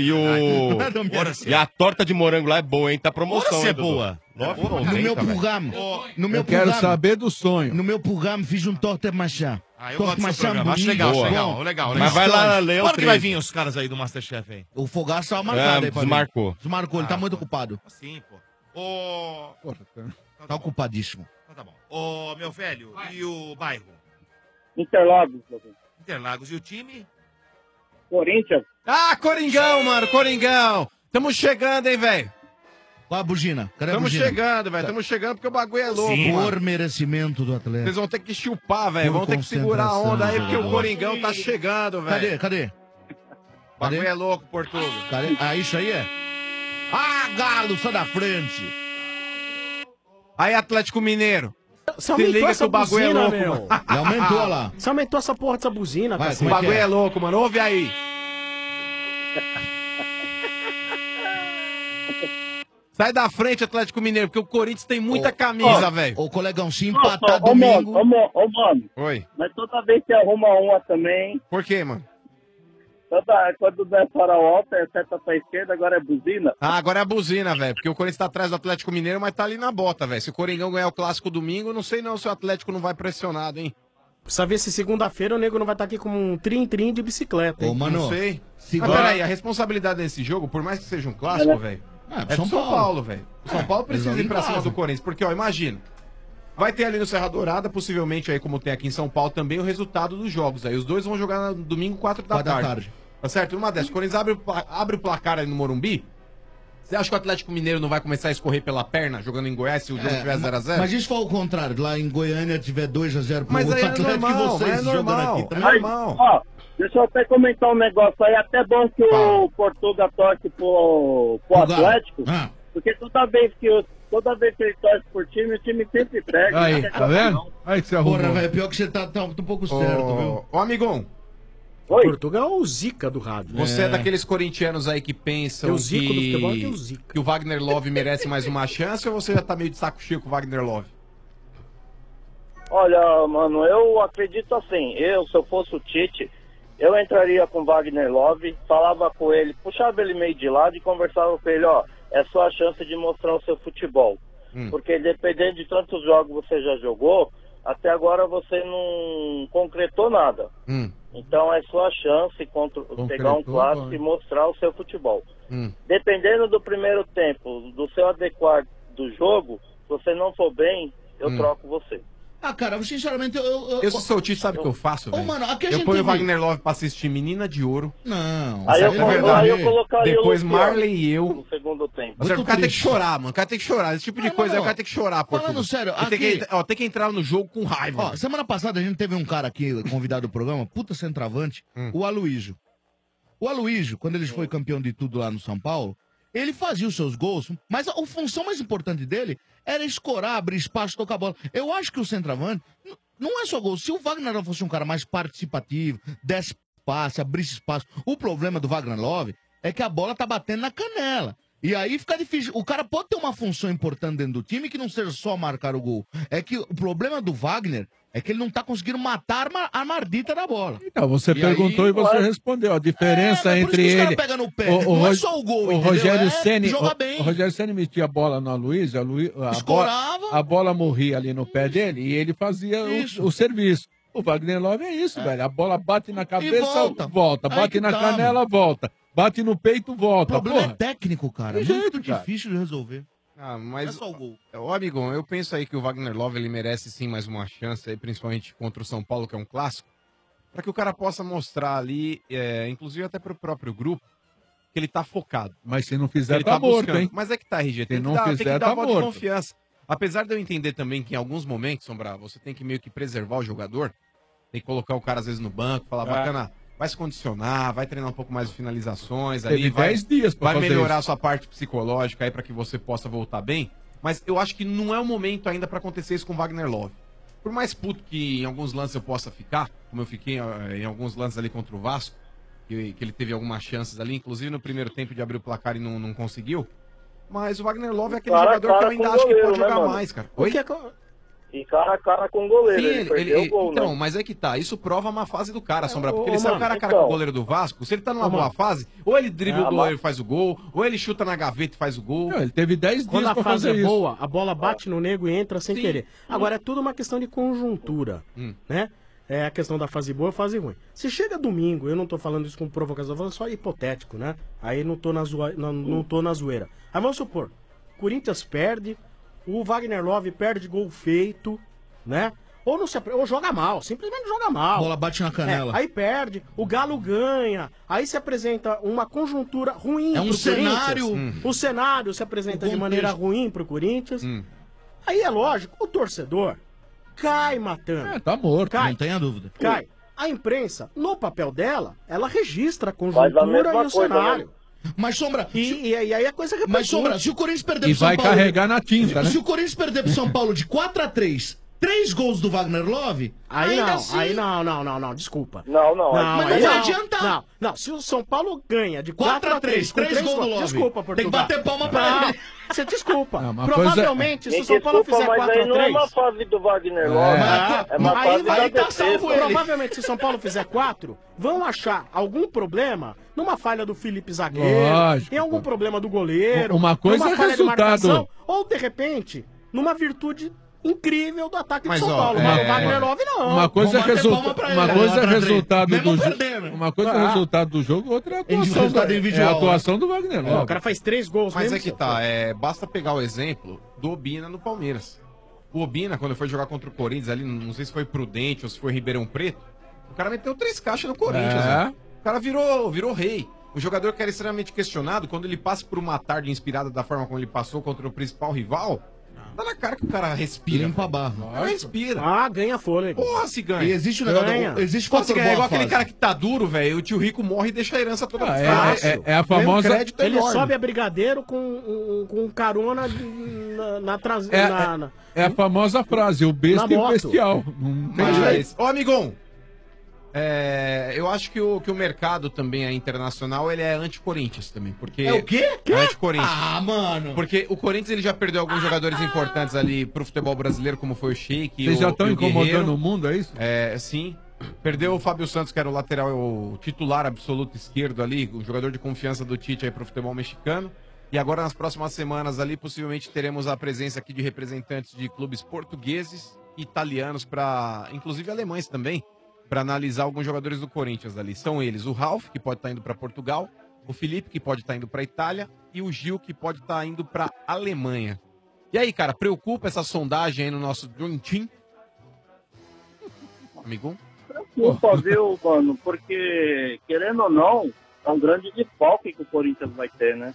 E a torta de morango lá é boa, hein? Tá promoção. Ora, se é Dudu. boa. No meu programa. No meu Eu quero programa. saber do sonho. No meu programa fiz um torta maçã. Eu Torta gosto do seu maçã programa. Acho bonito. legal. Mas vai lá na Leão Quando que vai 13. vir os caras aí do Masterchef aí? O Fogaço tava marcado aí pra mim. desmarcou. Desmarcou, ele tá muito ocupado. Sim, pô. Tá ocupadíssimo. Então tá bom. Ô, meu velho, e o bairro? Interlagos. Interlagos. E o time? Corinthians. Ah, Coringão, mano, Coringão. Tamo chegando, hein, velho. Qual a bugina? Cadê a Tamo bugina? chegando, velho. Tamo chegando porque o bagulho é louco, Sim. mano. Por merecimento do atleta. Vocês vão ter que chupar, velho. Por Vão ter que segurar a onda aí, porque o concentração, Coringão tá chegando, velho. Cadê? O bagulho é louco, Portugal. Cadê? Ah, isso aí é? Ah, Galo, sai da frente. Aí, Atlético Mineiro. Você Se aumentou liga que essa o bagulho buzina, é louco, meu. mano. Já aumentou lá. Você aumentou essa porra dessa buzina, Vai, cacete. O bagulho é louco, mano. Ouve aí. Sai da frente, Atlético Mineiro, porque o Corinthians tem muita camisa, velho. Ô, colegão, se Nossa, empatar ô, mano, domingo... ô, mano. Oi. Mas toda vez que arruma uma também, Por quê, mano? quando der farol alto, é seta pra esquerda, agora é buzina. Ah, agora é a buzina, velho. Porque o Corinthians tá atrás do Atlético Mineiro, mas tá ali na bota, velho. Se o Coringão ganhar o clássico domingo, não sei não se o Atlético não vai pressionado, hein? Precisa ver se segunda-feira o nego não vai estar aqui com um trim-trim de bicicleta, hein? Ô, mano, Não sei. segura- Mas peraí, a responsabilidade desse jogo, por mais que seja um clássico, velho, é do São Paulo, velho. O São Paulo precisa ir pra cima do Corinthians, porque, ó, imagina. Vai ter ali no Serra Dourada, possivelmente aí, como tem aqui em São Paulo também, o resultado dos jogos. Aí os dois vão jogar no domingo, 4 da tarde. Tá certo? Numa dessas, o Corinthians abre o placar ali no Morumbi. Você acha que o Atlético Mineiro não vai começar a escorrer pela perna jogando em Goiás se o jogo tiver 0x0? Mas isso for o contrário, lá em Goiânia tiver 2x0 pro Mas aí é Atlético normal, e vocês mas é normal, jogando aqui é também. normal. Ó, Deixa eu até comentar um negócio aí. Até bom que o Portuga torce pro Atlético. Porque toda vez que ele torce por time, o time sempre perde. Aí, tá vendo? Aí que você arrumou. Porra, velho, pior que você tá um pouco certo, viu? Ô, amigão. Oi? Portugal é o Zica do rádio. Você é daqueles corintianos aí que pensam Tem o Zico do futebol, tem o Zica. que o Wagner Love merece mais uma chance ou você já tá meio de saco cheio com o Wagner Love? Olha, mano, eu acredito assim. Se eu fosse o Tite, eu entraria com o Wagner Love, falava com ele, puxava ele meio de lado e conversava com ele, ó, é só a chance de mostrar o seu futebol. Porque dependendo de tantos jogos você já jogou, até agora você não concretou nada. Então é sua chance pegar um clássico e mostrar o seu futebol. Dependendo do primeiro tempo, do seu adequar do jogo, se você não for bem, eu troco você. Ah, cara, sinceramente, Eu sou o Tite, sabe o que eu faço, velho? mano, aqui a Eu gente ponho o teve- Wagner Love pra assistir Menina de Ouro. Não. Aí eu colocaria Depois o Luciano Marley e eu. no segundo tempo. O cara tem que chorar, mano. O cara tem que chorar. Esse tipo de coisa aí o cara tem que chorar, pô. Falando sério, Tem que entrar no jogo com raiva. Ó, semana passada a gente teve um cara aqui, convidado do programa, puta centroavante, o Aloysio. O Aloysio, quando ele foi campeão de tudo lá no São Paulo, ele fazia os seus gols, mas a função mais importante dele era escorar, abrir espaço, tocar a bola. Eu acho que o centroavante não é só gol. Se o Wagner Love fosse um cara mais participativo, desse passe, abrisse espaço, o problema do Wagner Love é que a bola tá batendo na canela. E aí fica difícil. O cara pode ter uma função importante dentro do time que não seja só marcar o gol. É que o problema do Wagner é que ele não tá conseguindo matar a mardita da bola. Então, você perguntou e você respondeu. A diferença mas por isso entre que os caras ele... pegam no pé. Não é só o gol, o entendeu? Rogério É Ceni, jogar bem. o Rogério Ceni metia a bola na Luiz, Escorava. a bola morria ali no pé dele e ele fazia o serviço. O Wagner Love é isso, velho. A bola bate na cabeça, volta. Aí Bate que na tá, canela, volta. Bate no peito, volta. O problema Porra. é técnico, cara. Tem Muito jeito, cara. difícil de resolver. Ah, mas... Não é só o gol. Ô, amigão, eu penso aí que o Wagner Love, ele merece sim mais uma chance aí, principalmente contra o São Paulo, que é um clássico, para que o cara possa mostrar ali, inclusive até pro próprio grupo, que ele tá focado. Mas se não fizer, Ele tá morto, buscando. hein? Mas é que tá, RG, tem Se que não dar, tem fizer, que dar tá voto de morto. confiança. Apesar de eu entender também que em alguns momentos, Sombra, você tem que meio que preservar o jogador, tem que colocar o cara às vezes no banco, falar, bacana, vai se condicionar, vai treinar um pouco mais de finalizações, Teve ali, vai, 10 dias pra vai fazer melhorar isso. a sua parte psicológica aí para que você possa voltar bem. Mas eu acho que não é o momento ainda para acontecer isso com o Wagner Love. Por mais puto que em alguns lances eu possa ficar, como eu fiquei em alguns lances ali contra o Vasco, que ele teve algumas chances ali, inclusive no primeiro tempo de abrir o placar e não conseguiu. Mas o Wagner Love é aquele jogador que eu ainda acho que pode jogar mais, cara. Oi? E cara a cara com o goleiro. Sim, ele perdeu o gol, então, né? mas é que tá, isso prova uma fase do cara, Sombra, porque ô, ele saiu mano, cara a cara então. com o goleiro do Vasco, se ele tá numa boa fase, ou ele dribla o goleiro e faz o gol, ou ele chuta na gaveta e faz o gol. Ele teve 10 Quando dias a pra fase fazer é isso. boa, a bola bate no nego e entra sem querer. Agora, é tudo uma questão de conjuntura, né? É a questão da fase boa e fase ruim. Se chega domingo, eu não tô falando isso com provocação, eu tô falando só hipotético, né? Aí não tô na zoeira. Aí vamos supor, Corinthians perde, o Wagner Love perde gol feito, né? Ou joga mal, simplesmente joga mal. Bola bate na canela. Aí perde, o Galo ganha, aí se apresenta uma conjuntura ruim É um pro cenário. Corinthians. O cenário se apresenta de maneira ruim pro Corinthians. Aí é lógico, o torcedor cai matando. Tá morto. Cai. Não tenha dúvida. Cai. A imprensa, no papel dela, ela registra a Faz a conjuntura mesma e o coisa, cenário. Mas, Sombra... E aí a coisa repercute. Mas, Sombra, se o Corinthians perder E pro São vai Paulo... carregar na tinta, né? Se o Corinthians perder pro São Paulo de 4-3, 3 gols do Wagner Love, Aí ainda não, assim... aí não, desculpa. Não, Mas aí não vai adiantar. Não, se o São Paulo ganha de 4-3, 4-3, 3 gols do Love. desculpa, Tem que Portugal. bater palma pra ele. Você desculpa. Não, uma Provavelmente, Me se o São Paulo desculpa, fizer mas aí não é uma 4-3... fase do Wagner Love. É uma fase da defesa. Provavelmente, se o São Paulo fizer 4, vão achar algum problema numa falha do Felipe Zagueiro, Lógico, em algum problema do goleiro, Uma coisa numa é falha de marcação, resultado. ou, de repente, numa virtude incrível do ataque Mas, de São ó, Paulo. Mas o Wagner Love não. Uma coisa é palma pra ele, uma coisa é 4-3. resultado Mesmo do jogo. perdendo. Uma coisa é resultado do jogo, outra é a atuação. resultado É individual, a atuação do Wagner O Love. cara faz 3 gols Mas mesmo. é que tá, basta pegar o exemplo do Obina no Palmeiras. O Obina, quando foi jogar contra o Corinthians ali, não sei se foi Prudente ou se foi Ribeirão Preto, o cara meteu 3 caixas no Corinthians, né? O cara virou rei. O jogador que era extremamente questionado, quando ele passa por uma tarde inspirada da forma como ele passou contra o principal rival, Tá na cara que o cara respira. Limpa a barra. Não respira. Ah, ganha fôlego. Porra, se ganha. E existe um negócio. Existe Pô, se fator ganha, é igual boa aquele fase. cara que tá duro, velho. O tio rico morre e deixa a herança toda é a famosa- Mesmo crédito é Ele enorme. sobe a brigadeiro com carona na traseira. É a famosa frase, o besta Na e o moto. bestial. Não tem Mas jeito. é isso. Ô, amigão, eu acho que o mercado também é internacional, ele é anti-Corinthians também, porque... É o quê? É anti-Corinthians. Ah, mano. Porque o Corinthians ele já perdeu alguns jogadores importantes ali pro futebol brasileiro, como foi o Sheik. Vocês já estão e o incomodando Guerreiro. o mundo, é isso? É, sim. Perdeu o Fábio Santos, que era o lateral, o titular absoluto esquerdo ali, o jogador de confiança do Tite aí pro futebol mexicano. E agora, nas próximas semanas ali, possivelmente teremos a presença aqui de representantes de clubes portugueses e italianos, inclusive alemães também, para analisar alguns jogadores do Corinthians ali. São eles o Ralf, que pode estar indo para Portugal, o Felipe, que pode estar indo para Itália, e o Gil, que pode estar indo para Alemanha. E aí, cara, preocupa essa sondagem aí no nosso Dream Team? Amigo? Preocupa, viu, mano? Porque, querendo ou não, é um grande desfalque que o Corinthians vai ter, né?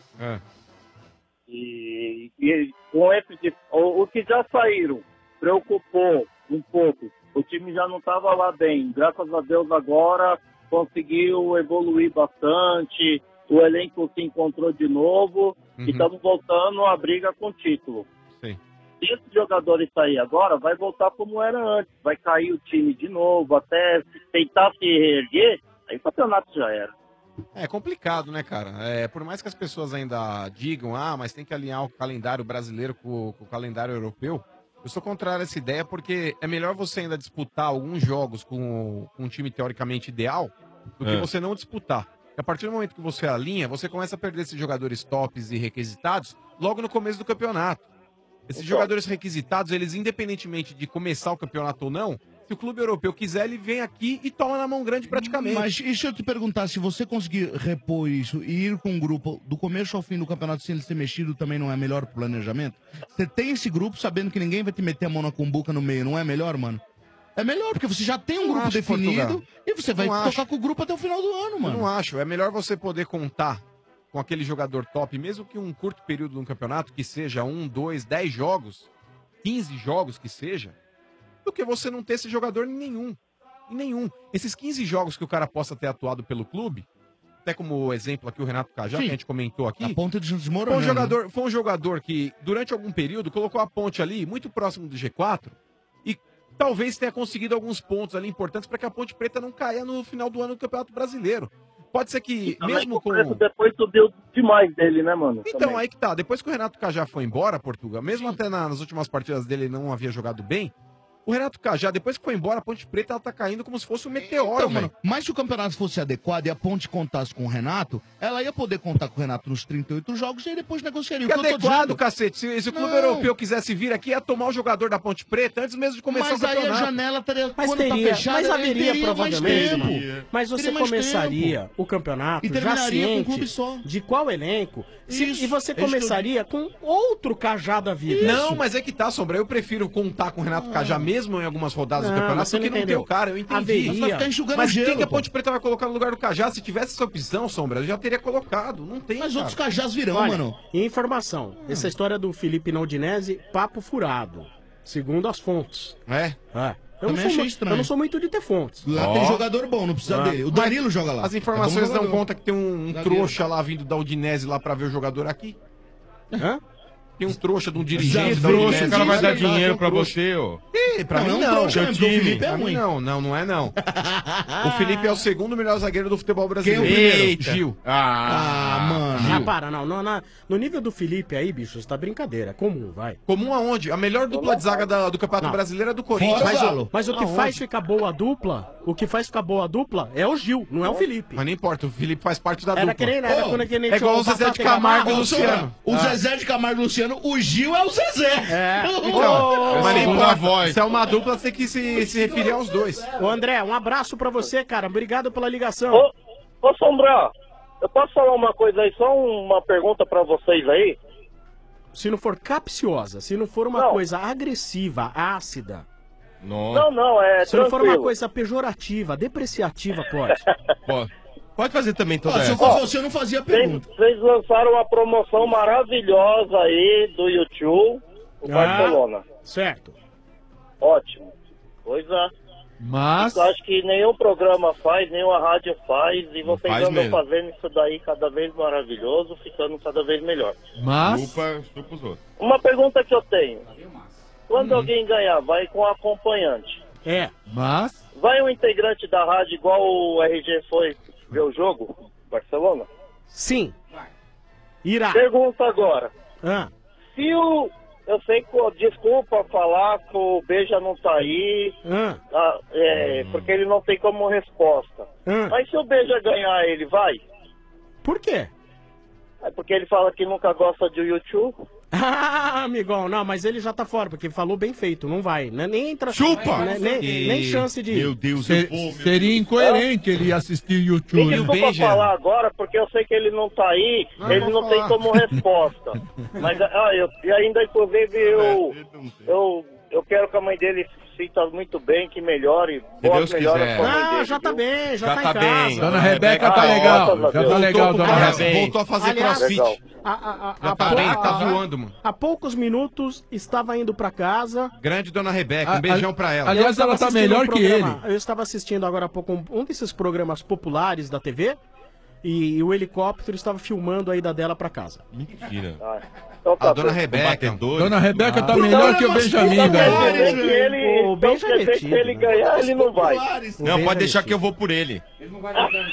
E com esse, os que já saíram, preocupou um pouco. O time já não estava lá bem. Graças a Deus agora conseguiu evoluir bastante. O elenco se encontrou de novo e estamos voltando à briga com o título. Sim. Se esses jogadores sair agora, vai voltar como era antes. Vai cair o time de novo, até tentar se reerguer, aí o campeonato já era. É complicado, né, cara? Por mais que as pessoas ainda digam, mas tem que alinhar o calendário brasileiro com o calendário europeu, eu sou contrário a essa ideia porque é melhor você ainda disputar alguns jogos com um time teoricamente ideal do que você não disputar. E a partir do momento que você alinha, você começa a perder esses jogadores tops e requisitados logo no começo do campeonato. Esses jogadores requisitados, eles independentemente de começar o campeonato ou não, se o clube europeu quiser, ele vem aqui e toma na mão grande praticamente. Mas e se eu te perguntar, se você conseguir repor isso e ir com um grupo do começo ao fim do campeonato sem ele ser mexido, também não é melhor pro planejamento? Você tem esse grupo sabendo que ninguém vai te meter a mão na cumbuca no meio, não é melhor, mano? É melhor, porque você já tem um grupo definido e você vai tocar com o grupo até o final do ano, mano. Eu não acho. É melhor você poder contar com aquele jogador top, mesmo que um curto período no campeonato, que seja 1, 2, 10 jogos, 15 jogos que seja, do que você não ter esse jogador em nenhum. Esses 15 jogos que o cara possa ter atuado pelo clube, até como exemplo aqui o Renato Cajá, que a gente comentou aqui, A ponta de Santos Moro, foi um jogador que, durante algum período, colocou a ponte ali, muito próximo do G4, e talvez tenha conseguido alguns pontos ali importantes para que a Ponte Preta não caia no final do ano do Campeonato Brasileiro. Pode ser que, mesmo com... Depois subiu demais dele, né, mano? Então, Também. aí que tá. Depois que o Renato Cajá foi embora, Portugal, mesmo até nas últimas partidas dele ele não havia jogado bem, o Renato Cajá, depois que foi embora, a Ponte Preta ela tá caindo como se fosse um meteoro, Então, velho. mano, mas se o campeonato fosse adequado e a Ponte contasse com o Renato, ela ia poder contar com o Renato nos 38 jogos e aí depois negociaria. Que O que eu tô adequado, dizendo- cacete. Se o clube Não. europeu quisesse vir aqui, ia tomar o jogador da Ponte Preta antes mesmo de começar Mas o aí campeonato. a janela estaria... Mas quando teria, tá fechada, mas ele haveria teria mais provavelmente, tempo. mano. Mas você Teria mais começaria tempo. o campeonato E já terminaria com um ciente clube só. de qual elenco Isso, e você é isso que eu começaria com outro Cajá da vida. Não, mas é que tá, Sombra. Eu prefiro contar com o Renato Cajá mesmo em algumas rodadas do Não, campeonato mas você do que não não ter entendeu. o cara. Eu entendi. Haveria. Mas vai ficar enxugando Mas gelo, quem que a pô. Ponte Preta vai colocar no lugar do Cajá? Se tivesse essa opção, Sombra, eu já teria colocado. Não tem, Mas cara. outros Cajás virão, Olha, mano. informação. Essa história do Felipe na Udinese, papo furado. Segundo as fontes. É? Eu não, Também sou, achei mu- estranho. eu não sou muito de ter fontes. Lá tem jogador bom, não precisa dele. O Danilo joga lá. As informações É bom dão jogador. conta que tem um Zagueiro. trouxa lá vindo da Udinese lá pra ver o jogador aqui. Hã? Tem um trouxa de um dirigente Esse da trouxa, Udinese. o cara vai dar Tem um dinheiro pra trouxa. você, ô. Ih, pra Não, mim é um não. trouxa mesmo, porque o Felipe é Pra mim ruim. não é não. O Felipe é o segundo melhor zagueiro do futebol brasileiro. Quem é o primeiro? Eita. Gil. mano. Ah, para, não. No nível do Felipe aí, bicho, você tá brincadeira. É comum, vai. Comum aonde? A melhor dupla de zaga do Campeonato Não. Brasileiro é do Corinthians. Mas o que faz ficar boa a dupla, é o Gil, não é o Felipe. Mas não importa, o Felipe faz parte da Era dupla. que nem, era quando que nem É igual tinha o Zezé de Batata Camargo e o Ô, Luciano. O Zezé de Camargo e o Luciano, o Gil é o Zezé. Então, mas nem segunda importa. voz. Se é uma dupla, você tem que se referir aos dois. Ô, André, um abraço pra você, cara. Obrigado pela ligação. Ô, Sombra, eu posso falar uma coisa aí, só uma pergunta pra vocês aí? Se não for capciosa, se não for uma coisa agressiva, ácida. Não, é Se não for uma tranquilo. coisa pejorativa, depreciativa, pode. Pode fazer também toda Se eu essa. fosse você, eu não fazia pergunta. Vocês lançaram uma promoção maravilhosa aí do YouTube, o Barcelona. Certo. Ótimo. Coisa Mas... eu acho que nenhum programa faz, nenhuma rádio faz, e vocês faz andam mesmo. fazendo isso daí cada vez maravilhoso, ficando cada vez melhor. Mas... Chupa os outros. Uma pergunta que eu tenho. Quando alguém ganhar, vai com acompanhante. É. Mas... Vai um integrante da rádio igual o RG foi ver o jogo? Barcelona? Sim. Irá. Pergunta agora. Ah. Se o... Eu sei que, desculpa falar que o Beija não tá aí, porque ele não tem como resposta. Mas se o Beija ganhar, ele vai? Por quê? É porque ele fala que nunca gosta de YouTube. Ah, amigão, não, mas ele já tá fora, porque falou bem feito, não vai. Né? Nem entra. Chupa! Nem chance de ir. Meu Deus, seria incoerente ele assistir YouTube. Me desculpa falar agora, porque eu sei que ele não tá aí, ele não tem como resposta. Mas e ainda, inclusive, eu quero que a mãe dele se sinta muito bem, que melhore. Boas melhoras pra mãe dele. Já tá bem, já tá tá em bem. casa. Dona Rebeca tá legal. Já tá legal, dona Rebeca. Voltou a fazer crossfit. Tá voando, mano. Há poucos minutos estava indo pra casa. Grande dona Rebeca, um beijão pra ela. Aliás, ela tá melhor que ele. Eu estava assistindo agora há pouco um desses programas populares da TV e o helicóptero estava filmando a ida dela pra casa. Mentira. A dona Rebeca. Dona Rebeca tá melhor que o Benjamin, velho. O Benjamin, se ele ganhar, ele não vai. Não, pode deixar que eu vou por ele. Ele não vai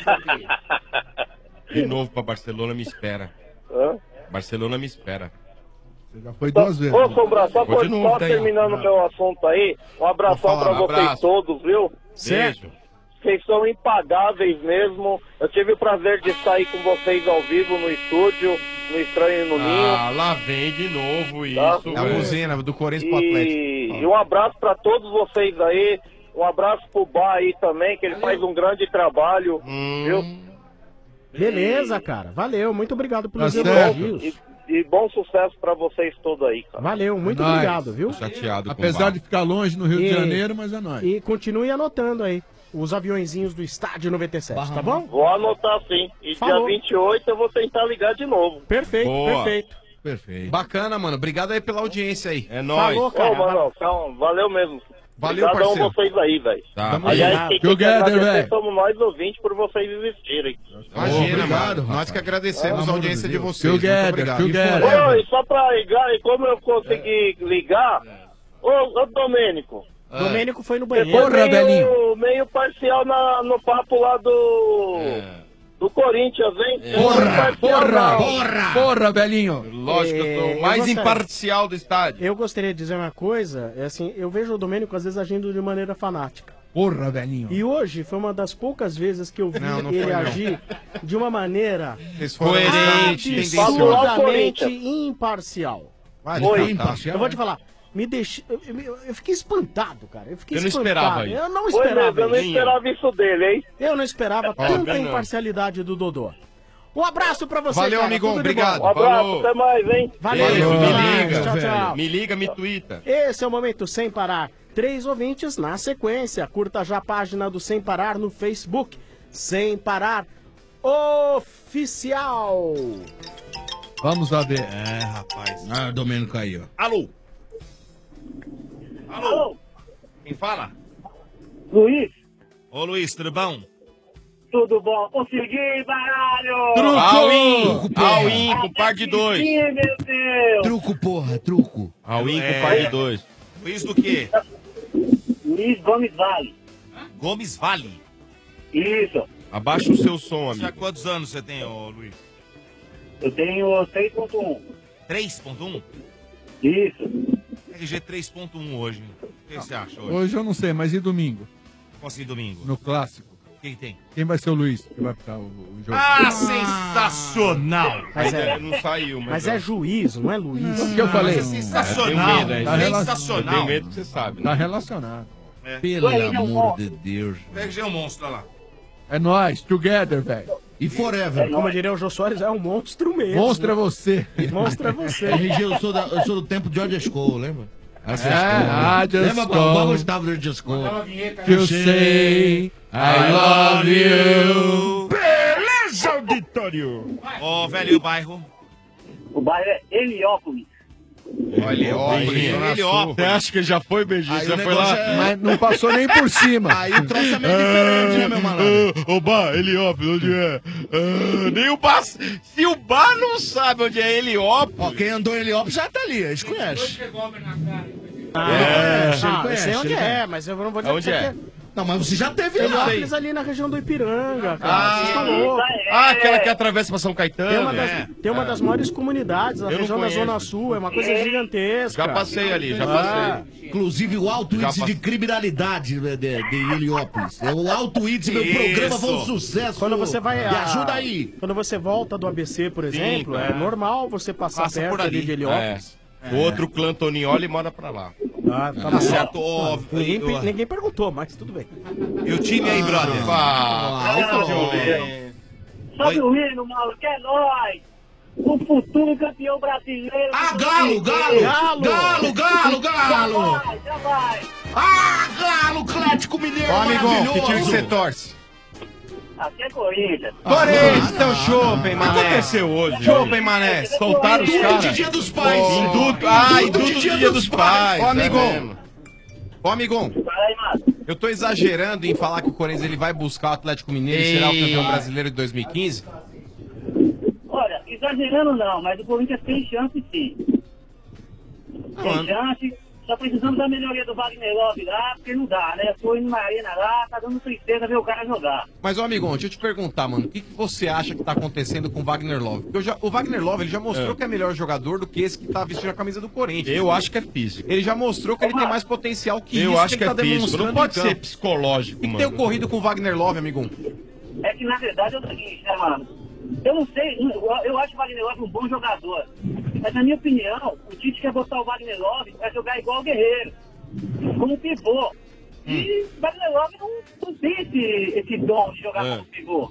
de novo pra Barcelona, me espera. Barcelona me espera. Você já foi 2 vezes. Ô, Sombra, só Continua, terminando o meu assunto aí, um abração pra vocês todos, viu? Beijo. Vocês são impagáveis mesmo. Eu tive o prazer de estar aí com vocês ao vivo no estúdio, no Estranho no Ninho. Ah, lá vem de novo isso. Tá? É a buzina do Corinthians pro Atlético. E um abraço pra todos vocês aí. Um abraço pro Bar aí também, que ele faz um grande trabalho, viu? Beleza, cara. Valeu. Muito obrigado pelos Tá elogios. E bom sucesso pra vocês todos aí, cara. Valeu, muito Nóis. obrigado, viu? Tô chateado com Apesar o de ficar longe no Rio de E- Janeiro, mas é nóis. E continue anotando aí os aviõezinhos do Estádio 97, tá bom? Vou anotar sim. E Falou. dia 28 eu vou tentar ligar de novo. Perfeito, Boa. perfeito. Perfeito. Bacana, mano. Obrigado aí pela audiência aí. É nóis. Falou, cara. Ô, mano, calma, valeu mesmo. Valeu, Obrigadão parceiro. vocês aí, velho. Tá. Tamo Aliás, junto. quem tem que Together, agradecer velho. somos nós ouvintes por vocês existirem. Imagina, Obrigado, mano. Nós que agradecemos Pelo a audiência amor de de Deus. vocês. Muito Together, obrigado. together. Ô, e só pra ligar, e como eu consegui ligar, ô Domênico, Domênico foi no você banheiro. foi Porra, velhinho. meio parcial no papo lá do Corinthians, hein? Você não foi parcial, não. Porra, velhinho. Lógico que eu sou Eu o mais gostaria- imparcial do estádio. Eu gostaria de dizer uma coisa, é assim, eu vejo o Domênico às vezes agindo de maneira fanática. Porra, velhinho. E hoje foi uma das poucas vezes que eu vi Não ele foi, não. agir de uma maneira Vocês foram Coerente, absurdamente imparcial. Vai, Oi. tá. Eu vou te falar, me deixei, eu fiquei espantado, cara. Eu fiquei Eu não espantado. esperava isso. Eu não Foi esperava. mesmo, eu não isso. esperava isso dele, hein? Eu não esperava Ó, tanta não. imparcialidade do Dodô. Um abraço pra você, Valeu, cara. amigão, Tudo de obrigado. bom. Um abraço, Falou. até mais, hein? Valeu, Beijo, até me mais. liga, Tchau, tchau. Me liga, me twitta. Esse é o Momento Sem Parar. 3 ouvintes na sequência. Curta já a página do Sem Parar no Facebook. Sem Parar Oficial. Vamos lá ver. É, rapaz. Ah, o Domênico aí, ó. Alô? Alô? Quem fala? Luiz, Ô Luiz, tudo bom? tudo bom? Consegui, baralho! Truco! All-in com par de 2. Sim, meu Deus! Truco, porra, truco. All-in com par de 2. Luiz do quê? Luiz Gomes Vale. Gomes Vale. Isso. Abaixa o seu som, Você há amigo. quantos anos você tem, ô Luiz? Eu tenho 6.1. 3.1? Isso. RG 3.1 hoje. O que você acha hoje? Hoje eu não sei, mas e domingo? Consegui domingo. No clássico. Quem tem? Quem vai ser o Luiz que vai ficar o jogo? Ah, sensacional! Mas Ainda é, não saiu, mas é juiz, não é Luiz. O que eu falei? Mas é sensacional! Eu tenho medo, Tá hein? Sensacional! Eu tenho medo que você sabe. Tá Né? relacionado. Pelo amor de Deus. O RG é um monstro, olha lá. É nóis, together, velho. E forever. Como diria o Jô Soares, é um monstro mesmo. Monstro é você. Monstro é você. RG, eu sou do tempo de George School, lembra? Essa George Lembra School. qual gostava do George School? You say I love you. Beleza, auditório! Ô, velho, e o bairro? O bairro é Heliópolis. Olha, Você acha que já foi, Beijinho? Aí Já o foi lá? negócio é- Mas não passou nem por cima. Aí o troço é meio diferente, né, meu malandro? Ô, Bar, Heliópolis, onde é? Nem o Bar... Se o Bar não sabe onde é Heliópolis... Ó, quem andou em Heliópolis já tá ali, eles conhecem. Eu sei onde é, mas eu não vou dizer Onde pra você é? que é. Não, mas você já teve lá. Heliópolis ali na região do Ipiranga, cara. Vocês estão loucos. Aquela que atravessa pra São Caetano. Tem uma das maiores comunidades na Eu não região da conheço. Zona Sul, é uma coisa gigantesca. Já passei ali, já passei. Inclusive o alto Já índice passei. de criminalidade de Heliópolis. É o alto índice, meu programa foi um sucesso. Quando você vai. Me ajuda aí. Quando você volta do ABC, por exemplo, é normal você passar Passa perto por ali. ali de Heliópolis. O outro clã Tonioli mora pra lá. Tá bom. certo, ó, Ninguém perguntou, mas tudo bem. E o time aí, brother? Sobe o hino, maluco, é nóis! O futuro campeão brasileiro. Ah, Galo, Galo! Galo, Galo, Galo! Já vai! Ah, Galo, Atlético Mineiro, Ó, amigão, que time que maravilhoso! você torce? Aqui é Corinthians. Corinthians, então chupem, O que mané. aconteceu hoje? Chupem, mané. Soltaram os Induto caras. de Dia dos Pais! Induto de Dia dos Pais. Ó, é amigão. mesmo. Ô, amigão, Fala aí, mano. eu tô exagerando em falar que o Corinthians ele vai buscar o Atlético Mineiro e será o campeão brasileiro de 2015? Olha, exagerando não, mas o Corinthians tem chance sim. Tem chance. Só precisamos da melhoria do Wagner Love lá, porque não dá, né? Foi na arena lá, tá dando tristeza ver o cara jogar. Mas, ô, amigão, deixa eu te perguntar, mano, o que você acha que tá acontecendo com o Wagner Love? Porque o Wagner Love ele já mostrou que é melhor jogador do que esse que tá vestindo a camisa do Corinthians. Eu acho que é físico. Ele já mostrou que ele tem mais potencial que Eu isso acho que ele é tá físico. demonstrando Não pode em ser campo. psicológico, E que mano. tem ocorrido com o Wagner Love, amigão? É que na verdade é o seguinte, né, mano? Eu não sei, eu acho o Wagner Love um bom jogador. Mas na minha opinião, o Tite quer botar o Wagner Love pra jogar igual o Guerreiro, como pivô. E o Wagner Love não tem esse dom de jogar como pivô.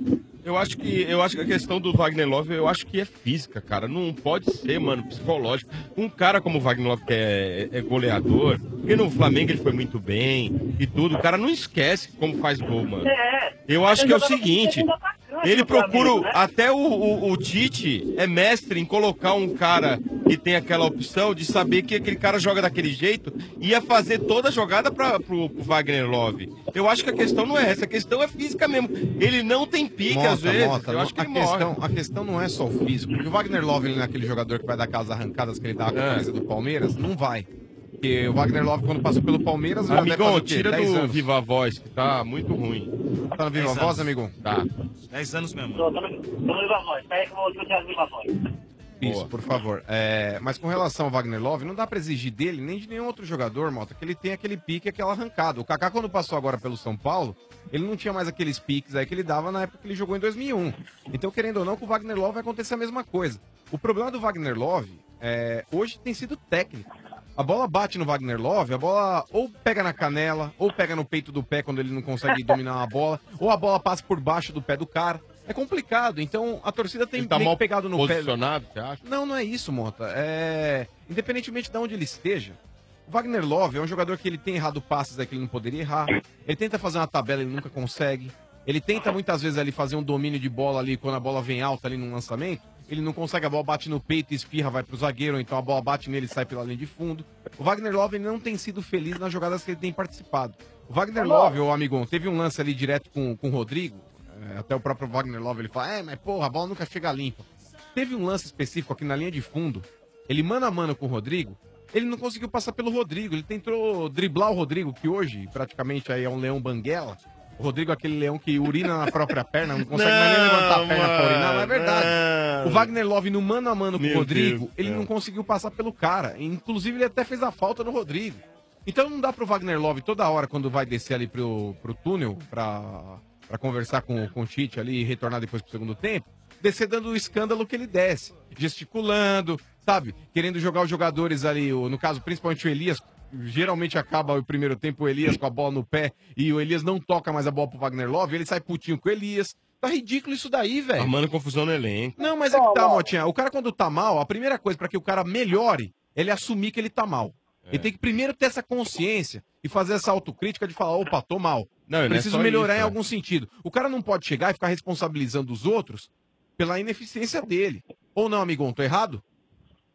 Eu acho que a questão do Wagner Love, eu acho que é física, cara. Não pode ser, mano, psicológico. Um cara como o Wagner Love, que é goleador, porque no Flamengo ele foi muito bem e tudo, o cara não esquece como faz gol, mano. Eu acho que é o seguinte, ele procura, até o Tite é mestre em colocar um cara que tem aquela opção de saber que aquele cara joga daquele jeito e ia fazer toda a jogada pro Wagner Love. Eu acho que a questão não é essa, a questão é física mesmo. Ele não tem pique às vezes, eu acho que ele morre. A questão não é só o físico, porque o Wagner Love, ele não é aquele jogador que vai dar aquelas arrancadas que ele dá com a camisa do Palmeiras, não vai. Porque o Wagner Love, quando passou pelo Palmeiras, já deve Amigão, fazer o quê? tira 10 do anos. Viva Voz, que tá muito ruim. Tá no Viva 10 Voz, anos. amigão? Tá. 10 anos mesmo. Tô no Viva Voz, peraí que eu vou tirar do Viva Voz. Isso, por favor. Mas com relação ao Wagner Love, não dá pra exigir dele, nem de nenhum outro jogador, Mota, que ele tenha aquele pique, aquela arrancada. O Kaká, quando passou agora pelo São Paulo, ele não tinha mais aqueles piques aí que ele dava na época que ele jogou em 2001. Então, querendo ou não, com o Wagner Love vai acontecer a mesma coisa. O problema do Wagner Love, hoje tem sido técnico. A bola bate no Wagner Love, a bola ou pega na canela, ou pega no peito do pé quando ele não consegue dominar a bola, ou a bola passa por baixo do pé do cara. É complicado, então a torcida tem Ele tá meio mal que pegado no pé. posicionado, você acha? Não, não é isso, Mota. Independentemente de onde ele esteja, o Wagner Love é um jogador que ele tem errado passes aí que ele não poderia errar. Ele tenta fazer uma tabela, ele nunca consegue. Ele tenta muitas vezes ali fazer um domínio de bola ali, quando a bola vem alta ali no lançamento. Ele não consegue, a bola bate no peito, espirra, vai pro zagueiro, ou então a bola bate nele e sai pela linha de fundo. O Wagner Love ele não tem sido feliz nas jogadas que ele tem participado. O Wagner Love, ô amigão, teve um lance ali direto com o Rodrigo. Até o próprio Wagner Love ele fala, mas porra, a bola nunca chega limpa. Teve um lance específico aqui na linha de fundo, ele mano a mano com o Rodrigo, ele não conseguiu passar pelo Rodrigo, ele tentou driblar o Rodrigo, que hoje praticamente aí é um leão banguela. O Rodrigo é aquele leão que urina na própria perna, não consegue mais nem levantar a perna pra urinar, não é verdade. O Wagner Love no mano a mano com o Rodrigo, ele não conseguiu passar pelo cara, inclusive ele até fez a falta no Rodrigo. Então não dá pro Wagner Love toda hora quando vai descer ali pro túnel pra conversar com o Tite ali e retornar depois pro segundo tempo, descer dando o escândalo que ele desce, gesticulando, sabe? Querendo jogar os jogadores ali, no caso, principalmente o Elias, geralmente acaba o primeiro tempo o Elias com a bola no pé e o Elias não toca mais a bola pro Wagner Love, ele sai putinho com o Elias. Tá ridículo isso daí, velho. Armando confusão no elenco. Não, mas é que tá, Motinha. O cara quando tá mal, a primeira coisa pra que o cara melhore, ele assumir que ele tá mal. Ele tem que primeiro ter essa consciência e fazer essa autocrítica de falar, opa, tô mal. Não, Preciso não é só melhorar isso, em algum sentido. O cara não pode chegar e ficar responsabilizando os outros pela ineficiência dele. Ou não, amigão, tô errado?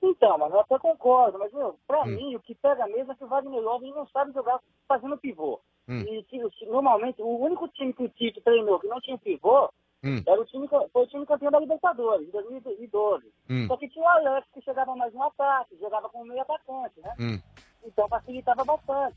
Então, mano, eu até concordo, mas, meu, pra mim, o que pega mesmo é que o Wagner Love ele não sabe jogar fazendo pivô. E normalmente, o único time que o Tite treinou que não tinha pivô era foi o time campeão da Libertadores, em 2012. Só que tinha o Alex, que chegava mais no ataque, jogava como meio atacante, né? Então facilitava bastante.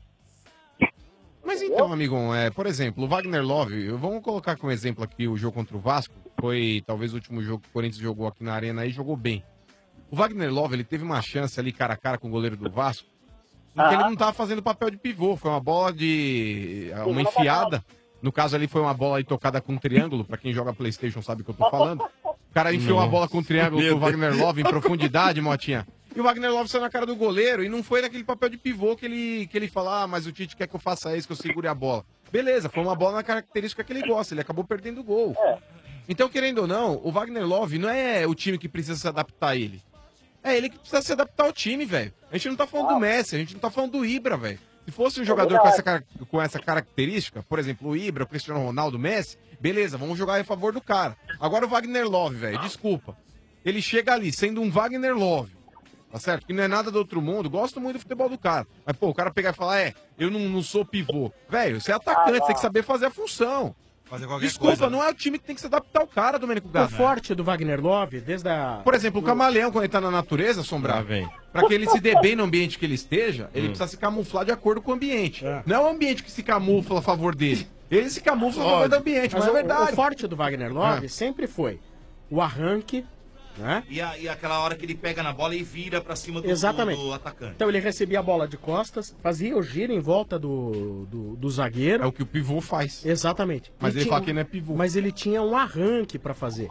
Mas então, amigão, por exemplo, o Wagner Love, vamos colocar como exemplo aqui o jogo contra o Vasco, foi talvez o último jogo que o Corinthians jogou aqui na Arena e jogou bem. O Wagner Love, ele teve uma chance ali cara a cara com o goleiro do Vasco, porque ele não estava fazendo papel de pivô, foi uma bola de... uma enfiada. No caso ali foi uma bola aí tocada com um triângulo, pra quem joga PlayStation sabe o que eu tô falando. O cara enfiou uma bola com um triângulo pro Wagner Love em profundidade, Motinha. E o Wagner Love saiu na cara do goleiro e não foi naquele papel de pivô que ele fala, mas o Tite quer que eu faça isso, que eu segure a bola. Beleza, foi uma bola na característica que ele gosta, ele acabou perdendo o gol. Então, querendo ou não, o Wagner Love não é o time que precisa se adaptar a ele. É ele que precisa se adaptar ao time, velho. A gente não tá falando do Messi, a gente não tá falando do Ibra, velho. Se fosse um jogador com essa característica, por exemplo, o Ibra, o Cristiano Ronaldo, o Messi, beleza, vamos jogar em favor do cara. Agora o Wagner Love, velho, desculpa. Ele chega ali sendo um Wagner Love, tá certo? Que não é nada do outro mundo, gosto muito do futebol do cara. Mas, pô, o cara pegar e falar, eu não sou pivô. Velho, você é atacante, você tem que saber fazer a função. Fazer qualquer Desculpa, coisa, não é o time que tem que se adaptar ao cara, Domênico O Gato. forte do Wagner Love, desde a... Por exemplo, o camaleão, quando ele tá na natureza, Sombrar, pra que ele se dê bem no ambiente que ele esteja, ele precisa se camuflar de acordo com o ambiente. Não é o ambiente que se camufla a favor dele. Ele se camufla a favor do ambiente, mas é verdade. O forte do Wagner Love sempre foi o arranque, né? E aquela hora que ele pega na bola e vira pra cima do atacante. Então ele recebia a bola de costas, fazia o giro em volta do zagueiro. É o que o pivô faz. Exatamente. Mas ele fala que não é pivô. Mas ele tinha um arranque pra fazer.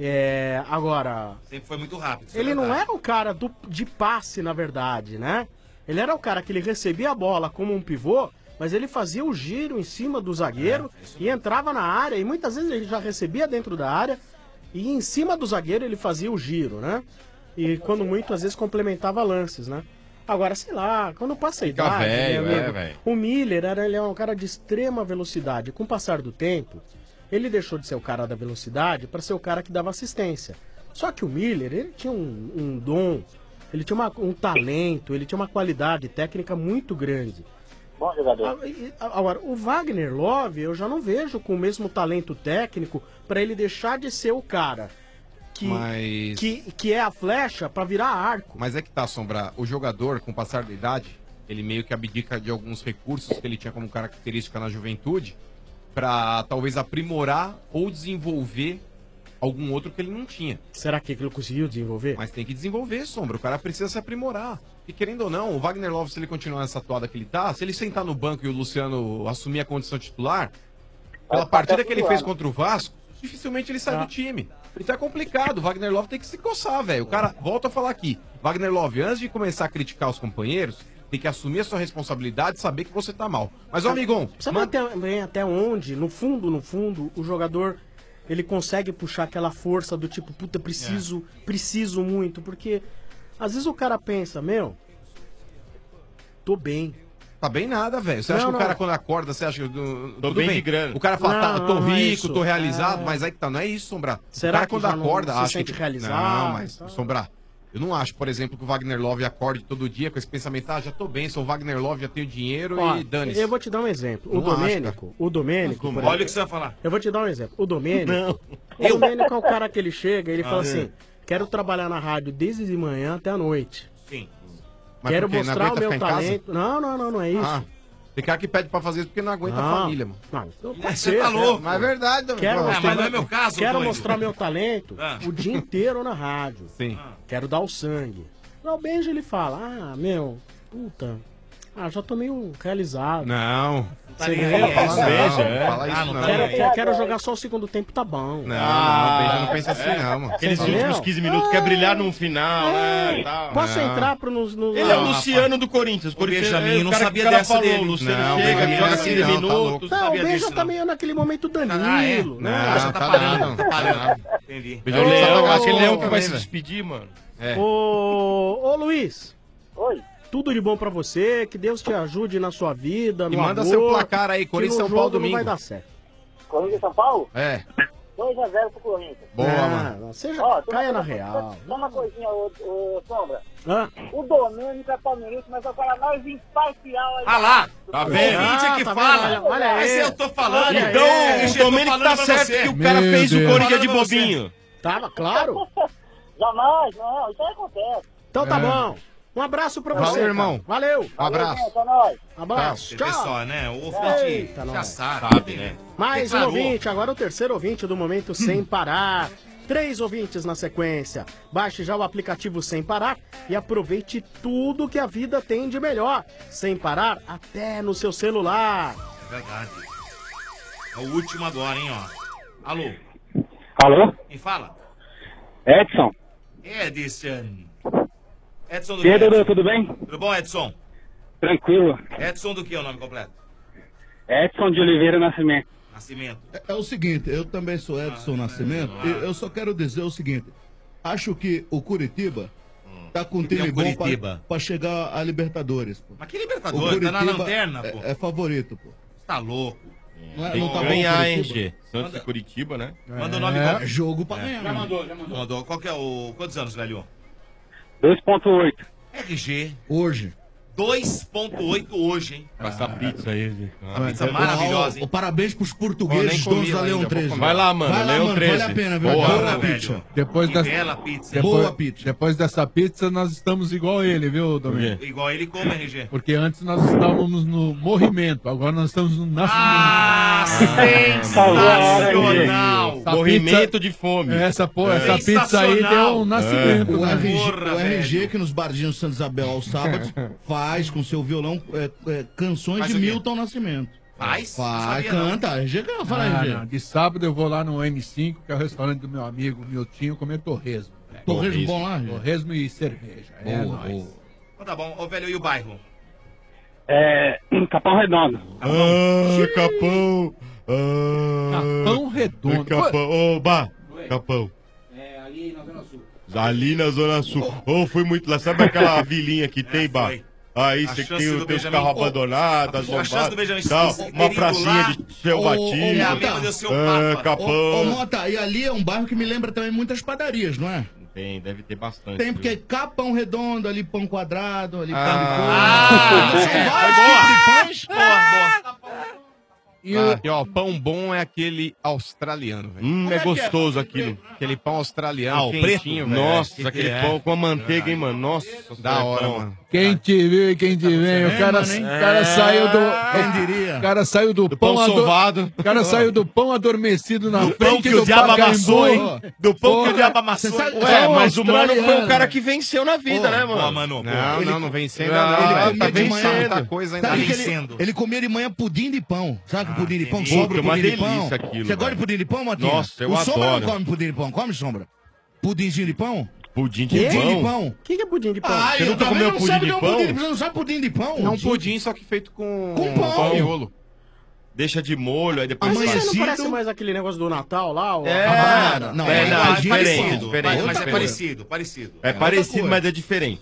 Agora... Sempre foi muito rápido. Ele não era o cara de passe, na verdade, né? Ele era o cara que ele recebia a bola como um pivô, mas ele fazia o giro em cima do zagueiro e entrava na área. E muitas vezes ele já recebia dentro da área e em cima do zagueiro ele fazia o giro, né? E quando muito, às vezes complementava lances, né? Agora, sei lá, quando passa a idade, velho. O Miller ele é um cara de extrema velocidade. Com o passar do tempo, ele deixou de ser o cara da velocidade para ser o cara que dava assistência. Só que o Miller, ele tinha um dom, ele tinha um talento, ele tinha uma qualidade técnica muito grande. Bom jogador. Agora, o Wagner Love, eu já não vejo com o mesmo talento técnico para ele deixar de ser o cara que é a flecha para virar arco. Mas é que tá, Sombra, o jogador, com o passar da idade, ele meio que abdica de alguns recursos que ele tinha como característica na juventude para talvez aprimorar ou desenvolver algum outro que ele não tinha. Será que ele conseguiu desenvolver? Mas tem que desenvolver, Sombra. O cara precisa se aprimorar. E querendo ou não, o Wagner Love, se ele continuar nessa toada que ele tá, se ele sentar no banco e o Luciano assumir a condição titular, pela partida que ele fez contra o Vasco, dificilmente ele sai do time. Então é complicado. O Wagner Love tem que se coçar, velho. O cara, volta a falar aqui, Wagner Love, antes de começar a criticar os companheiros, tem que assumir a sua responsabilidade e saber que você tá mal. Mas, ó, amigão... Sabe até onde, no fundo, o jogador... ele consegue puxar aquela força do tipo, puta, preciso muito, porque às vezes o cara pensa, tô bem. Tá bem nada, velho. Você acha que o cara quando acorda, você acha que... Tô bem de grana. O cara fala, tô rico, tô realizado, É. mas aí que tá, não é isso, Sombra. Será o cara que quando já não acorda, se acha sente que... realizado? Não, mas, Sombra, eu não acho, por exemplo, que o Wagner Love acorde todo dia com esse pensamento, já tô bem, sou o Wagner Love, já tenho dinheiro Ó, e dane-se. eu vou te dar um exemplo. Não O Domênico, Olha o que você vai falar. Eu vou te dar um exemplo. O Domênico é o cara que ele chega e ele fala assim, quero trabalhar na rádio desde de manhã até a noite. Sim. Mas Quero por quê? Não mostrar o aguenta meu ficar em casa? talento. Não é isso. Tem cara que pede pra fazer isso porque não aguenta Não. a família, mano. Você tá louco. Mas é verdade, Domênico. Quero mostrar, mas não é meu caso, quero doido. mostrar meu talento o dia inteiro na rádio. Sim. Quero dar o sangue. O Benji, ele fala, puta, já tô meio realizado. Não. Você Não entendeu? fala não, fala isso não. Quero jogar só o segundo tempo, tá bom. Não, não pensa assim não, mano. Aqueles últimos 15 minutos, quer brilhar no final, né? Tal. Posso entrar no... Ele é o Luciano do Corinthians. O Benjamin não sabia o cara dessa falou, dele. O Luciano Não, chega, Benjamin joga não é 15 assim, não, tá minutos. Não, o sabia Benja disso, tá meio naquele momento Danilo, né? Não, tá parando. Entendi. É o Leão, Ô, aquele Leão que também, vai se velho. despedir, mano. Ô, Luiz. Oi. Tudo de bom pra você, que Deus te ajude na sua vida, no E manda amor, seu placar aí, que Corinthians no São Paulo jogo não domingo. vai dar certo. Corinthians e São Paulo? É. 2x0 pro Corinthians. Boa, mano. Você já caia na real. Só uma coisinha, ô Sombra. Hã? O Domênico é palmeirense, mas é o cara mais imparcial aí. Ah lá, tá vendo? Ouvinte que fala. Olha Mas aí. eu tô falando. Então, o Domênico tá certo que o cara fez o Corinthians de bobinho. Tava, claro. Jamais, não, isso aí acontece. Então tá bom. Um abraço pra você, Valeu, irmão. cara. Valeu. Um abraço. Gente, é nóis. Abraço. Você Tchau. vê só, né? O ouvinte Eita, já nós. sabe, né? Mais um Declarou. ouvinte, agora o terceiro ouvinte do Momento Sem Parar. 3 ouvintes na sequência. Baixe já o aplicativo Sem Parar e aproveite tudo que a vida tem de melhor. Sem parar até no seu celular. É verdade. É o último agora, hein, ó. Alô? Alô? Quem fala? Edson. Edson. Edson do E aí, quê, Dudu, Edson? tudo bem? Tudo bom, Edson? Tranquilo. Edson do que é o nome completo? Edson de Oliveira Nascimento. Nascimento. É o seguinte, eu também sou Edson Nascimento, e eu só quero dizer o seguinte, acho que o Curitiba tá com um Que é time o bom Curitiba? pra chegar a Libertadores, pô. Mas que Libertadores? Tá na lanterna, pô. É favorito, pô. Você tá louco. Não, Tem não que tá bom ganhar, o hein, Curitiba? G? Santos e Curitiba, né? Manda o nome qual? É jogo pra ganhar. Já mandou. Mandou. Qual que é o... Quantos anos, velho? 2.8. RG. Hoje. 2.8 hoje, hein? Essa pizza aí, G. Uma pizza maravilhosa, hein? Parabéns pros Ó, portugueses, nem comi donos da ainda, Leão vou 13. comer. Vai lá, mano, Vai lá, Leão mano, 13. vale a pena, viu? Boa, Boa velho. pizza. Depois Que dessa, bela pizza. É boa pizza. depois dessa pizza, nós estamos igual ele, viu, Domingos? Igual ele come, RG. Porque antes nós estávamos no morrimento, agora nós estamos no nascimento. Ah, sensacional! Essa Movimento pizza- de fome. Essa pizza aí deu um nascimento. O né? RG que nos bardinhos Santa Isabel aos sábados faz com seu violão canções Faz de o quê? Milton Nascimento. Faz? Não Faz, sabia, não. canta. RG que fala Ah, RG. não. De sábado eu vou lá no M5, que é o restaurante do meu amigo Miltinho, comer torresmo. velho. Torresmo bom lá, RG? Torresmo e cerveja. É Boa, nóis. boa. Então tá bom. Ô, velho, e o bairro? Capão Redondo. Capão. Capão Redondo. Capão. Ô, Bah. Capão. É, ali na Zona Sul. Ali na Zona Sul. Ô, fui muito lá. Sabe aquela vilinha que tem, Bah? foi. Aí A você chance tem do os Benjamin- carros abandonados, a chance do Benjamin tal, ser uma querido pracinha lá. de céu Ô, batido. É amigo do seu É, Papa. Capão. Ô, Mota, e ali é um bairro que me lembra também muitas padarias, não é? Tem, deve ter bastante. Tem, porque Capão Redondo, ali Pão Quadrado, ali Ah, Pão de boa, boa. E ó, pão bom é aquele australiano, velho. É gostoso aquilo. Aquele pão australiano Ah, o quentinho, velho. Nossa, aquele pão com a manteiga, hein, mano? Nossa, Da hora, pão. mano. Quem te viu e quem te vem, o cara, mano, hein? o cara saiu do. Quem diria? O cara saiu do pão pão sovado. O cara saiu do pão adormecido na frente pão que o do diabo Pacaembu. amassou, hein? Do pão que o diabo amassou. Você sabe- Ué, Pão mas o mano foi o australiano. cara que venceu na vida, né, Boa, mano? mano. Não vence ainda Ah, não. ele velho. comia Tá de manhã. vencendo muita coisa ainda. Sabe que vencendo. ele comia de manhã pudim de pão. Sabe que pudim de pão entendi. sobra o Puta, uma pudim de pão? delícia aquilo, Você gosta de velho. pudim de pão, Matinha? Nossa, eu o Sombra adoro. não come pudim de pão. Come, Sombra? Pudimzinho de pão? Pudim de Pudim de pão? pão? O que é pudim de pão? Ah, Você eu nunca também comeu não pudim sabe de que é um pão? Você não sabe pudim de pão? É um pudim, só que feito com pão. miolo. Deixa de molho, aí depois... Mas isso aí não Amanhecido. parece mais aquele negócio do Natal lá? Ó, É, rabanada? não, é, é não, mais é diferente, parecido, diferente. mas é diferente. parecido, parecido. É parecido, mas é diferente.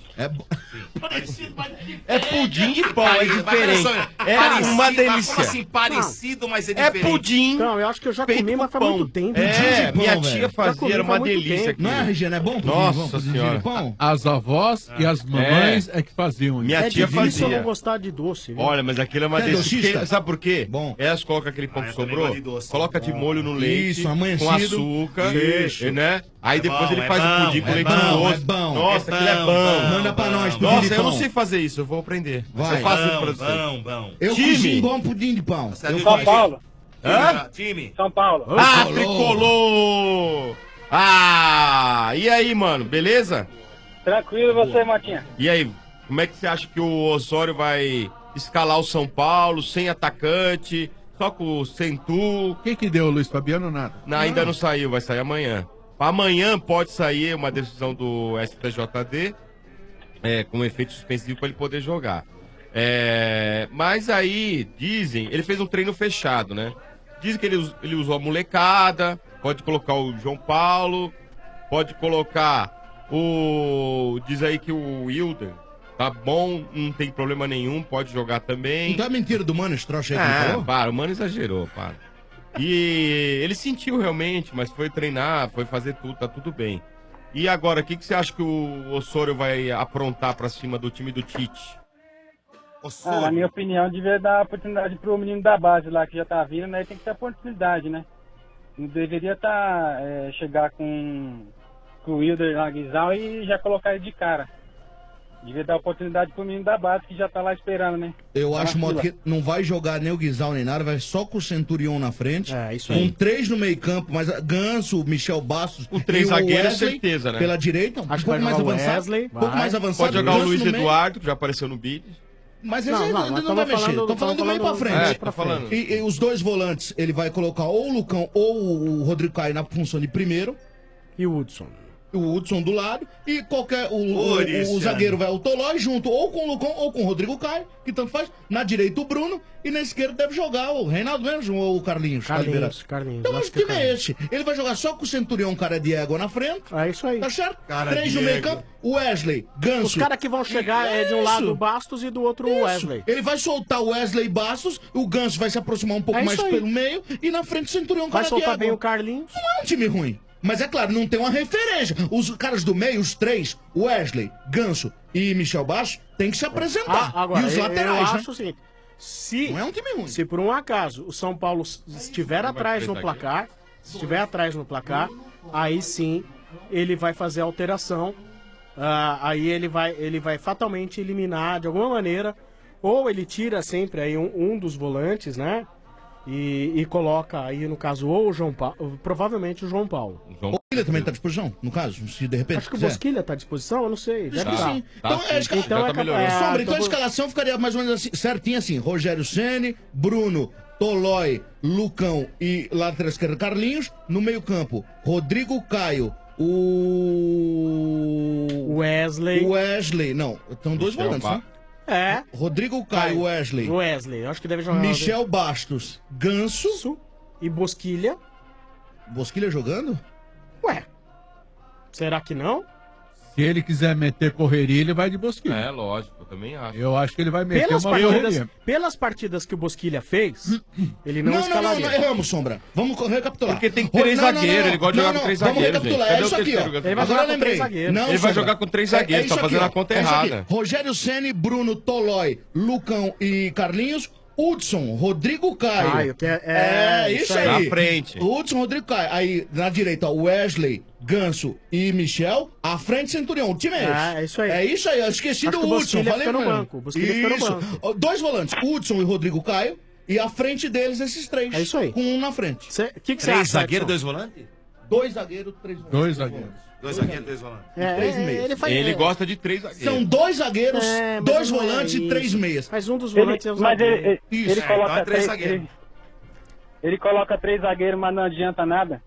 É pudim de pão, é diferente. É uma delícia. Como assim, parecido, mas é É diferente? pudim. Não, eu acho que eu já feito comi, com mas faz pão. muito tempo. É, Pudim de pão, minha velho. tia Já fazia, comi era faz uma muito delícia tempo. aqui. Não é, Regina? É bom pudim Nossa de pão? Pudimzinho Senhora. de pão? As avós e as mamães é que faziam isso. Minha É tia difícil eu não fazia. gostar de doce, viu? Olha, mas aquilo é uma Você é delícia. doxista? Porque- Sabe por quê? Bom. Elas colocam aquele pão que eu também sobrou, gosto de doce. coloca de molho no leite, Isso, amanhecido. com açúcar, Isso. né? Aí depois bom, ele é faz o bom, pudim com é leite bom, doce. é bom. Nossa, É aquilo é bom, bom. Manda pra nós, pudim Nossa, de eu não pão. sei fazer isso, eu vou aprender. Vai. Eu faço isso pra Bom, você. bom, bom. Eu Time. cozinho bom pudim de pão. Sabe Eu o São que? Paulo. Hã? Time. São Paulo. Ah, Tricolor. tricolor! Ah, e aí, mano, beleza? Tranquilo você, Matinha. E aí, como é que você acha que o Osório vai escalar o São Paulo sem atacante, só com o Centu? O que deu, Luiz Fabiano? Nada. Não, ainda não saiu, vai sair amanhã. Amanhã pode sair uma decisão do STJD, com efeito suspensivo para ele poder jogar. Mas aí, dizem, ele fez um treino fechado, né? Dizem que ele usou a molecada, pode colocar o João Paulo, pode colocar diz aí que o Wilder tá bom, não tem problema nenhum, pode jogar também. Não tá mentira do Mano esse troço aí que ele falou? Para, o Mano exagerou, para. E ele sentiu realmente, mas foi treinar, foi fazer tudo, tá tudo bem. E agora, o que você acha que o Osorio vai aprontar pra cima do time do Tite? Na minha opinião, devia dar oportunidade pro menino da base lá, que já tá vindo, né? Tem que ter oportunidade, né? Não deveria chegar com o Wilder lá, Guizal, e já colocar ele de cara. Devia dar oportunidade pro menino da base, que já tá lá esperando, né? Eu Tá acho, na Moto, fila. que não vai jogar nem o Guizal nem nada, vai só com o Centurion na frente. Isso com aí. 3 no meio campo, mas Ganso, Michel Bastos. O 3 e zagueiro é Wesley certeza, né? Pela direita, um Acho que pouco vai mais jogar o avançado. Wesley, Um pouco vai. mais avançado. Pode jogar o Ganso Luiz no meio. Eduardo, que já apareceu no Bid. Mas Não, esse não, não, nós não vai estamos mexer. falando- Tô falando do meio pra frente. É, tô falando. E os dois volantes, ele vai colocar ou o Lucão ou o Rodrigo Caio na função de primeiro. E o Hudson. O Hudson do lado. E o zagueiro vai o Tolói junto ou com o Lucão ou com o Rodrigo Caio, que tanto faz. Na direita o Bruno. E na esquerda deve jogar o Reinaldo mesmo ou o Carlinhos. tá liberado. Carlinhos. Então, acho que é esse. Ele vai jogar só com o Centurião, cara de égua na frente. É isso aí. Tá certo? Cara 3 de no meio égua. campo. Wesley, Ganso. Os caras que vão chegar é de um lado o Bastos e do outro o Wesley. Ele vai soltar o Wesley Bastos, o Ganso vai se aproximar um pouco É mais isso aí. pelo meio e na frente o Centurião, Vai cara de soltar égua. bem o Carlinhos. Não é um time ruim. Mas é claro, não tem uma referência. Os caras do meio, os 3, Wesley, Ganso e Michel Bastos, tem que se apresentar. Agora, e os laterais, eu né? acho o seguinte, se, Não é um time ruim. se por um acaso o São Paulo estiver atrás no placar, aí sim ele vai fazer a alteração. Aí ele vai fatalmente eliminar de alguma maneira, ou ele tira sempre aí um dos volantes, né? E coloca aí, no caso, ou o João Paulo, provavelmente o João Paulo. O Bosquilha também tá à disposição, no caso, se de repente Acho que o quiser. Bosquilha tá à disposição, eu não sei. Acho Deve que tá. sim. Então, Sombra, então a escalação ficaria mais ou menos assim, certinha assim. Rogério Ceni, Bruno, Tolói, Lucão e lateral esquerdo Carlinhos. No meio campo, Rodrigo Caio, o Wesley, não, estão dois Michel volantes, né? É. Rodrigo Caio, Wesley. Eu acho que deve jogar. Michel Bastos, Ganso e Bosquilha. Bosquilha jogando? Ué, será que não? Se ele quiser meter correria, ele vai de Bosquilha. É, lógico, eu também acho. Eu acho que ele vai meter uma correria. Pelas partidas que o Bosquilha fez, ele não escalaria. Não, erramos, Sombra. Vamos recapitular. Porque tem 3 zagueiros, ele gosta de jogar com 3 Vamos zagueiros. recapitular, gente. é isso aqui, ó. Ele vai jogar com 3 zagueiros. Ele vai jogar com 3 zagueiros, tá fazendo a conta errada. Rogério Ceni, Bruno, Tolói, Lucão e Carlinhos. Hudson, Rodrigo Caio. Caio, que isso isso aí. aí. Na frente. Hudson, Rodrigo Caio. Aí, na direita, Wesley, Ganso e Michel. À frente, Centurião. O time é esse. É isso aí. É isso aí. Eu esqueci Acho do que o Hudson. Bosquilha Falei fica no mesmo. banco, o Bosquilha fica no Isso. banco. 2 volantes, Hudson e Rodrigo Caio. E à frente deles, esses 3. É isso aí. Com um na frente. O que você 3 acha, zagueiros, Edson? 2 volantes? 2 zagueiros, 3 volantes. 2 zagueiros. 2 zagueiros, 2 volantes. É, 3 meias. Ele gosta de 3 zagueiros. São 2 zagueiros, É, mas 2 não é volantes e isso. 3 meias. Mas um dos volantes é o Mas zagueiro. ele coloca então é 3 três zagueiros. Ele coloca 3 zagueiros, mas não adianta nada.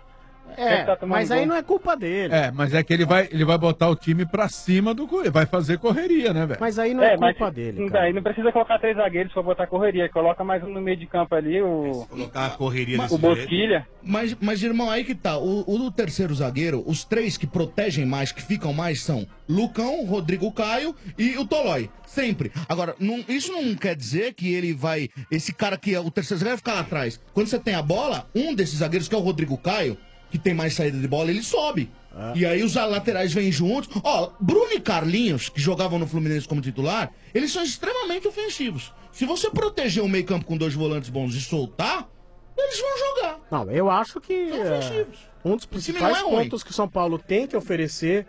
Ele tá tomando Mas aí gol. não é culpa dele. É, mas é que ele vai botar o time pra cima do Corinthians. Vai fazer correria, né, velho? Mas aí não é mas culpa dele, não, cara. daí não precisa colocar 3 zagueiros pra botar correria. Coloca mais um no meio de campo ali, Colocar a correria desse o Bosquilha. Mas, irmão, aí que tá. O do terceiro zagueiro, os 3 que protegem mais, que ficam mais, são Lucão, Rodrigo Caio e o Tolói. Sempre. Agora, isso não quer dizer que ele vai. Esse cara que é o terceiro zagueiro vai ficar lá atrás. Quando você tem a bola, um desses zagueiros, que é o Rodrigo Caio, que tem mais saída de bola, ele sobe. E aí os laterais vêm juntos. Ó, Bruno e Carlinhos, que jogavam no Fluminense como titular, eles são extremamente ofensivos. Se você proteger o meio campo com 2 volantes bons e soltar, eles vão jogar. Não, eu acho que um dos time principais não é ruim. pontos que o São Paulo tem que oferecer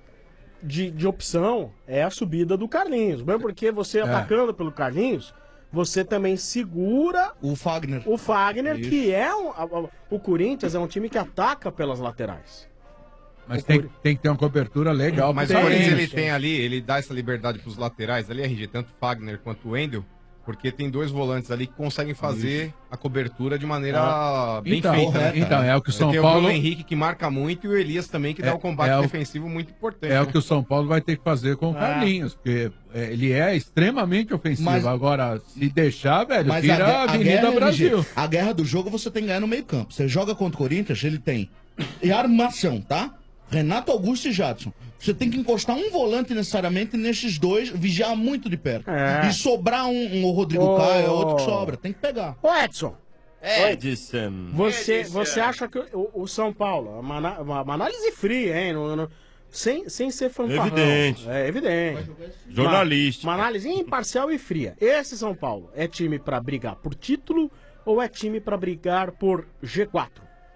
de opção é a subida do Carlinhos. Mesmo porque você atacando pelo Carlinhos, você também segura o Fagner. O Fagner, Isso. que é o Corinthians é um time que ataca pelas laterais. Mas tem que ter uma cobertura legal. Mas pro o Corinthians, Corinthians. ele tem ali, ele dá essa liberdade pros laterais ali, RG, tanto o Fagner quanto o Wendel, porque tem 2 volantes ali que conseguem fazer a cobertura de maneira bem Então, feita, né? então, é o que o São Tem Paulo- o Bruno Henrique que marca muito e o Elias também que dá um combate defensivo muito importante. É o né? que o São Paulo vai ter que fazer com o Carlinhos, porque ele é extremamente ofensivo. Mas- Agora, se deixar, velho, Mas tira a Avenida guerra, Brasil. LG, a guerra do jogo você tem que ganhar no meio campo. Você joga contra o Corinthians, ele tem e armação, tá? Renato Augusto e Jadson. Você tem que encostar um volante necessariamente nesses 2, vigiar muito de perto. É. E sobrar o Rodrigo Caio, é outro que sobra. Tem que pegar. Ô Edson, Edson. Você acha que o São Paulo, uma análise fria, hein? Sem ser fanfarrão. Evidente. É evidente. Jornalística. Uma análise imparcial e fria. Esse São Paulo é time pra brigar por título ou é time pra brigar por G4?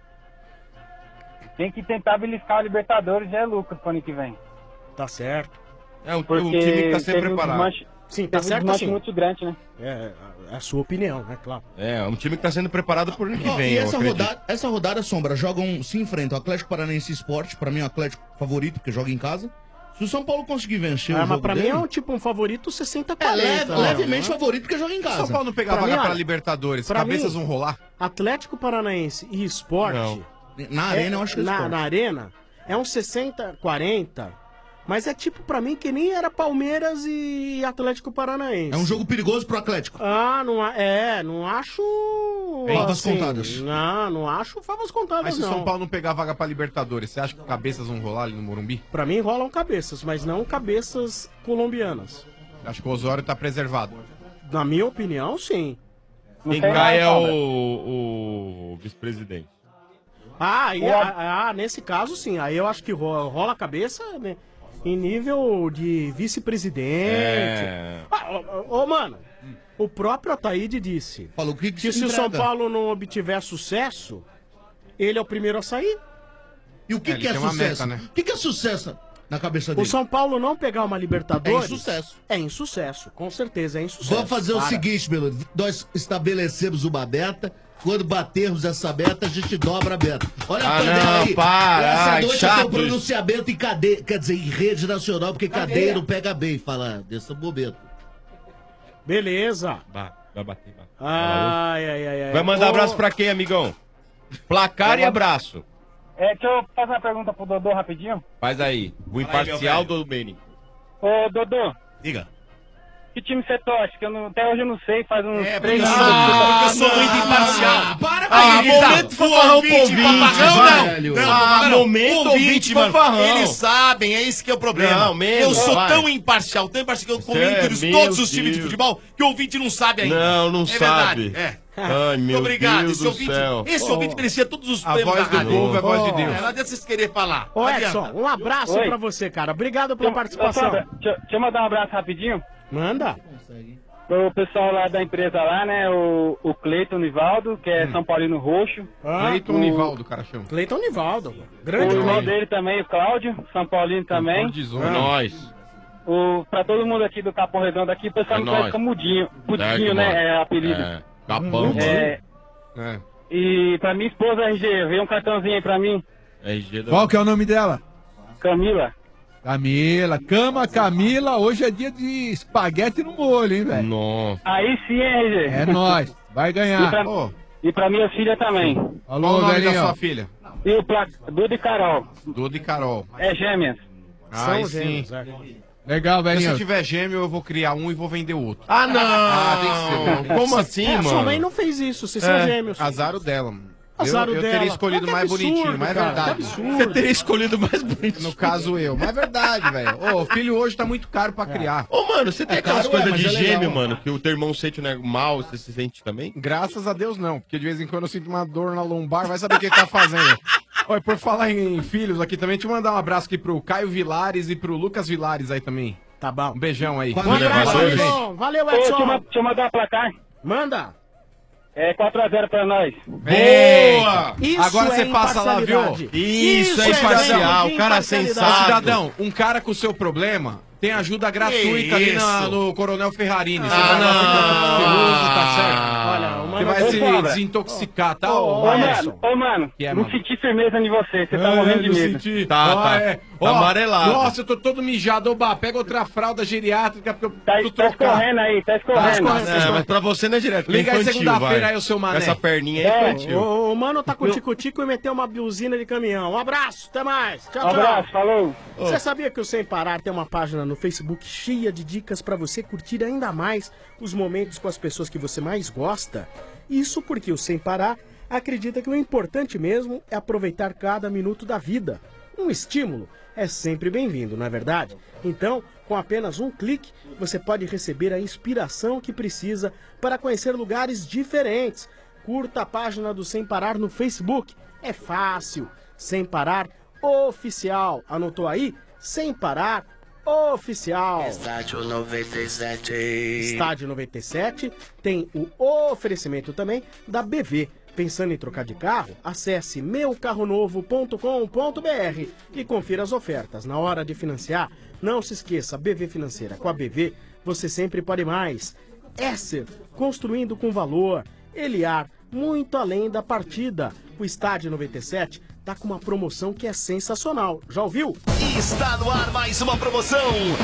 Tem que tentar beliscar a Libertadores, já é lucro pro ano que vem. Tá certo. É o time que tá sempre preparado. Sim, tá certo um assim. muito grande, né? É a sua opinião, né? Claro. É um time que tá sendo preparado pro ano que vem. E eu essa acredito. rodada, Sombra, se enfrentam o Atlético Paranaense Sport, pra mim é o Atlético favorito, porque joga em casa. Se o São Paulo conseguir vencer o mas jogo pra dele, mim é um favorito 60-40. levemente favorito, porque joga em casa. São Paulo não pegar Pra vaga mim, pra olha, Libertadores, pra cabeças mim, vão rolar? Atlético Paranaense e Sport. Não. Na Arena eu acho que é Sport. Na Arena é um 60-40. Mas é tipo pra mim que nem era Palmeiras e Atlético Paranaense. É um jogo perigoso pro Atlético. Não acho. Favas contadas. Não acho favas contadas, Mas se o não. São Paulo não pegar vaga pra Libertadores, você acha que cabeças vão rolar ali no Morumbi? Pra mim rolam cabeças, mas não cabeças colombianas. Acho que o Osório tá preservado. Na minha opinião, sim. Quem cai é o vice-presidente. Nesse caso, sim. Aí eu acho que rola a cabeça, né, em nível de vice-presidente. Mano, o próprio Ataíde disse Falou que se o São Paulo não obtiver sucesso, ele é o primeiro a sair. E o que é tem uma sucesso? meta, né? O que é sucesso na cabeça O dele? São Paulo não pegar uma Libertadores... É insucesso. É insucesso, com certeza é insucesso. Vamos fazer o seguinte, meu, nós estabelecemos uma meta. Quando batermos essa meta, a gente dobra a meta. Olha a panela aí. Essa noite eu tenho pronunciamento em cadeia, quer dizer, em rede nacional, porque cadeia não pega bem, falar nesse momento. Beleza. Vai bater. Ai. Vai mandar abraço pra quem, amigão? Placar e abraço. Deixa eu fazer uma pergunta pro Dodô rapidinho. Faz aí. O imparcial do Domênico. Ô, Dodô. Diga. Que time você torce? Que até hoje eu não sei, faz uns 3 porque anos. eu sou muito imparcial. Momento fanfarrão pro ouvinte, Momento ouvinte, mano. Eles sabem, é esse que é o problema. Não, mesmo, eu sou vai. tão imparcial que eu comento É, de meu todos os times de Deus. futebol que o ouvinte não sabe ainda. Não é sabe. Verdade, Ai, meu Obrigado. Deus do céu. Esse ouvinte merecia todos os A prêmios voz da do rádio. povo é a voz de Deus. Não adianta vocês quererem falar. Ô, Não Edson, adianta. um abraço Oi. pra você, cara. Obrigado pela participação. Deixa eu mandar um abraço rapidinho. Manda. Pro pessoal lá da empresa lá, né? O Cleiton Nivaldo, que é São Paulino Roxo. Cleiton Nivaldo, cara chama. Cleiton Nivaldo. O Grande irmão Cleiton. dele também, o Cláudio, São Paulino também. É nóis. Pra todo mundo aqui do Capão Redondo aqui, o pessoal É me nóis. conhece como Mudinho. Pudinho, Certo, né? mano. É apelido. É, Capão. E pra minha esposa, RG, veio um cartãozinho aí pra mim. RG da... Qual que é o nome dela? Camila. Camila, hoje é dia de espaguete no molho, hein, velho? Nossa. Aí sim, RG. É nóis, vai ganhar. E pra minha filha também. Qual o nome velhinho. da sua filha? E o Duda e Carol. Duda e Carol. É gêmeas. Aí sim. gêmeos, é. Legal, Se velhinho. eu tiver gêmeo, eu vou criar um e vou vender o outro. Ah, não! Tem que ser. Como assim, Sua mano? mãe não fez isso, vocês são gêmeos. Azar o dela, mano. Azar o eu dela. teria escolhido Que mais absurdo, bonitinho, mas é cara, verdade. que absurdo. Você teria escolhido mais bonito. No caso, eu. Mas é verdade, velho. Ô, o filho hoje tá muito caro pra criar. Ô, mano, você tem aquelas caro, coisas mas de é legal. gêmeo, mano, que o teu irmão sente né, mal, você se sente também? Graças a Deus não, porque de vez em quando eu sinto uma dor na lombar, vai saber o que ele tá fazendo. Olha, por falar em filhos aqui também, deixa eu mandar um abraço aqui pro Caio Vilares e pro Lucas Vilares aí também. Tá bom. Um beijão aí. Um abraço, Edson. Valeu, Edson. Deixa eu mandar um placar. Manda. É 4x0 pra nós. Boa! Isso Agora é você passa lá, viu? imparcialidade. Isso é exemplo imparcial, de o cara é imparcialidade. sensato. Cidadão, um cara com o seu problema tem ajuda gratuita ali isso? no Coronel Ferrarini. Você Ah, vai lá, não. fica tranquiloso, tá certo? Olha, Você uma vai se Cobra. desintoxicar, tá? Ô, Mano, Que é, não mano? senti firmeza em você. Você tá morrendo de medo. Tá amarelado. Nossa, eu tô todo mijado. Oba, pega outra fralda geriátrica porque eu Tá preciso trocar. escorrendo aí, tá escorrendo. É, mas pra você não é direto. Liga aí infantil, segunda-feira vai. aí, o seu mané. Essa perninha é infantil. O mano tá com tico-tico e meteu uma buzina de caminhão. Um abraço, até mais. Tchau, tchau. Abraço, falou. Você sabia que o Sem Parar tem uma página no Facebook cheia de dicas pra você curtir ainda mais os momentos com as pessoas que você mais gosta? Isso porque o Sem Parar acredita que o importante mesmo é aproveitar cada minuto da vida. Um estímulo é sempre bem-vindo, não é verdade? Então, com apenas um clique, você pode receber a inspiração que precisa para conhecer lugares diferentes. Curta a página do Sem Parar no Facebook. É fácil. Sem Parar Oficial. Anotou aí? Sem Parar Oficial. Estádio 97. Estádio 97 tem o oferecimento também da BV. Pensando em trocar de carro? Acesse meucarronovo.com.br e confira as ofertas. Na hora de financiar, não se esqueça, BV Financeira. Com a BV, você sempre pode mais. Esser, construindo com valor. Eliar, muito além da partida. O Estádio 97 tá com uma promoção que é sensacional. Já ouviu? Está no ar mais uma promoção.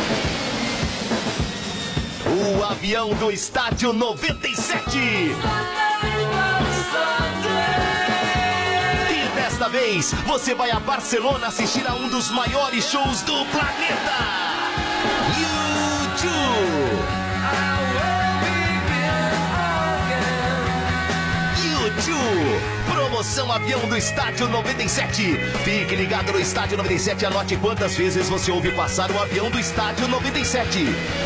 O avião do Estádio 97. E desta vez, você vai a Barcelona assistir a um dos maiores shows do planeta. YouTube. Promoção avião do Estádio 97. Fique ligado no Estádio 97 e anote quantas vezes você ouve passar o avião do Estádio 97.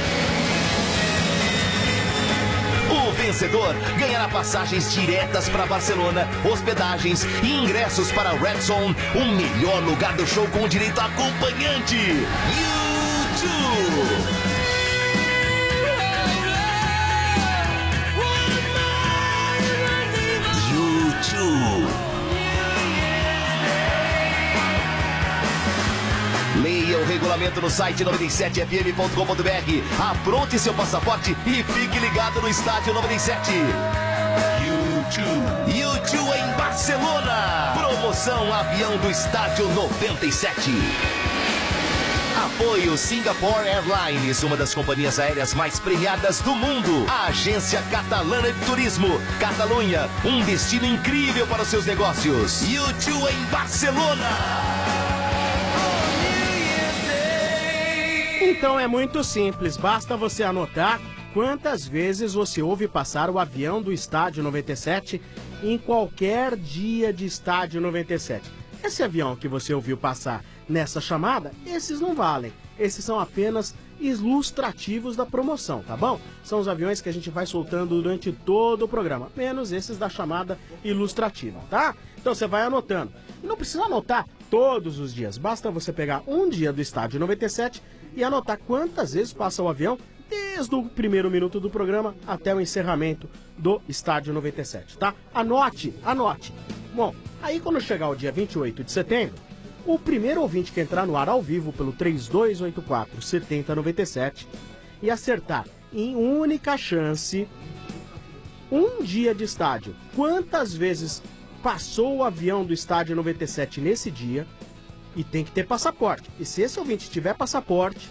O vencedor ganhará passagens diretas para Barcelona, hospedagens e ingressos para Red Zone, o melhor lugar do show com direito a acompanhante. YouTube. Leia o regulamento no site 97fm.com.br. Apronte seu passaporte e fique ligado no Estádio 97. YouTube em Barcelona. Promoção avião do Estádio 97. Apoio Singapore Airlines, uma das companhias aéreas mais premiadas do mundo. A Agência Catalana de Turismo. Catalunha, um destino incrível para os seus negócios. YouTube em Barcelona. Então é muito simples, basta você anotar quantas vezes você ouve passar o avião do Estádio 97 em qualquer dia de Estádio 97. Esse avião que você ouviu passar nessa chamada, esses não valem. Esses são apenas ilustrativos da promoção, tá bom? São os aviões que a gente vai soltando durante todo o programa, menos esses da chamada ilustrativa, tá? Então você vai anotando. E não precisa anotar todos os dias, basta você pegar um dia do Estádio 97 e anotar quantas vezes passa o avião desde o primeiro minuto do programa até o encerramento do Estádio 97, tá? Anote, anote. Bom, aí quando chegar o dia 28 de setembro, o primeiro ouvinte que entrar no ar ao vivo pelo 3284-7097 e acertar em única chance um dia de estádio, quantas vezes passou o avião do Estádio 97 nesse dia, e tem que ter passaporte. E se esse ouvinte tiver passaporte,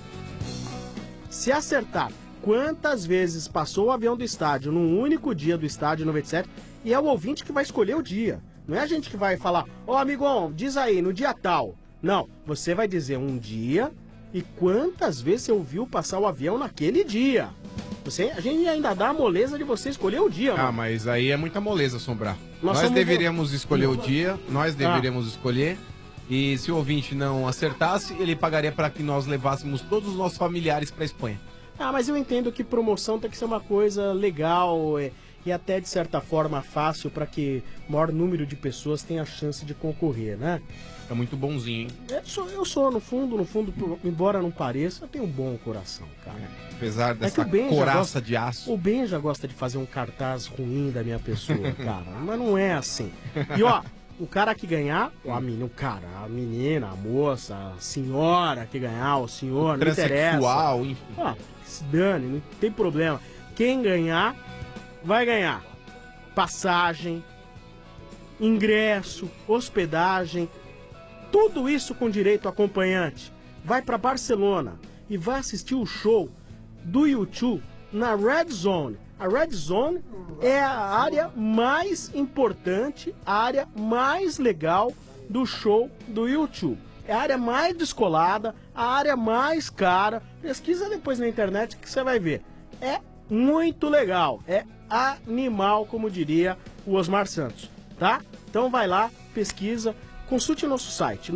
se acertar quantas vezes passou o avião do estádio num único dia do Estádio 97, e é o ouvinte que vai escolher o dia. Não é a gente que vai falar, ó, amigão, diz aí, no dia tal. Não, você vai dizer um dia e quantas vezes você ouviu passar o avião naquele dia. A gente ainda dá a moleza de você escolher o dia, mano. Mas aí é muita moleza, Sombrar. Nós deveríamos escolher o dia, nós deveríamos escolher. E se o ouvinte não acertasse, ele pagaria para que nós levássemos todos os nossos familiares para Espanha. Mas eu entendo que promoção tem que ser uma coisa legal e até de certa forma fácil para que o maior número de pessoas tenha a chance de concorrer, né? É muito bonzinho, hein? Eu sou, no fundo, embora não pareça, eu tenho um bom coração, cara. Apesar dessa coraça de aço. O Ben já gosta de fazer um cartaz ruim da minha pessoa, cara. Mas não é assim. E ó, o cara que ganhar, a menina, a moça, a senhora que ganhar, o senhor, não interessa. Transexual, enfim. Ó, se dane, não tem problema. Quem ganhar, vai ganhar passagem, ingresso, hospedagem, tudo isso com direito a acompanhante. Vai para Barcelona e vai assistir o show do YouTube na Red Zone. A Red Zone é a área mais importante, a área mais legal do show do YouTube. É a área mais descolada, a área mais cara. Pesquisa depois na internet que você vai ver. É muito legal, é animal, como diria o Osmar Santos, tá? Então vai lá, pesquisa, consulte o nosso site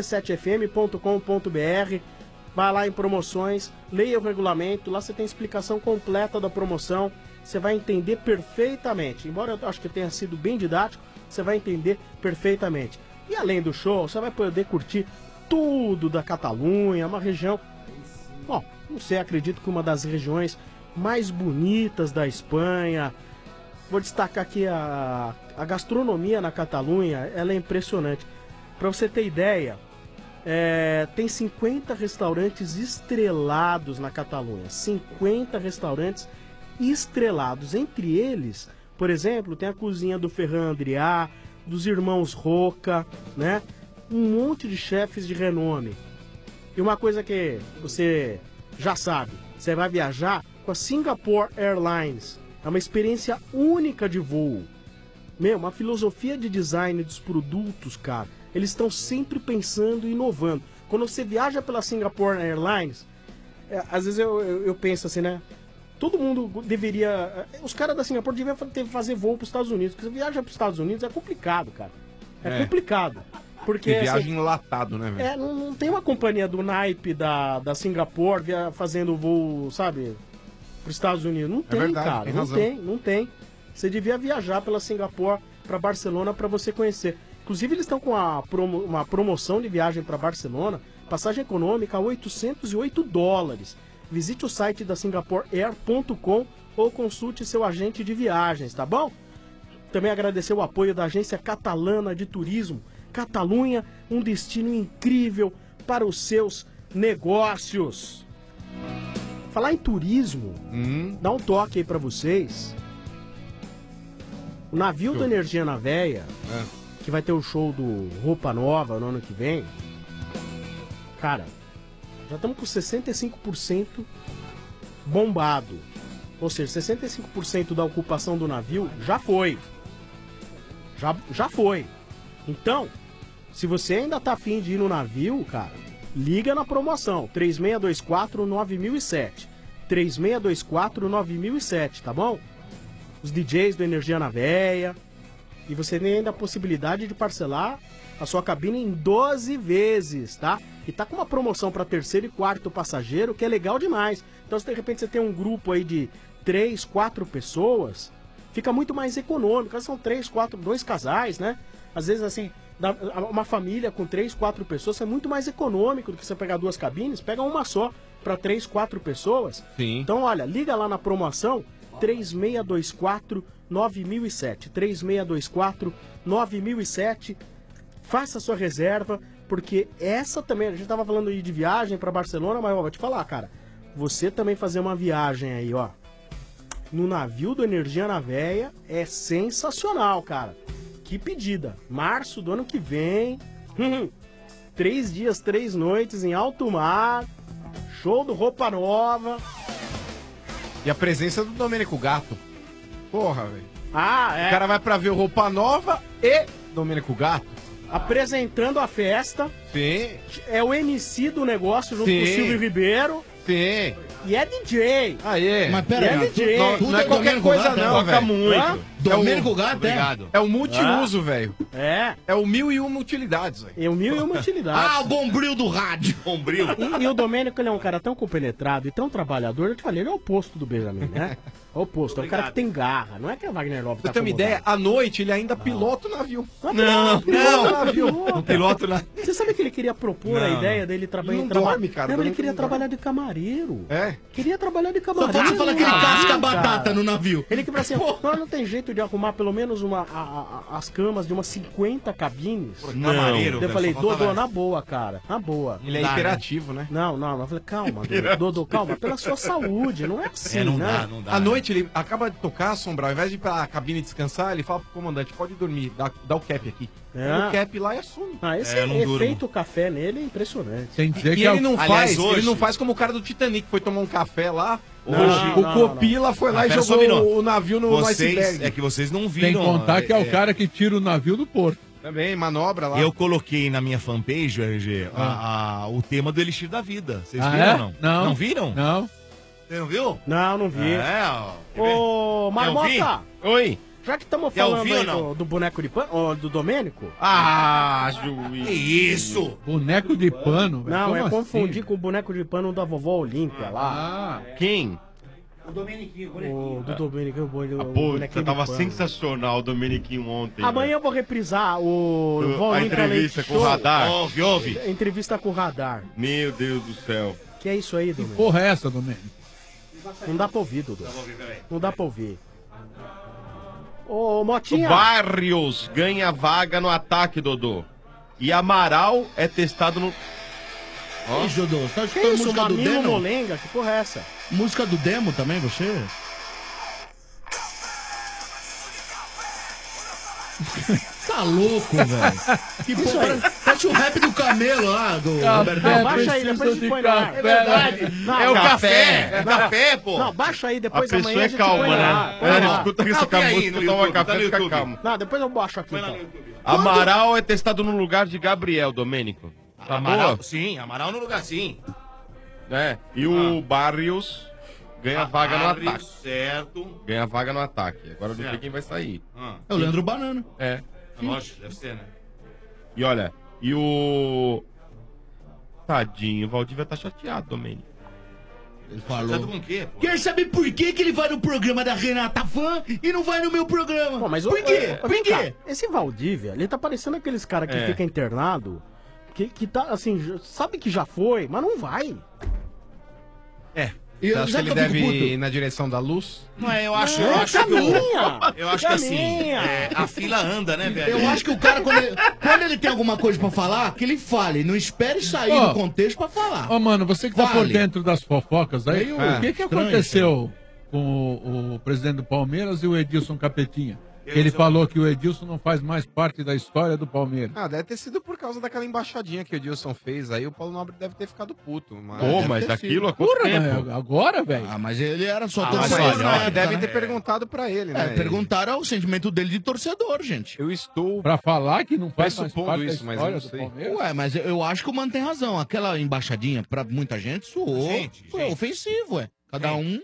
97fm.com.br, vai lá em promoções, leia o regulamento, lá você tem explicação completa da promoção. você vai entender perfeitamente. Embora eu acho que tenha sido bem didático, você vai entender perfeitamente. E além do show, você vai poder curtir tudo da Catalunha, uma região... Bom, não sei, acredito que uma das regiões mais bonitas da Espanha. Vou destacar aqui a gastronomia na Catalunha, ela é impressionante. Para você ter ideia, tem 50 restaurantes estrelados na Catalunha. 50 restaurantes estrelados. Entre eles, por exemplo, tem a cozinha do Ferran Adrià, dos irmãos Roca, né? Um monte de chefes de renome. E uma coisa que você já sabe, você vai viajar com a Singapore Airlines. É uma experiência única de voo. Uma filosofia de design dos produtos, cara. Eles estão sempre pensando e inovando. Quando você viaja pela Singapore Airlines, às vezes eu penso assim, né? Todo mundo deveria... Os caras da Singapura deviam fazer voo para os Estados Unidos. Porque você viaja para os Estados Unidos é complicado, cara. É complicado. Porque que viagem enlatado, né, velho? Não tem uma companhia do naipe da Singapura fazendo voo, sabe, para os Estados Unidos. Não tem, verdade, cara. Não tem. Você devia viajar pela Singapura para Barcelona para você conhecer. Inclusive, eles estão com uma promoção de viagem para Barcelona. Passagem econômica a $808. Visite o site da singaporeair.com ou consulte seu agente de viagens, tá bom? Também agradecer o apoio da Agência Catalana de Turismo. Catalunha, um destino incrível para os seus negócios. Falar em turismo, dá um toque aí pra vocês. O navio da Energia na Veia, que vai ter o show do Roupa Nova no ano que vem. Cara, já estamos com 65% bombado. Ou seja, 65% da ocupação do navio já foi. Já foi. Então, se você ainda tá afim de ir no navio, cara, liga na promoção 3624-9007. 3624-9007, tá bom? Os DJs do Energia na Veia. E você tem ainda a possibilidade de parcelar a sua cabine em 12 vezes, tá? E tá com uma promoção para terceiro e quarto passageiro que é legal demais. Então, se de repente você tem um grupo aí de 3, 4 pessoas, fica muito mais econômico. São 3, 4, 2 casais, né? Às vezes, assim, uma família com 3, 4 pessoas é muito mais econômico do que você pegar 2 cabines. Pega uma só para 3, 4 pessoas. Sim. Então, olha, liga lá na promoção 3624-9007. 3624-9007. Faça a sua reserva, porque essa também, a gente tava falando aí de viagem para Barcelona, mas ó, vou te falar, cara, você também fazer uma viagem aí, ó, no navio do Energia na Veia é sensacional, cara. Que pedida. Março do ano que vem, 3 dias, 3 noites em alto mar, show do Roupa Nova. E a presença do Domênico Gato. Porra, velho. O cara vai pra ver o Roupa Nova e Domênico Gato. Apresentando a festa. Sim. É o MC do negócio junto com o Silvio Ribeiro. Sim. E é DJ. Aê. Mas pera é aí, DJ. Não é qualquer coisa não, velho. Toca muito. Domênico Gato, Obrigado. É o multiuso, velho. É o 1001 utilidades, velho. É o 1001 utilidades. O bombril do rádio. Bombril. E o Domênico, ele é um cara tão compenetrado e tão trabalhador, eu te falei, ele é o oposto do Benjamin, né? É o oposto, é um cara que tem garra, não é que é Wagner Lopes. Você tem uma ideia? À noite ele ainda pilota o navio. Não. Não pilota o Você sabe que ele queria propor a ideia dele trabalhar Ele não dorme, cara. Não, ele queria trabalhar de camareiro. É? Queria trabalhar de camareiro. Só pode falar que ele casca a batata cara. no navio. Ele que falou assim, não tem jeito de arrumar pelo menos as camas de umas 50 cabines. Camareiro. Eu falei, Dodô, na boa, cara. Na boa. Ele é imperativo, né? Não. Eu falei, calma, Dodô, calma. Pela sua saúde, não é assim, não né? dá. À noite ele acaba de tocar, Sombra, ao invés de ir pra cabine descansar, ele fala pro comandante, pode dormir, dá o cap aqui. O cap lá e assume. Esse efeito café nele é impressionante. Tem que dizer E que ele não faz, Aliás, hoje- ele não faz como o cara do Titanic, foi tomar um café lá. Não, o não, Copila foi lá e Pera, jogou só um minuto. o navio no Vocês, iceberg. é que vocês não tem viram. que contar que é o cara que tira o navio do porto. Também, manobra lá. Eu coloquei na minha fanpage, RG, o tema do Elixir da Vida. Vocês Ah, viram é? ou não? Não. Não viram? Não. Você não viu? Não vi. Ó. Ô, Marmota, Oi. já que estamos Quer falando ouvir aí ou não? do boneco de pano, ó, do Domênico, Que isso? Boneco de pano, velho. não, Como eu assim? confundi com o boneco de pano da vovó Olímpia lá. Quem? O Domeniquinho, o do Domeniquinho, o Puta, tava sensacional o Domeniquinho ontem. Amanhã eu vou reprisar o A entrevista com o Radar. Ouve. Entrevista com o Radar. Meu Deus do céu. Que é isso aí, Domênico? Porra é essa, Domênico? Não dá pra ouvir, Dudu. Não dá pra ouvir. Ô, Motinha. O Barrios ganha vaga no ataque, Dodô. E Amaral é testado no... Ih, Dodô, você tá Que escutando isso, música do Mamilo Demo? Molenga? Que porra é essa? Música do Demo também, você? Tá louco, velho. Que porra. Parece o rap do Camelo lá, do Roberto. Não, baixa aí, depois a gente põe no ar. É verdade. Não, É o café. É café, pô. Não, baixa aí, depois A amanhã pessoa é gente calma, põe no né? ar. Põe Ela no ar. escuta que essa música, toma café e fica calmo. Não, depois eu baixo aqui, então. Amaral é testado no lugar de Gabriel, Domênico. Tá Amaral, boa? sim, Amaral no lugar, sim. É. E o Barrios ganha vaga no Barrios, ataque. certo. Ganha vaga no ataque. Agora eu não sei Certo. quem vai sair. É o Leandro Banana. É. Lógico, deve ser, né? E olha, e o... Tadinho, o Valdívia tá chateado, Domênico. Ele Chateado com o quê, pô? Quer saber por que ele vai no programa da Renata Fã e não vai no meu programa? Pô, mas por quê? Vem cá, esse Valdívia, ele tá parecendo aqueles caras que É. fica internado, que tá, assim, sabe que já foi, mas não vai. Você acha que ele deve ir na direção da luz? Não é, eu acho caminha. eu acho que assim, Caminha. a fila anda, né, velho? Eu acho que o cara, quando ele tem alguma coisa pra falar, que ele fale. Não espere sair Ó. do contexto pra falar. Ô, mano, você que tá por Vale. dentro das fofocas aí, o que estranho aconteceu com o presidente do Palmeiras e o Edilson Capetinha? Eu Ele sou- falou que o Edilson não faz mais parte da história do Palmeiras. Ah, deve ter sido por causa daquela embaixadinha que o Edilson fez. Aí o Paulo Nobre deve ter ficado puto. Mas Pô, deve mas ter aquilo sido. há quanto Porra, tempo? mas agora, velho? Ah, mas ele era só Mas torcedor. na época, devem né? ter perguntado pra ele, né? Perguntaram o sentimento dele de torcedor, gente. Eu estou Pra falar que não faz mais pressupondo parte da isso, mas eu história não do sei. Palmeiras? Ué, mas eu acho que o Mano tem razão. Aquela embaixadinha, pra muita gente, soou Gente. ofensivo, ué. Cada um.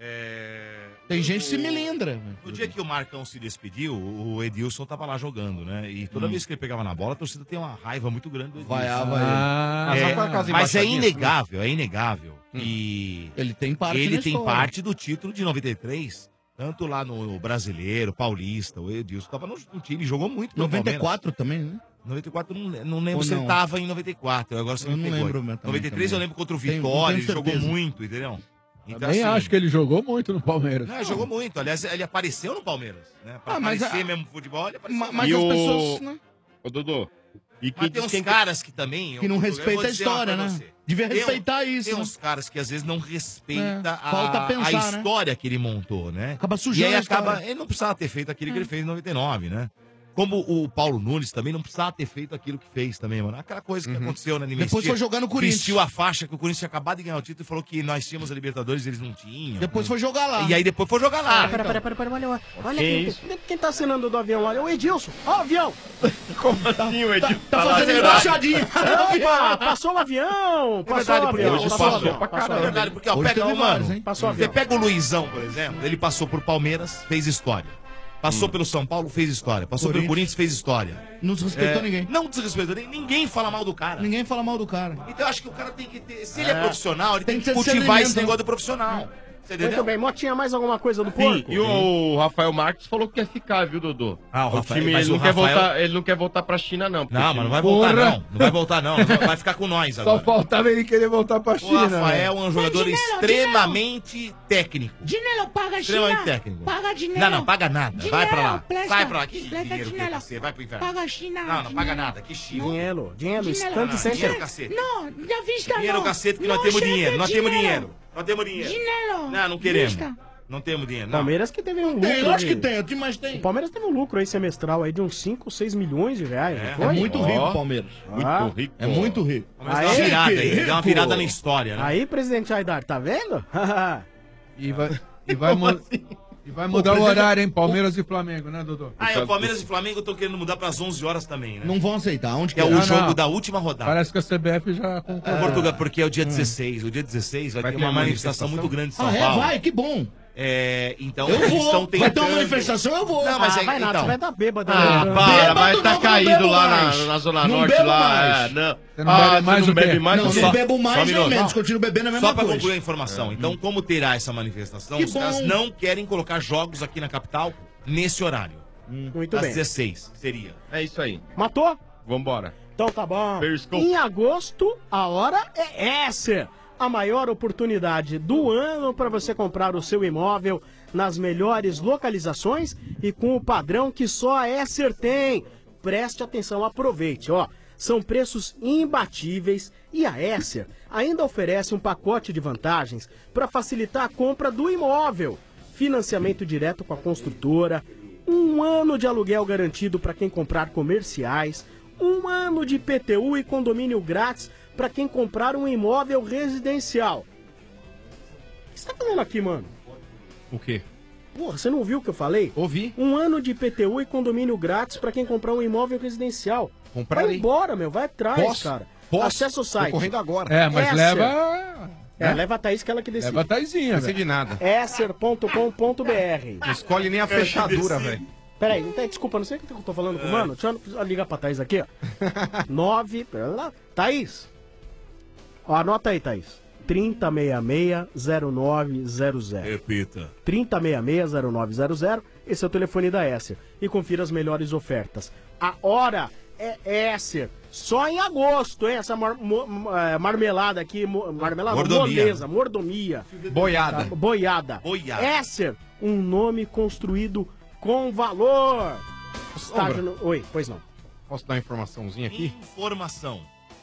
Tem gente que se melindra. No dia que o Marcão se despediu, o Edilson tava lá jogando, né? E toda vez que ele pegava na bola, a torcida tem uma raiva muito grande do Edilson. Vaiava ele. É, Só com aquelas mas é embaixadinhas, inegável que Ele tem parte ele na tem história. parte do título de 93, tanto lá no Brasileiro, Paulista, o Edilson tava no time, jogou muito pelo 94 também, né? 94, não lembro Ou se ele não? tava em 94, agora você Eu me não pegou. lembro mesmo também, 93 eu também. lembro contra o Tenho- não Vitória, tenho ele jogou certeza. muito, entendeu? Então, Também assim, acho que ele jogou muito no Palmeiras. Não, ele jogou muito. Aliás, ele apareceu no Palmeiras. Né? Pra Ah, mas aparecer a- mesmo no futebol, ele apareceu. Mas E as o- pessoas, né? Ô, Dodô. E Mas tem uns caras que também... Que não eu vou respeita a dizer uma história, coisa né? pra você. Devia Tem respeitar isso, Tem né? uns caras que às vezes não respeitam Falta pensar, a né? história que ele montou, né? Acaba E sujando aí a história. acaba... Ele não precisava ter feito aquilo que ele fez em 99, né? Como o Paulo Nunes também não precisava ter feito aquilo que fez também, mano. Aquela coisa que aconteceu, né? Ele Depois foi jogar no Corinthians. Vestiu a faixa que o Corinthians tinha acabado de ganhar o título e falou que nós tínhamos a Libertadores e eles não tinham. Depois foi jogar lá. E aí depois foi jogar lá. Pera, olha Que quem tá acenando do avião, olha, o Edilson, ó o avião. Como assim o Edilson? Tá fazendo embaixadinha. Opa, passou o avião, É verdade, porque avião, hoje passou o passou avião, pra passou o caramba. É avião. verdade, porque ó, Hoje pega, teve ó, mano, vários, hein? Passou o você avião. pega o Luizão, por exemplo, ele passou por Palmeiras, fez história. Passou pelo São Paulo, fez história. Passou pelo Corinthians, fez história. Não desrespeitou ninguém. Não desrespeitou ninguém fala mal do cara. Ninguém fala mal do cara. Então eu acho que o cara tem que ter. Se ele é profissional, ele tem que ter cultivar discernimento. esse negócio do profissional. Você Muito entendeu? bem, Motinha, mais alguma coisa do Sim, porco? e o Rafael Marques falou que quer ficar, viu, Dodô? Ah, o Rafael- time, mas ele, o não quer Rafael- voltar, ele não quer voltar pra China, não. porque Não, o mas não time- vai voltar, Porra. não. Não vai voltar, não. Vai ficar com nós Só agora. faltava ele querer voltar pra O China. Rafael né? é um jogador extremamente técnico. Dinelo, paga Extremamente China. técnico. Paga dinheiro. Não, não, paga nada. Vai pra lá. Plesta, Vai pra lá. Que plesta dinheiro que é dinheiro. você? Vai pro inferno. Paga China. Não, não paga nada. Que China. Dinheiro, Dinheiro, Stand não, Center. dinheiro, cacete. Não, já vista Dinheiro, não. cacete, que Não nós temos chega dinheiro. Nós temos dinheiro. Nós temos dinheiro. Dinheiro. Não, não queremos. Vista. Não temos dinheiro, não. Palmeiras que teve um lucro. Tem, lógico aí. que tem. O time mais tem. O Palmeiras teve um lucro aí semestral aí de uns 5, 6 milhões de reais. não É foi? muito rico o Palmeiras. Ah. rico. É muito rico. Mas deu uma Aê, virada aí. rico. Deu uma virada na história, né? Aí, presidente Aidar, tá vendo? E vai mudar o horário, hein? Palmeiras e Flamengo, né, Dodô? Ah, é, o Palmeiras e Flamengo estão querendo mudar para as 11 horas também, né? Não vão aceitar. Onde Que é o Não, jogo não. da última rodada. Parece que a CBF já concordou. Portugal, porque é o dia 16. O dia 16 vai ter uma manifestação muito grande em São Ah, é? Paulo. Vai, que bom. Então, Eu eles vou. estão Vai tentando... ter uma manifestação, eu vou. Não, mas Ah, vai nada, então... você vai dar bêbado. Vai estar não caído bebo lá mais. na Zona Não Norte. bebo Lá. mais. Não. Você não bebe mais você o não quê? bebe mais Não, o se quê? eu bebo mais Só um ou minuto. menos, continuo bebendo a mesma Só pra coisa. concluir a informação. Então, como terá essa manifestação, Que os caras bom. não querem colocar jogos aqui na capital nesse horário. Muito às bem. 16, seria. É isso aí. Matou? Vambora. Então tá bom. Periscope. Em agosto, a hora é essa. A maior oportunidade do ano para você comprar o seu imóvel nas melhores localizações e com o padrão que só a Esser tem. Preste atenção, aproveite, ó. São preços imbatíveis e a Esser ainda oferece um pacote de vantagens para facilitar a compra do imóvel. Financiamento direto com a construtora, 1 ano de aluguel garantido para quem comprar comerciais, 1 ano de IPTU e condomínio grátis para quem comprar um imóvel residencial. O que você tá fazendo aqui, mano? O quê? Porra, você não ouviu o que eu falei? Ouvi. 1 ano de IPTU e condomínio grátis para quem comprar um imóvel residencial. Comprarei. Vai embora, meu. Vai atrás, Posso? cara. Posso? Acessa o site. Tô correndo agora. É, mas Esser. leva... Leva a Thaís que ela que decide. Leva a Thaisinha, Não sei velho. de nada. Esser.com.br. Não escolhe nem a fechadura, velho. Peraí, desculpa, não sei o que eu tô falando com o mano. Deixa eu ligar pra Thaís aqui, ó. 9... Thaís. Ó, anota aí, Thaís. 3066-0900. Repita. 3066-0900. Esse é o telefone da Esser. E confira as melhores ofertas. A hora é Esser. Só em agosto, hein? Essa marmelada aqui. Marmelada? Mordomia. Moleza, mordomia. Boiada. Boiada. Boiada. Esser, um nome construído com valor. Oi, pois não. Posso dar uma informaçãozinha aqui? Informação.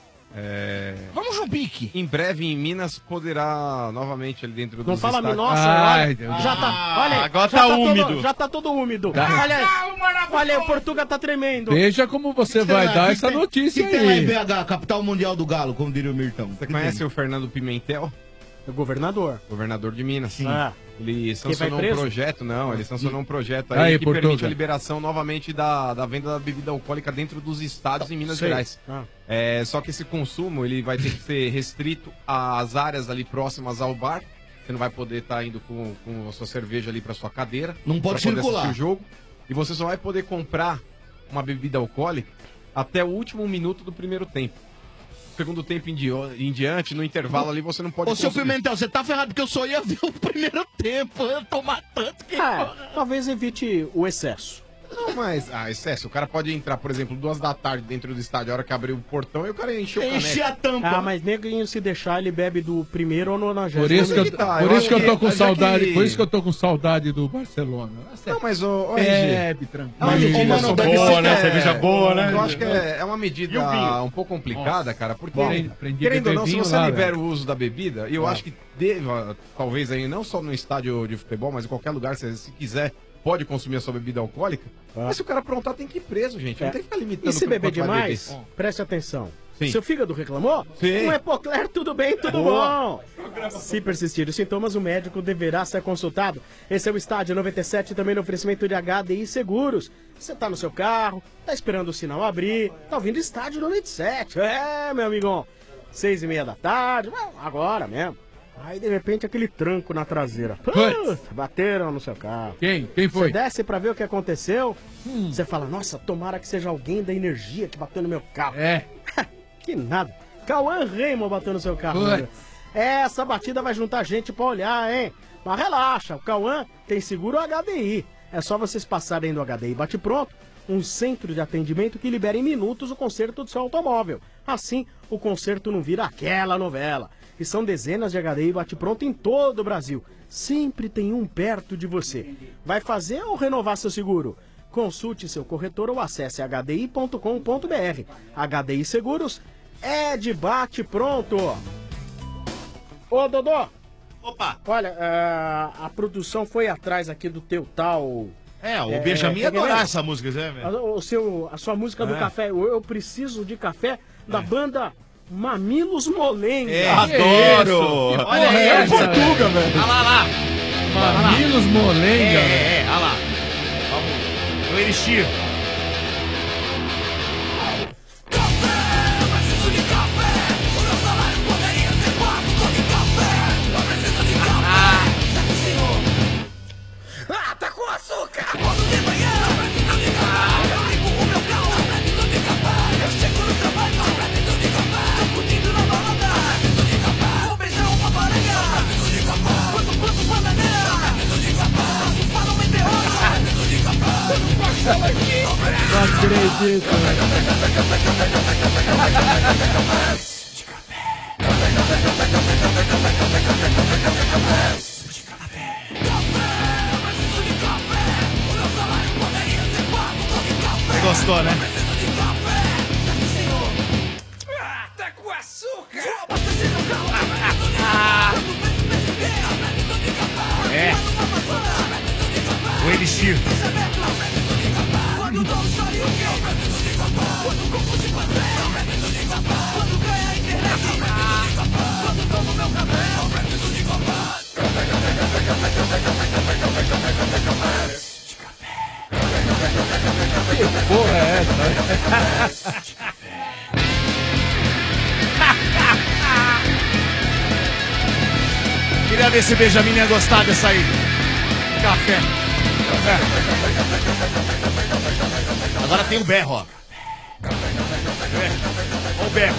Vamos no pique. Em breve em Minas poderá novamente ali dentro dos Não fala estádios. nossa, Ai, olha. Deus. Já tá, olha aí, agora já tá todo- úmido. já tá todo úmido. Tá. Olha aí, olha aí, o Portuga tá tremendo. Veja como você vai dar essa notícia que tem lá em aí. BH, capital mundial do Galo, como diria o Mirtão. Você conhece o Fernando Pimentel? O governador. Governador de Minas. Sim. Ah. Ele sancionou um preso? projeto, não, ele sancionou um projeto aí, Aí, que Portuga. permite a liberação novamente da venda da bebida alcoólica dentro dos estados em Minas Sei. Gerais. Ah. Só que esse consumo ele vai ter que ser restrito às áreas ali próximas ao bar. Você não vai poder estar indo com a sua cerveja ali para sua cadeira. Não pode pra poder circular. assistir o jogo. E você só vai poder comprar uma bebida alcoólica até o último minuto do primeiro tempo. Segundo tempo em diante, no intervalo ali, você não pode Ô, seu consumir. Pimentel, você tá ferrado porque eu só ia ver o primeiro tempo. Eu tô matando. Talvez evite o excesso. Não, mas, excesso. O cara pode entrar, por exemplo, 2 da tarde dentro do estádio, a hora que abrir o portão, e o cara enche o Enche caneco. a tampa. Ah, mas neguinho, se deixar, ele bebe do primeiro ou 90º. Por isso que eu, tá, por eu isso que eu acho tô que- com mas é saudade, que- por isso que eu tô com saudade do Barcelona. Não, mas o Bebe, tranquilo. É uma medida mano, só deve boa, ser né? que é- Cerveja boa, né? Eu Bom. acho que é uma medida um pouco complicada, cara, porque, Aprendi querendo a ou não, beber se vinho você lá, libera velho. o uso da bebida, e eu acho que deva, talvez aí, não só no estádio de futebol, mas em qualquer lugar, se quiser, pode consumir a sua bebida alcoólica, mas se o cara aprontar, tem que ir preso, gente. Não tem que ficar limitando E se beber quanto vai demais, beber. preste atenção. Sim. Seu fígado reclamou? Sim. Com Epocler, tudo bem, tudo Boa. bom. Se persistir os sintomas, o médico deverá ser consultado. Esse é o Estádio 97, também no oferecimento de HDI Seguros. Você tá no seu carro, tá esperando o sinal abrir, tá ouvindo Estádio 97. É, meu amigão. 6h30 da tarde, agora mesmo. Aí, de repente, aquele tranco na traseira. Puta, bateram no seu carro. Quem? Quem foi? Você desce pra ver o que aconteceu. Você fala, nossa, tomara que seja alguém da energia que bateu no meu carro. É. Que nada. Cauã Raymond bateu no seu carro. Putz. Né? Essa batida vai juntar gente pra olhar, hein? Mas relaxa, o Cauã tem seguro HDI. É só vocês passarem do HDI Bate Pronto, um centro de atendimento que libera em minutos o conserto do seu automóvel. Assim, o conserto não vira aquela novela. E são dezenas de HDI Bate Pronto em todo o Brasil. Sempre tem um perto de você. Vai fazer ou renovar seu seguro? Consulte seu corretor ou acesse hdi.com.br. HDI Seguros é de Bate Pronto. Ô, Dodô. Opa. Olha, a produção foi atrás aqui do teu tal... O Benjamin ia adorar essa música, né, velho? A sua música do É. café, eu preciso de café, da banda Mamilos Molenga. Adoro! Olha aí, é Portuga, velho. Olha lá. Mamilos Molenga. Olha lá. Vamos. O Elixir. acredito. Você gostou, né? Tá com açúcar! É. O Elixir. Que porra é essa? Queria ver se o Benjamin ia gostar dessa aí. Café. Agora tem o berro, ó. Olha o berro.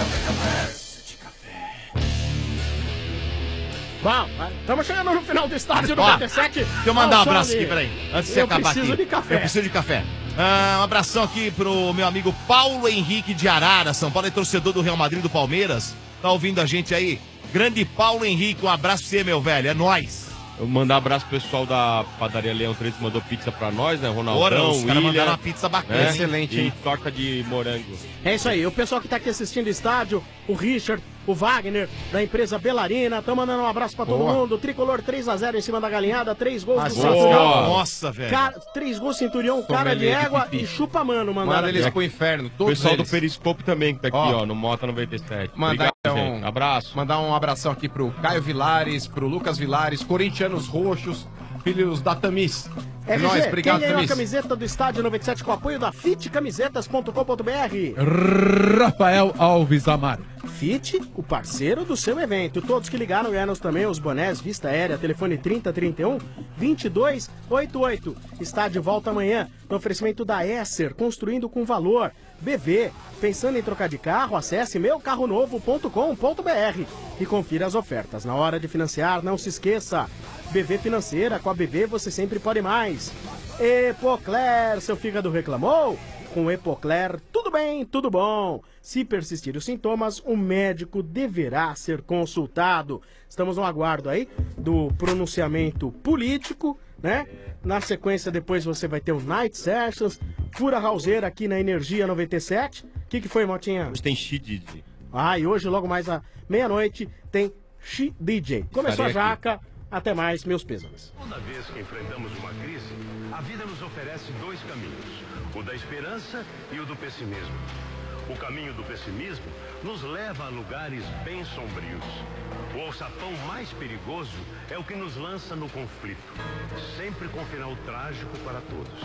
Bom, estamos chegando no final do estádio Ó, 97. deixa eu mandar um Ao som abraço de- aqui, peraí. Antes de você Eu acabar preciso aqui. de café. Eu preciso de café. Um abração aqui pro meu amigo Paulo Henrique de Arara, São Paulo, é torcedor do Real Madrid e do Palmeiras. Tá ouvindo a gente aí? Grande Paulo Henrique, um abraço pra você, meu velho. É nóis. Eu mandar um abraço pro pessoal da padaria Leão 3 que mandou pizza pra nós, né? Ronaldão, Ora, os caras William, mandaram uma pizza bacana, né? excelente, E hein? torta de morango. É isso aí, o pessoal que tá aqui assistindo o estádio, o Richard, o Wagner, da empresa Belarina, tão mandando um abraço pra todo Boa. mundo. Tricolor 3x0 em cima da galinhada, 3 gols do boa. Centurião. Nossa, velho. 3 gols Centurião, cara de Sommelier de égua pipi. e chupa mano, mandaram Manda eles aqui. pro inferno, O todos pessoal eles. do Periscope também que tá aqui, Ó. ó, no Mota 97. Mandar Obrigado, gente. Abraço. Mandar um abração aqui pro Caio Vilares, pro Lucas Vilares, corintianos roxos, filhos da Tamis. É RG, nóis, obrigado, quem ganhou a Tamis. camiseta do estádio 97 com apoio da fitcamisetas.com.br? Rafael Alves Amaro. Fit, o parceiro do seu evento. Todos que ligaram ganharam também os bonés Vista Aérea, telefone 3031-2288. Estádio volta amanhã, no oferecimento da Esser, construindo com valor. BV, pensando em trocar de carro, acesse meucarronovo.com.br e confira as ofertas. Na hora de financiar, não se esqueça. BV Financeira, com a BV você sempre pode mais. Epocler, seu fígado reclamou? Com Epocler, tudo bem, tudo bom. Se persistir os sintomas, o médico deverá ser consultado. Estamos no aguardo aí do pronunciamento político, né? Na sequência, depois você vai ter o Night Sessions, pura rauseira aqui na Energia 97. O que foi, Motinha? Hoje tem Xididi. Ah, e hoje, logo mais à meia-noite, tem Xi DJ. Começou a Estarei jaca, até mais, meus pêsames. Toda vez que enfrentamos uma crise, a vida nos oferece dois caminhos: o da esperança e o do pessimismo. O caminho do pessimismo nos leva a lugares bem sombrios. O alçapão mais perigoso é o que nos lança no conflito, sempre com final trágico para todos.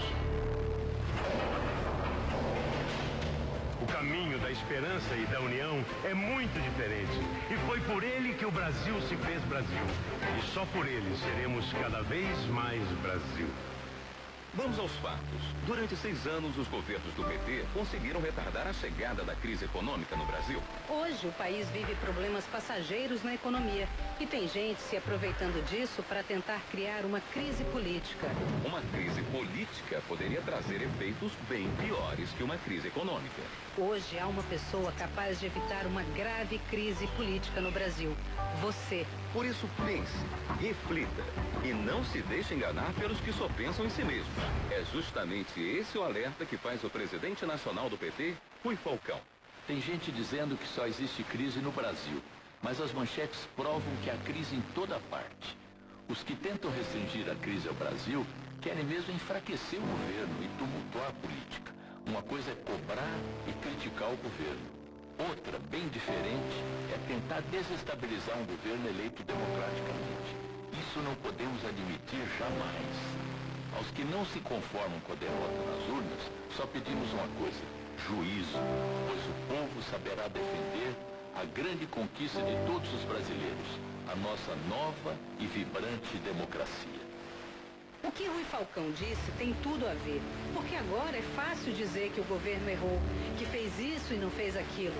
O caminho da esperança e da união é muito diferente. E foi por ele que o Brasil se fez Brasil. E só por ele seremos cada vez mais Brasil. Vamos aos fatos. Durante 6 anos, os governos do PT conseguiram retardar a chegada da crise econômica no Brasil. Hoje, o país vive problemas passageiros na economia. E tem gente se aproveitando disso para tentar criar uma crise política. Uma crise política poderia trazer efeitos bem piores que uma crise econômica. Hoje, há uma pessoa capaz de evitar uma grave crise política no Brasil. Você. Por isso, pense, reflita e não se deixe enganar pelos que só pensam em si mesmos. É justamente esse o alerta que faz o presidente nacional do PT, Rui Falcão. Tem gente dizendo que só existe crise no Brasil, mas as manchetes provam que há crise em toda parte. Os que tentam restringir a crise ao Brasil querem mesmo enfraquecer o governo e tumultuar a política. Uma coisa é cobrar e criticar o governo. Outra, bem diferente, é tentar desestabilizar um governo eleito democraticamente. Isso não podemos admitir jamais. Aos que não se conformam com a derrota nas urnas, só pedimos uma coisa: juízo, pois o povo saberá defender a grande conquista de todos os brasileiros, a nossa nova e vibrante democracia. O que Rui Falcão disse tem tudo a ver, porque agora é fácil dizer que o governo errou, que fez isso e não fez aquilo.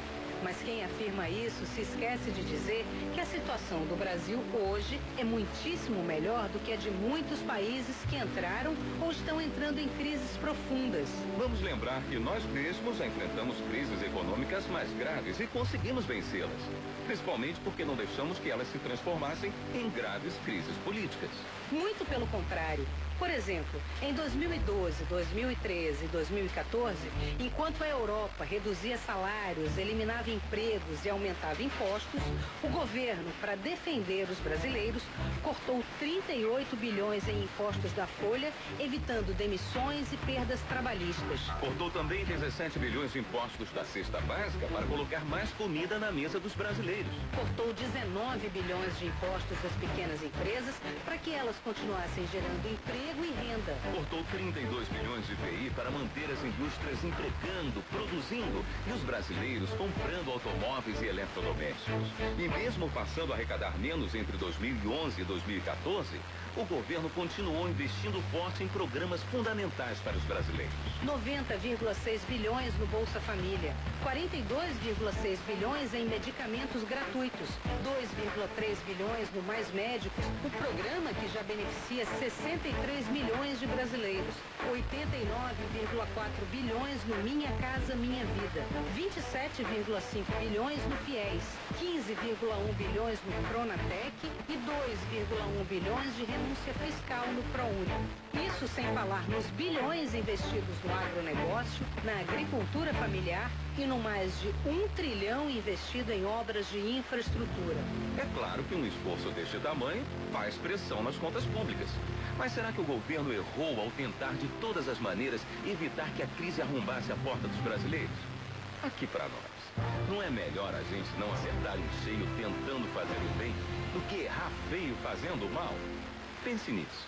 Mas quem afirma isso se esquece de dizer que a situação do Brasil hoje é muitíssimo melhor do que a de muitos países que entraram ou estão entrando em crises profundas. Vamos lembrar que nós mesmos já enfrentamos crises econômicas mais graves e conseguimos vencê-las. Principalmente porque não deixamos que elas se transformassem em graves crises políticas. Muito pelo contrário. Por exemplo, em 2012, 2013 e 2014, enquanto a Europa reduzia salários, eliminava empregos e aumentava impostos, o governo, para defender os brasileiros, cortou 38 bilhões em impostos da folha, evitando demissões e perdas trabalhistas. Cortou também 17 bilhões de impostos da cesta básica para colocar mais comida na mesa dos brasileiros. Cortou 19 bilhões de impostos das pequenas empresas para que elas continuassem gerando emprego e renda. Cortou 32 bilhões de IPI para manter as indústrias empregando, produzindo e os brasileiros comprando automóveis e eletrodomésticos. E mesmo passando a arrecadar menos entre 2011 e 2014, o governo continuou investindo forte em programas fundamentais para os brasileiros. 90,6 bilhões no Bolsa Família, 42,6 bilhões em medicamentos gratuitos, 2,3 bilhões no Mais Médicos, o programa que já beneficia 63 milhões de brasileiros, 89,4 bilhões no Minha Casa Minha Vida, 27,5 bilhões no FIES, 15,1 bilhões no Pronatec e 2,1 bilhões de renúncia fiscal no ProUni. Isso sem falar nos bilhões investidos no agronegócio, na agricultura familiar e no mais de 1 trilhão investido em obras de infraestrutura. É claro que um esforço deste tamanho faz pressão nas contas públicas. Mas será que o governo errou ao tentar de todas as maneiras evitar que a crise arrombasse a porta dos brasileiros? Aqui para nós, não é melhor a gente não acertar em cheio tentando fazer o bem do que errar feio fazendo o mal? Pense nisso.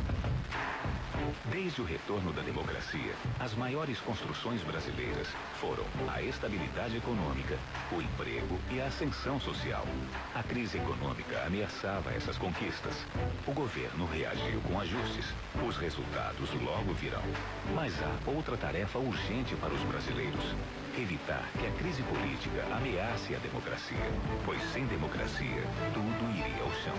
Desde o retorno da democracia, as maiores construções brasileiras foram a estabilidade econômica, o emprego e a ascensão social. A crise econômica ameaçava essas conquistas. O governo reagiu com ajustes. Os resultados logo virão. Mas há outra tarefa urgente para os brasileiros: evitar que a crise política ameace a democracia, pois sem democracia, tudo iria ao chão.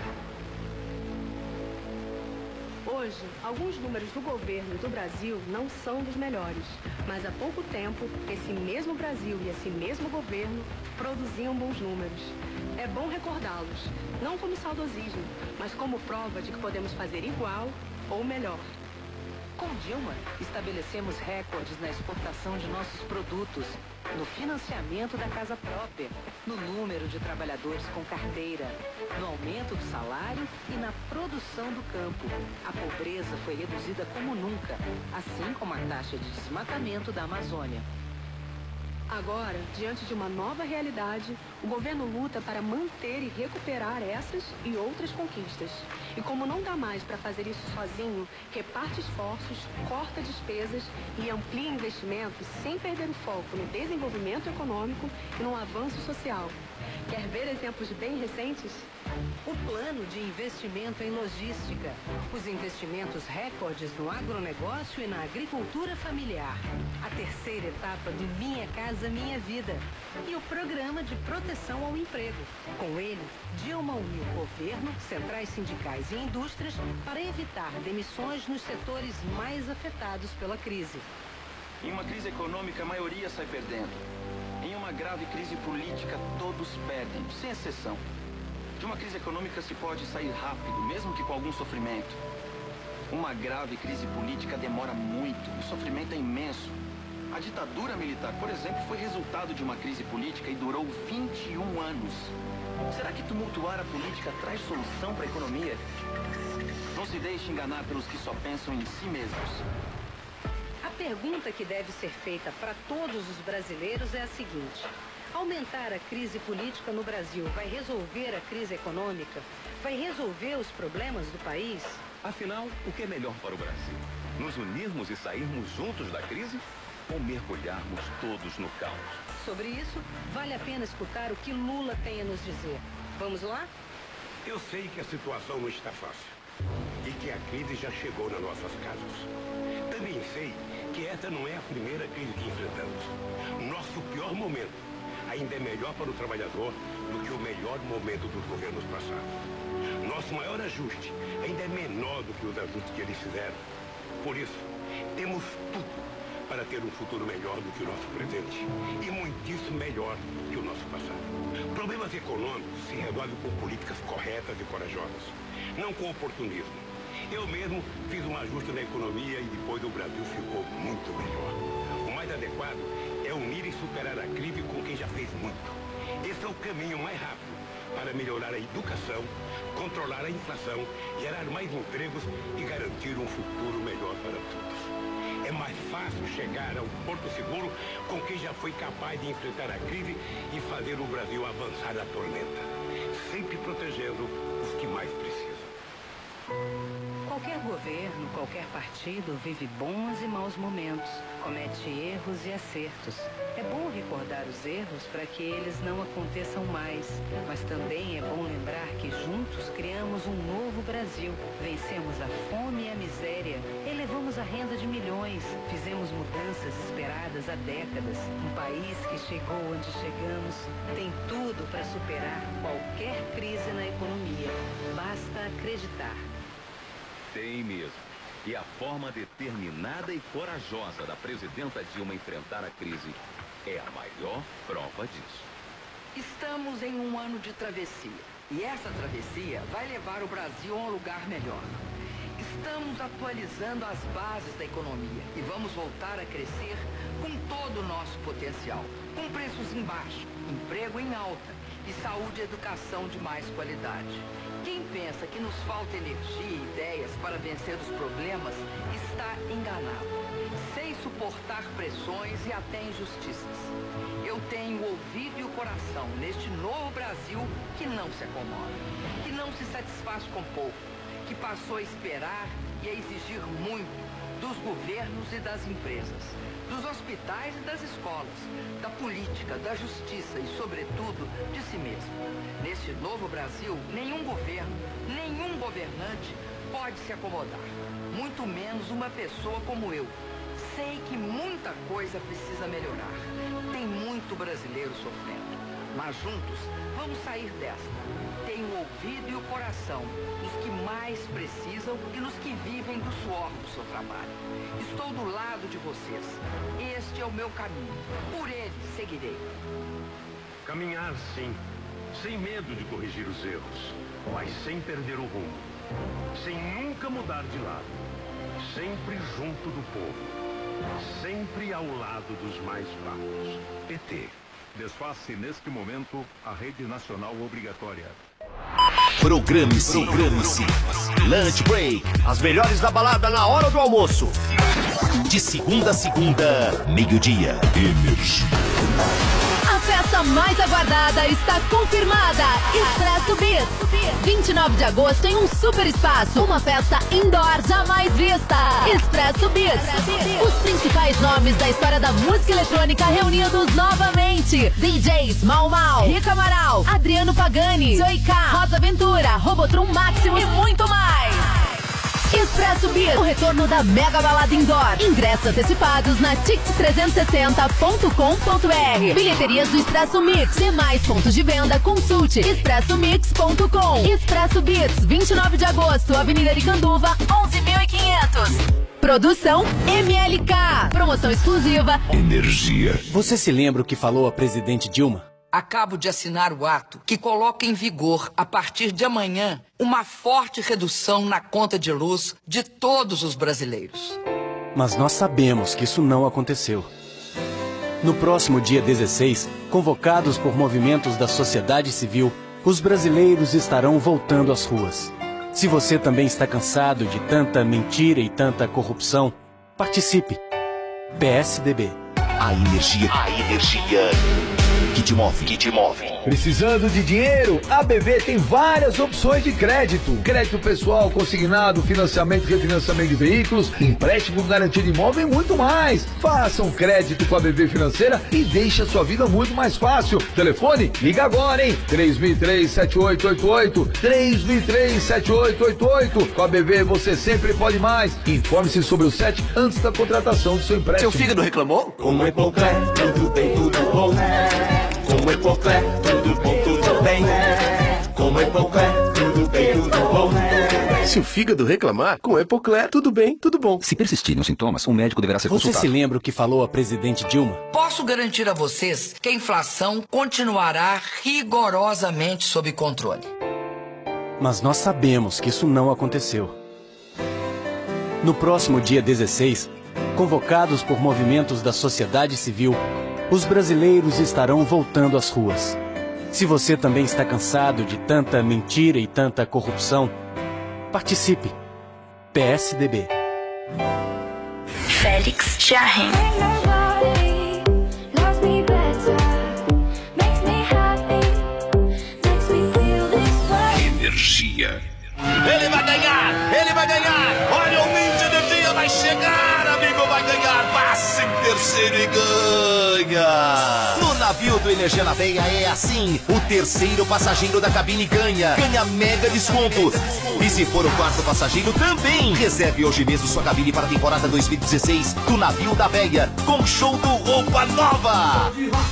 Hoje, alguns números do governo do Brasil não são dos melhores, mas há pouco tempo, esse mesmo Brasil e esse mesmo governo produziam bons números. É bom recordá-los, não como saudosismo, mas como prova de que podemos fazer igual ou melhor. Com Dilma, estabelecemos recordes na exportação de nossos produtos, no financiamento da casa própria, no número de trabalhadores com carteira, no aumento do salário e na produção do campo. A pobreza foi reduzida como nunca, assim como a taxa de desmatamento da Amazônia. Agora, diante de uma nova realidade, o governo luta para manter e recuperar essas e outras conquistas. E como não dá mais para fazer isso sozinho, reparte esforços, corta despesas e amplia investimentos sem perder o foco no desenvolvimento econômico e no avanço social. Quer ver exemplos bem recentes? O plano de investimento em logística, os investimentos recordes no agronegócio e na agricultura familiar, a terceira etapa do Minha Casa Minha Vida e o programa de proteção ao emprego. Com ele, Dilma uniu governo, centrais sindicais e indústrias para evitar demissões nos setores mais afetados pela crise. Em uma crise econômica, a maioria sai perdendo. Em uma grave crise política, todos perdem, sem exceção. De uma crise econômica se pode sair rápido, mesmo que com algum sofrimento. Uma grave crise política demora muito, o sofrimento é imenso. A ditadura militar, por exemplo, foi resultado de uma crise política e durou 21 anos. Será que tumultuar a política traz solução para a economia? Não se deixe enganar pelos que só pensam em si mesmos. A pergunta que deve ser feita para todos os brasileiros é a seguinte: aumentar a crise política no Brasil vai resolver a crise econômica? Vai resolver os problemas do país? Afinal, o que é melhor para o Brasil? Nos unirmos e sairmos juntos da crise? Ou mergulharmos todos no caos? Sobre isso, vale a pena escutar o que Lula tem a nos dizer. Vamos lá? Eu sei que a situação não está fácil e que a crise já chegou nas nossas casas. Também sei que essa não é a primeira crise que enfrentamos. Nosso pior momento, a ainda é melhor para o trabalhador do que o melhor momento dos governos passados. Nosso maior ajuste ainda é menor do que os ajustes que eles fizeram. Por isso, temos tudo para ter um futuro melhor do que o nosso presente e muitíssimo melhor que o nosso passado. Problemas econômicos se resolvem com políticas corretas e corajosas, não com oportunismo. Eu mesmo fiz um ajuste na economia e depois o Brasil ficou muito melhor. O mais adequado é unir e superar a crise com quem já fez muito. Esse é o caminho mais rápido para melhorar a educação, controlar a inflação, gerar mais empregos e garantir um futuro melhor para todos. É mais fácil chegar ao porto seguro com quem já foi capaz de enfrentar a crise e fazer o Brasil avançar da tormenta, sempre protegendo os que mais precisam. Qualquer governo, qualquer partido vive bons e maus momentos, comete erros e acertos. É bom recordar os erros para que eles não aconteçam mais, mas também é bom lembrar que juntos criamos um novo Brasil. Vencemos a fome e a miséria, elevamos a renda de milhões, fizemos mudanças esperadas há décadas. Um país que chegou onde chegamos tem tudo para superar qualquer crise na economia. Basta acreditar. Tem mesmo. E a forma determinada e corajosa da presidenta Dilma enfrentar a crise é a maior prova disso. Estamos em um ano de travessia. E essa travessia vai levar o Brasil a um lugar melhor. Estamos atualizando as bases da economia e vamos voltar a crescer com todo o nosso potencial. Com preços em baixo, emprego em alta e saúde e educação de mais qualidade. Quem pensa que nos falta energia e ideias para vencer os problemas está enganado, sem suportar pressões e até injustiças. Eu tenho o ouvido e o coração neste novo Brasil que não se acomoda, que não se satisfaz com pouco, que passou a esperar e a exigir muito dos governos e das empresas, dos hospitais e das escolas, da política, da justiça e, sobretudo, de si mesmo. Neste novo Brasil, nenhum governo, nenhum governante pode se acomodar, muito menos uma pessoa como eu. Sei que muita coisa precisa melhorar. Tem muito brasileiro sofrendo. Mas juntos, vamos sair desta. Tenho o ouvido e o coração nos que mais precisam e nos que vivem do suor do seu trabalho. Estou do lado de vocês. Este é o meu caminho. Por ele seguirei. Caminhar, sim. Sem medo de corrigir os erros, mas sem perder o rumo. Sem nunca mudar de lado. Sempre junto do povo. Sempre ao lado dos mais fracos. PT. Desface neste momento a rede nacional obrigatória. Programe-se. Lunch Break. As melhores da balada na hora do almoço. De segunda a segunda, meio-dia. Energia. A festa mais aguardada está confirmada. Expresso Beats. 29 de agosto em um super espaço. Uma festa indoor jamais vista. Expresso Beats. Os principais nomes da história da música eletrônica reunidos novamente. DJs Mau Mau, Rica Amaral, Adriano Pagani, Joey K, Rosa Ventura, Robotron Máximo e muito mais. Expresso Beats, o retorno da mega balada indoor. Ingressos antecipados na tix360.com.br. Bilheterias do Expresso Mix. Demais pontos de venda, consulte expressomix.com. Expresso Beats, 29 de agosto, Avenida Aricanduva, 11.500. Produção MLK. Promoção exclusiva. Energia. Você se lembra o que falou a presidente Dilma? Acabo de assinar o ato que coloca em vigor, a partir de amanhã, uma forte redução na conta de luz de todos os brasileiros. Mas nós sabemos que isso não aconteceu. No próximo dia 16, convocados por movimentos da sociedade civil, os brasileiros estarão voltando às ruas. Se você também está cansado de tanta mentira e tanta corrupção, participe. PSDB. A energia que te move. Precisando de dinheiro? A BV tem várias opções de crédito. Crédito pessoal, consignado, financiamento e refinanciamento de veículos, empréstimo garantido de imóvel e muito mais. Faça um crédito com a BV Financeira e deixe a sua vida muito mais fácil. Telefone? Liga agora, hein? 3003-7888. 3003-7888. Com a BV você sempre pode mais. Informe-se sobre o SET antes da contratação do seu empréstimo. Seu fígado reclamou? Com o Epocré, tudo bem, tudo bom. Com Com Epocler, tudo bom, tudo bem. Com Epocler, tudo bem, tudo bom. Se o fígado reclamar, com Epocler, tudo bem, tudo bom. Se persistirem os sintomas, um médico deverá ser Você consultado. se lembra o que falou a presidente Dilma? Posso garantir a vocês que a inflação continuará rigorosamente sob controle. Mas nós sabemos que isso não aconteceu. No próximo dia 16, convocados por movimentos da sociedade civil, os brasileiros estarão voltando às ruas. Se você também está cansado de tanta mentira e tanta corrupção, participe. PSDB. Félix Jarren. Energia. Ele vai ganhar! Ele vai ganhar! Olha, o Mint Energia vai chegar, amigo! Vai ganhar! Passa em terceiro e ganha! No navio do Energia na Veia é assim: o terceiro passageiro da cabine ganha mega desconto. E se for o quarto passageiro também. Reserve hoje mesmo sua cabine para a temporada 2016 do navio da Veia, com show do Roupa Nova.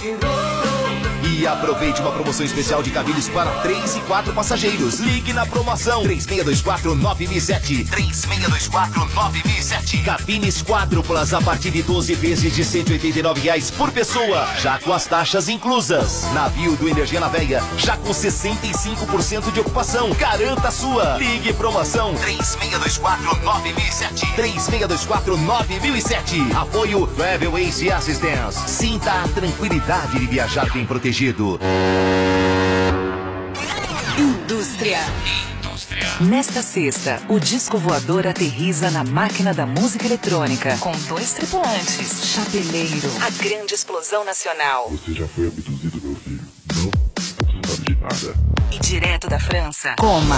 E aproveite uma promoção especial de cabines para 3 e 4 passageiros. Ligue na promoção 3624-9007. 3624-9007. Cabines quádruplas a partir de 12 vezes de R$ 189 por pessoa, já com as taxas inclusas. Navio do Energia na Veia, já com 65% de ocupação. Garanta a sua. Ligue promoção 3624-9007. 3624-9007. Apoio Travel Ace Assistance. Sinta a tranquilidade de viajar bem protegido. Indústria. Nesta sexta, o disco voador aterriza na máquina da música eletrônica com 2 tripulantes. Chapeleiro, a grande explosão nacional. Você já foi abduzido, meu filho? Não? Você não sabe de nada. E direto da França, Coma.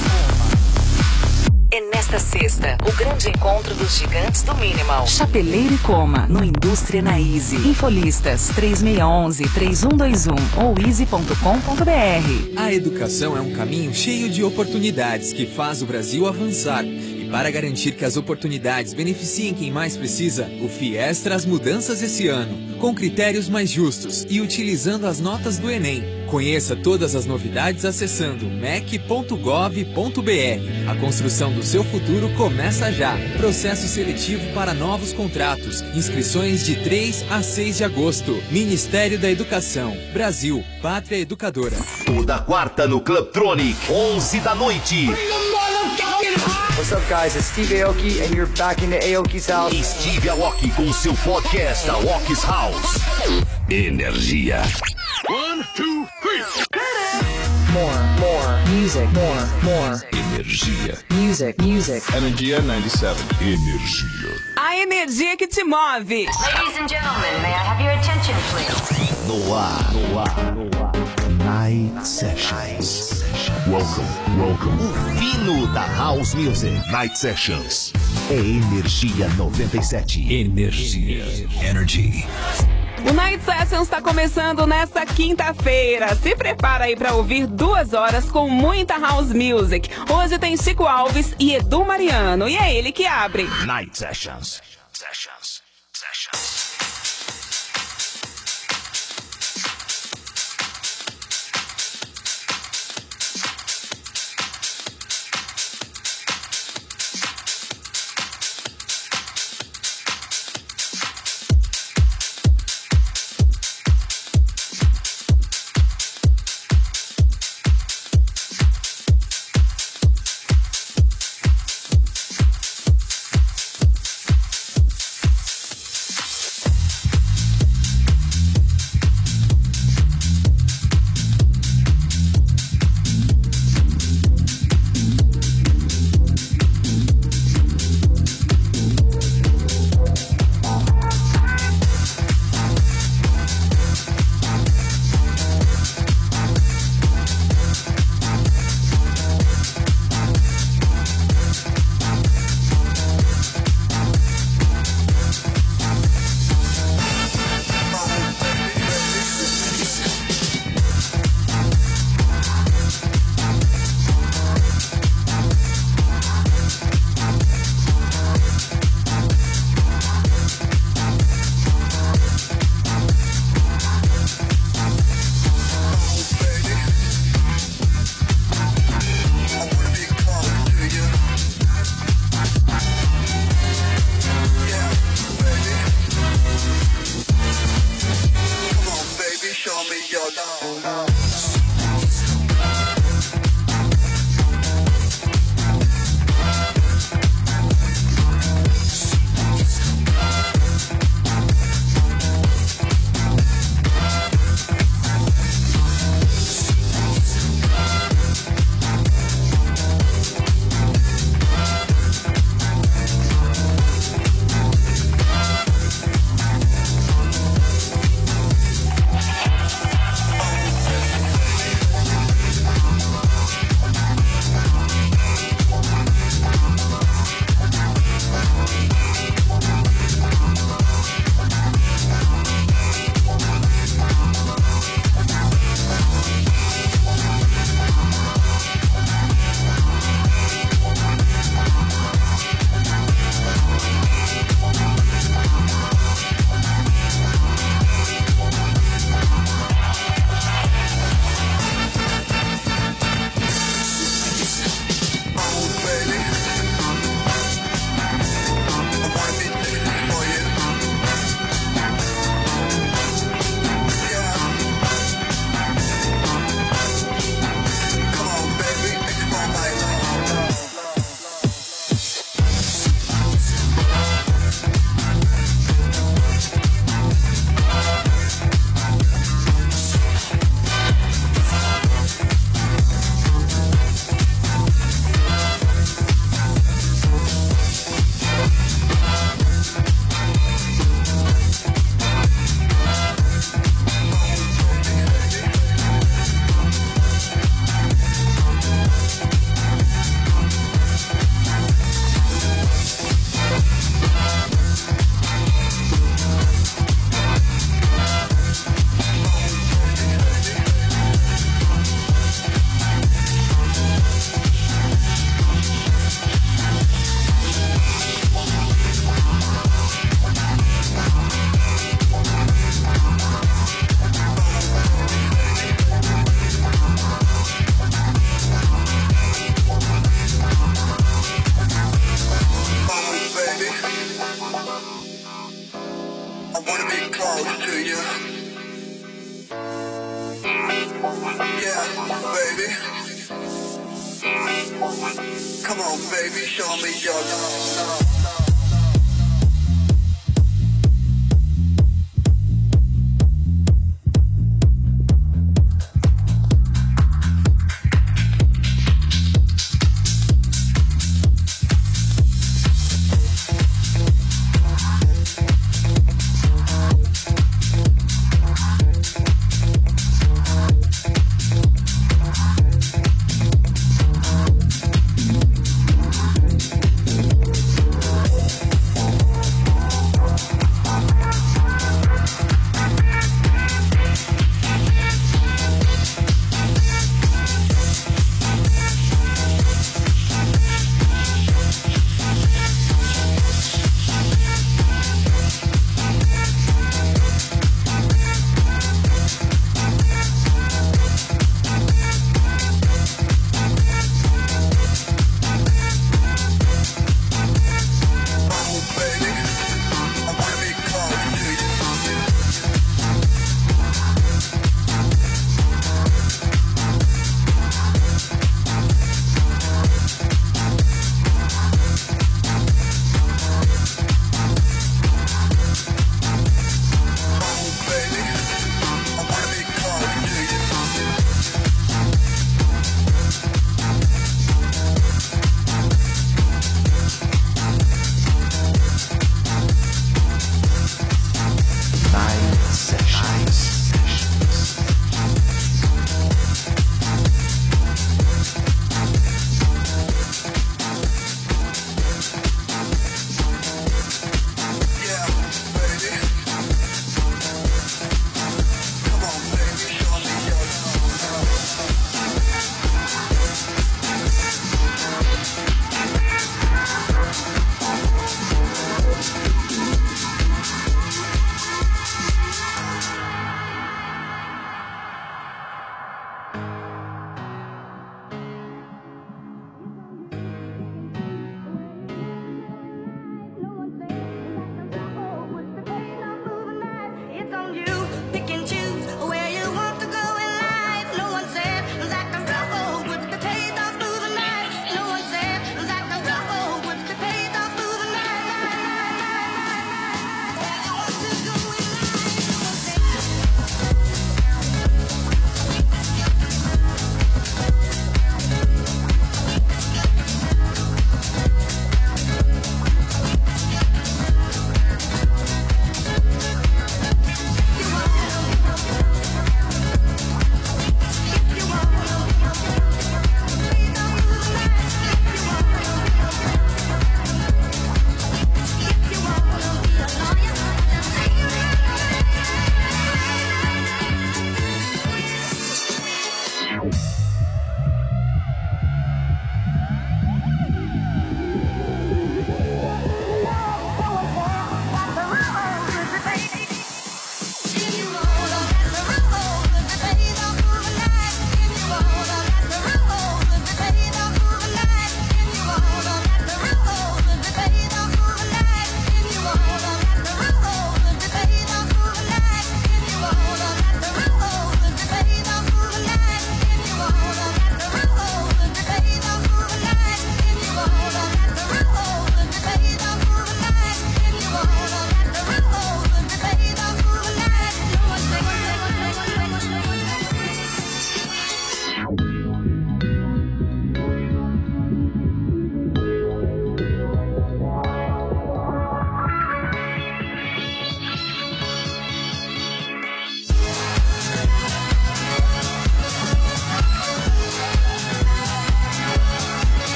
É nesta sexta, o grande encontro dos gigantes do Minimal. Chapeleiro e Coma, no Indústria na Easy. Infolistas 3611-3121 ou easy.com.br. A educação é um caminho cheio de oportunidades que faz o Brasil avançar. E para garantir que as oportunidades beneficiem quem mais precisa, o FIES traz mudanças esse ano, com critérios mais justos e utilizando as notas do Enem. Conheça todas as novidades acessando mec.gov.br. A construção do seu futuro começa já. Processo seletivo para novos contratos. Inscrições de 3 a 6 de agosto. Ministério da Educação. Brasil. Pátria Educadora. Toda quarta no Clubtronic, 11 da noite. What's up, guys? It's Steve Aoki, and you're back in the Aoki's house. Steve Aoki com seu podcast Aoki's House. Energia. 1, 2, 3. More music, more Energia. music. Energia 97. Energia. A energia que te move. Ladies and gentlemen, may I have your attention, please? No ar. Night Sessions. Welcome. O fino da House Music. Night Sessions. É Energia 97. Energy. O Night Sessions está começando nesta quinta-feira. Se prepara aí para ouvir 2 horas com muita House Music. Hoje tem Chico Alves e Edu Mariano. E é ele que abre. Night Sessions. baby. Come on, baby, show me your love.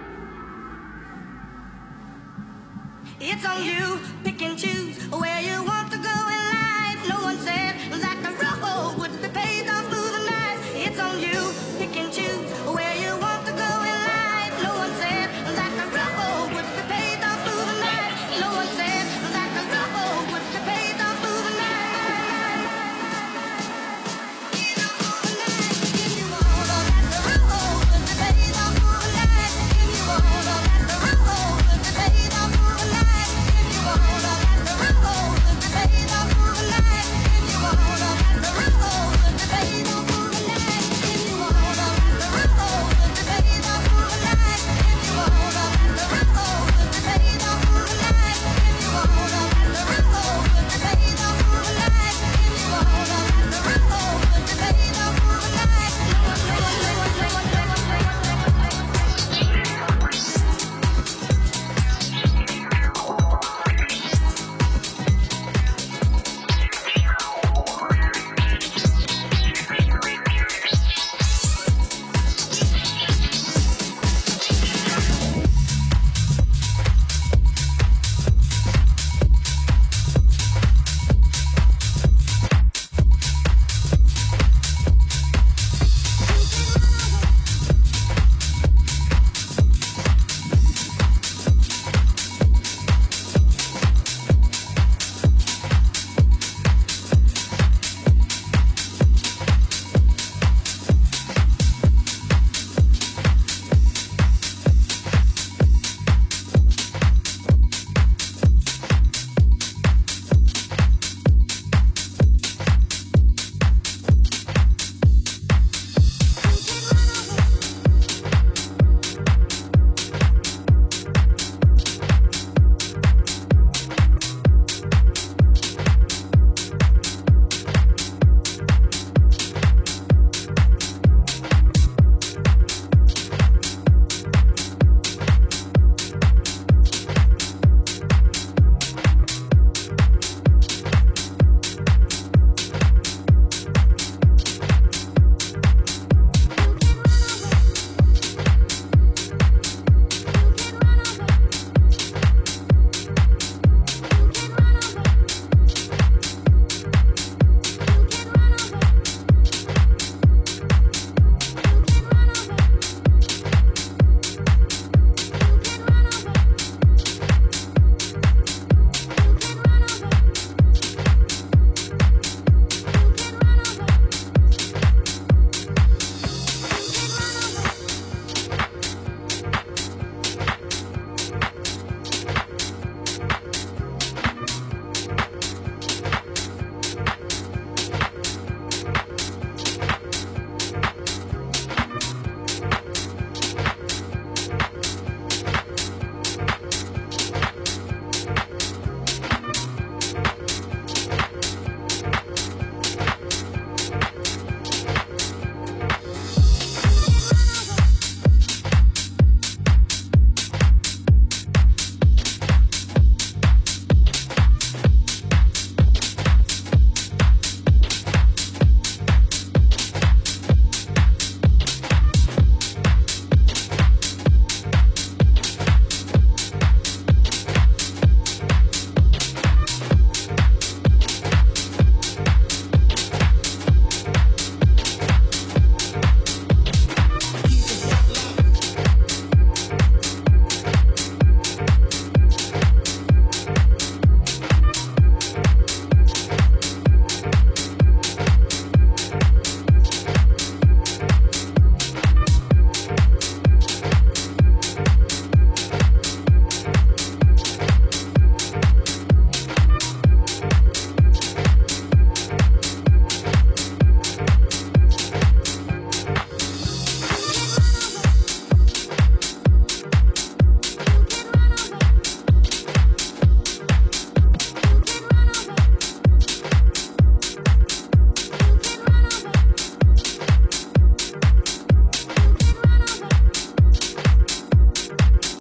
It's on you, pick and choose where you want.